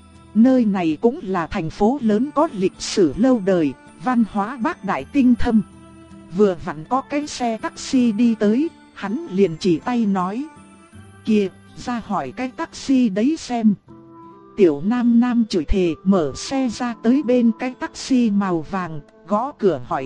Nơi này cũng là thành phố lớn có lịch sử lâu đời, văn hóa bác đại tinh thâm. Vừa vặn có cái xe taxi đi tới, hắn liền chỉ tay nói. Kìa, ra hỏi cái taxi đấy xem. Tiểu nam nam chửi thề mở xe ra tới bên cái taxi màu vàng, gõ cửa hỏi.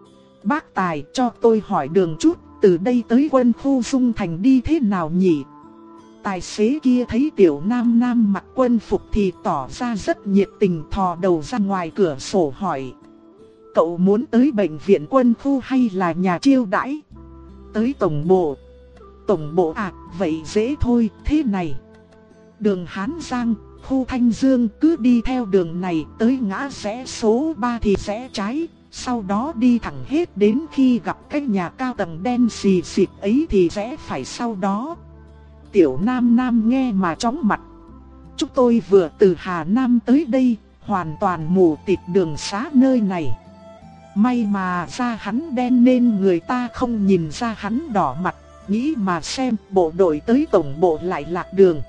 Bác Tài, cho tôi hỏi đường chút, từ đây tới quân khu Dung Thành đi thế nào nhỉ? Tài xế kia thấy tiểu nam nam mặc quân phục thì tỏ ra rất nhiệt tình, thò đầu ra ngoài cửa sổ hỏi. Cậu muốn tới bệnh viện quân khu hay là nhà chiêu đãi? Tới tổng bộ. Tổng bộ à, vậy dễ thôi, thế này. Đường Hán Giang, khu Thanh Dương, cứ đi theo đường này tới ngã rẽ số ba thì rẽ trái. Sau đó đi thẳng hết đến khi gặp cái nhà cao tầng đen xì xịt ấy thì rẽ phải sau đó. Tiểu nam nam nghe mà chóng mặt. Chúng tôi vừa từ Hà Nam tới đây, hoàn toàn mù tịt đường xá nơi này. May mà da hắn đen nên người ta không nhìn ra hắn đỏ mặt, nghĩ mà xem bộ đội tới tổng bộ lại lạc đường.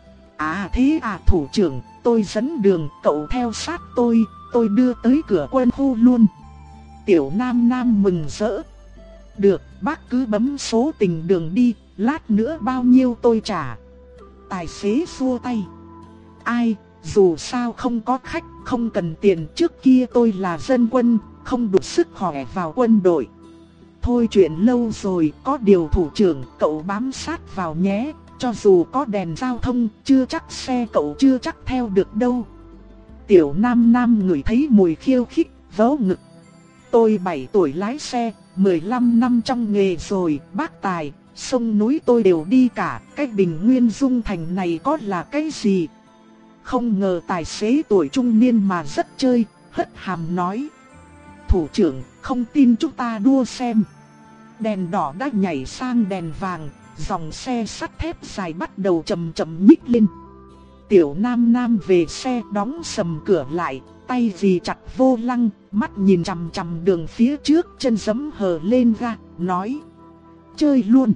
À thế à thủ trưởng, tôi dẫn đường, cậu theo sát tôi, tôi đưa tới cửa quân khu luôn. Tiểu nam nam mừng rỡ. Được, bác cứ bấm số tình đường đi, lát nữa bao nhiêu tôi trả. Tài xế xua tay. Ai, dù sao không có khách, không cần tiền, trước kia tôi là dân quân, không đủ sức khỏe vào quân đội. Thôi chuyện lâu rồi, có điều thủ trưởng cậu bám sát vào nhé, cho dù có đèn giao thông, chưa chắc xe cậu chưa chắc theo được đâu. Tiểu Nam Nam ngửi thấy mùi khiêu khích, vớ ngực. Tôi bảy tuổi lái xe, mười lăm năm trong nghề rồi, bác tài, sông núi tôi đều đi cả, cái Bình Nguyên Dung Thành này có là cái gì? Không ngờ tài xế tuổi trung niên mà rất chơi, hất hàm nói. Thủ trưởng, không tin chúng ta đua xem. Đèn đỏ đã nhảy sang đèn vàng, dòng xe sắt thép dài bắt đầu chậm chậm nhích lên. Tiểu Nam Nam về xe đóng sầm cửa lại, tay dì chặt vô lăng, mắt nhìn chằm chằm đường phía trước, chân giẫm hờ lên ga, nói. Chơi luôn.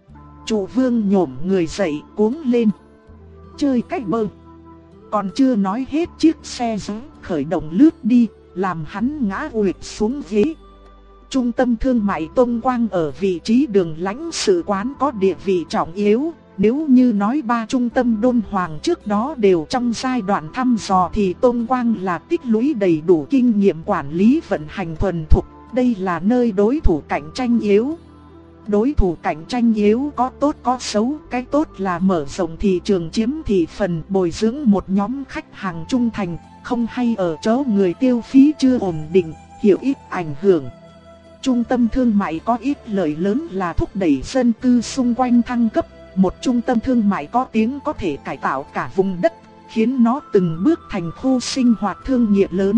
Chủ Vương nhổm người dậy cuống lên. Chơi cách bơ. Còn chưa nói hết, chiếc xe gió khởi động lướt đi, làm hắn ngã uỵch xuống ghế. Trung tâm thương mại Tông Quang ở vị trí đường lãnh sự quán có địa vị trọng yếu. Nếu như nói ba trung tâm đôn hoàng trước đó đều trong giai đoạn thăm dò thì Tông Quang là tích lũy đầy đủ kinh nghiệm quản lý vận hành thuần thục. Đây là nơi đối thủ cạnh tranh yếu. Đối thủ cạnh tranh yếu có tốt có xấu, cái tốt là mở rộng thị trường, chiếm thị phần, bồi dưỡng một nhóm khách hàng trung thành, không hay ở chỗ người tiêu phí chưa ổn định, hiểu ít ảnh hưởng. Trung tâm thương mại có ít lợi lớn là thúc đẩy dân cư xung quanh thăng cấp, một trung tâm thương mại có tiếng có thể cải tạo cả vùng đất, khiến nó từng bước thành khu sinh hoạt thương nghiệp lớn.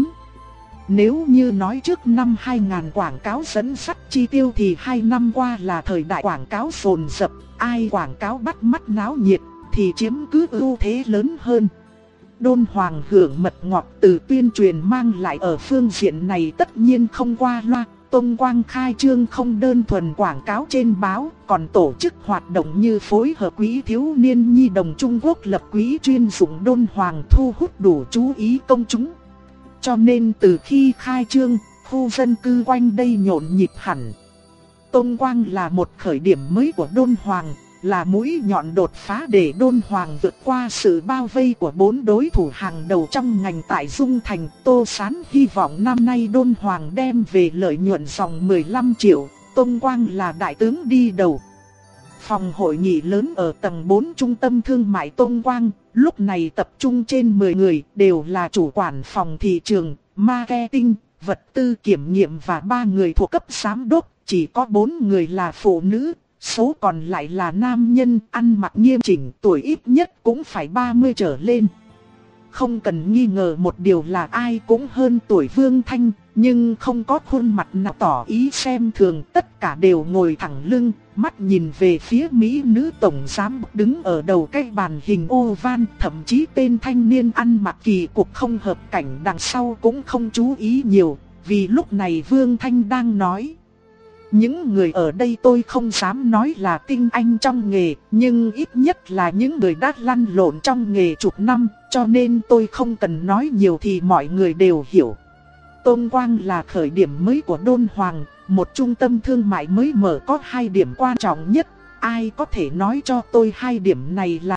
Nếu như nói trước năm hai nghìn quảng cáo dẫn dắt chi tiêu thì hai năm qua là thời đại quảng cáo dồn dập, ai quảng cáo bắt mắt náo nhiệt thì chiếm cứ ưu thế lớn hơn. Đôn Hoàng hưởng mật ngọt từ tuyên truyền mang lại ở phương diện này tất nhiên không qua loa. Tông Quang khai trương không đơn thuần quảng cáo trên báo, còn tổ chức hoạt động như phối hợp quỹ thiếu niên nhi đồng Trung Quốc lập quỹ chuyên dụng Đôn Hoàng thu hút đủ chú ý công chúng. Cho nên từ khi khai trương, khu dân cư quanh đây nhộn nhịp hẳn. Tông Quang là một khởi điểm mới của Đôn Hoàng, là mũi nhọn đột phá để Đôn Hoàng vượt qua sự bao vây của bốn đối thủ hàng đầu trong ngành tại Dung Thành. Tô Sán hy vọng năm nay Đôn Hoàng đem về lợi nhuận dòng mười lăm triệu, Tông Quang là đại tướng đi đầu. Phòng hội nghị lớn ở tầng bốn trung tâm thương mại Tông Quang, lúc này tập trung trên mười người, đều là chủ quản phòng thị trường, marketing, vật tư kiểm nghiệm và ba người thuộc cấp giám đốc, chỉ có bốn người là phụ nữ. Số còn lại là nam nhân, ăn mặc nghiêm chỉnh, tuổi ít nhất cũng phải ba mươi trở lên. Không cần nghi ngờ một điều là ai cũng hơn tuổi Vương Thanh, nhưng không có khuôn mặt nào tỏ ý xem thường, tất cả đều ngồi thẳng lưng, mắt nhìn về phía mỹ nữ tổng giám đốc đứng ở đầu cái bàn hình oval, thậm chí tên thanh niên ăn mặc kỳ cục không hợp cảnh đằng sau cũng không chú ý nhiều, vì lúc này Vương Thanh đang nói. Những người ở đây tôi không dám nói là tinh anh trong nghề, nhưng ít nhất là những người đã lăn lộn trong nghề chục năm, cho nên tôi không cần nói nhiều thì mọi người đều hiểu. Tông Quang là khởi điểm mới của Đôn Hoàng, một trung tâm thương mại mới mở có hai điểm quan trọng nhất, ai có thể nói cho tôi hai điểm này là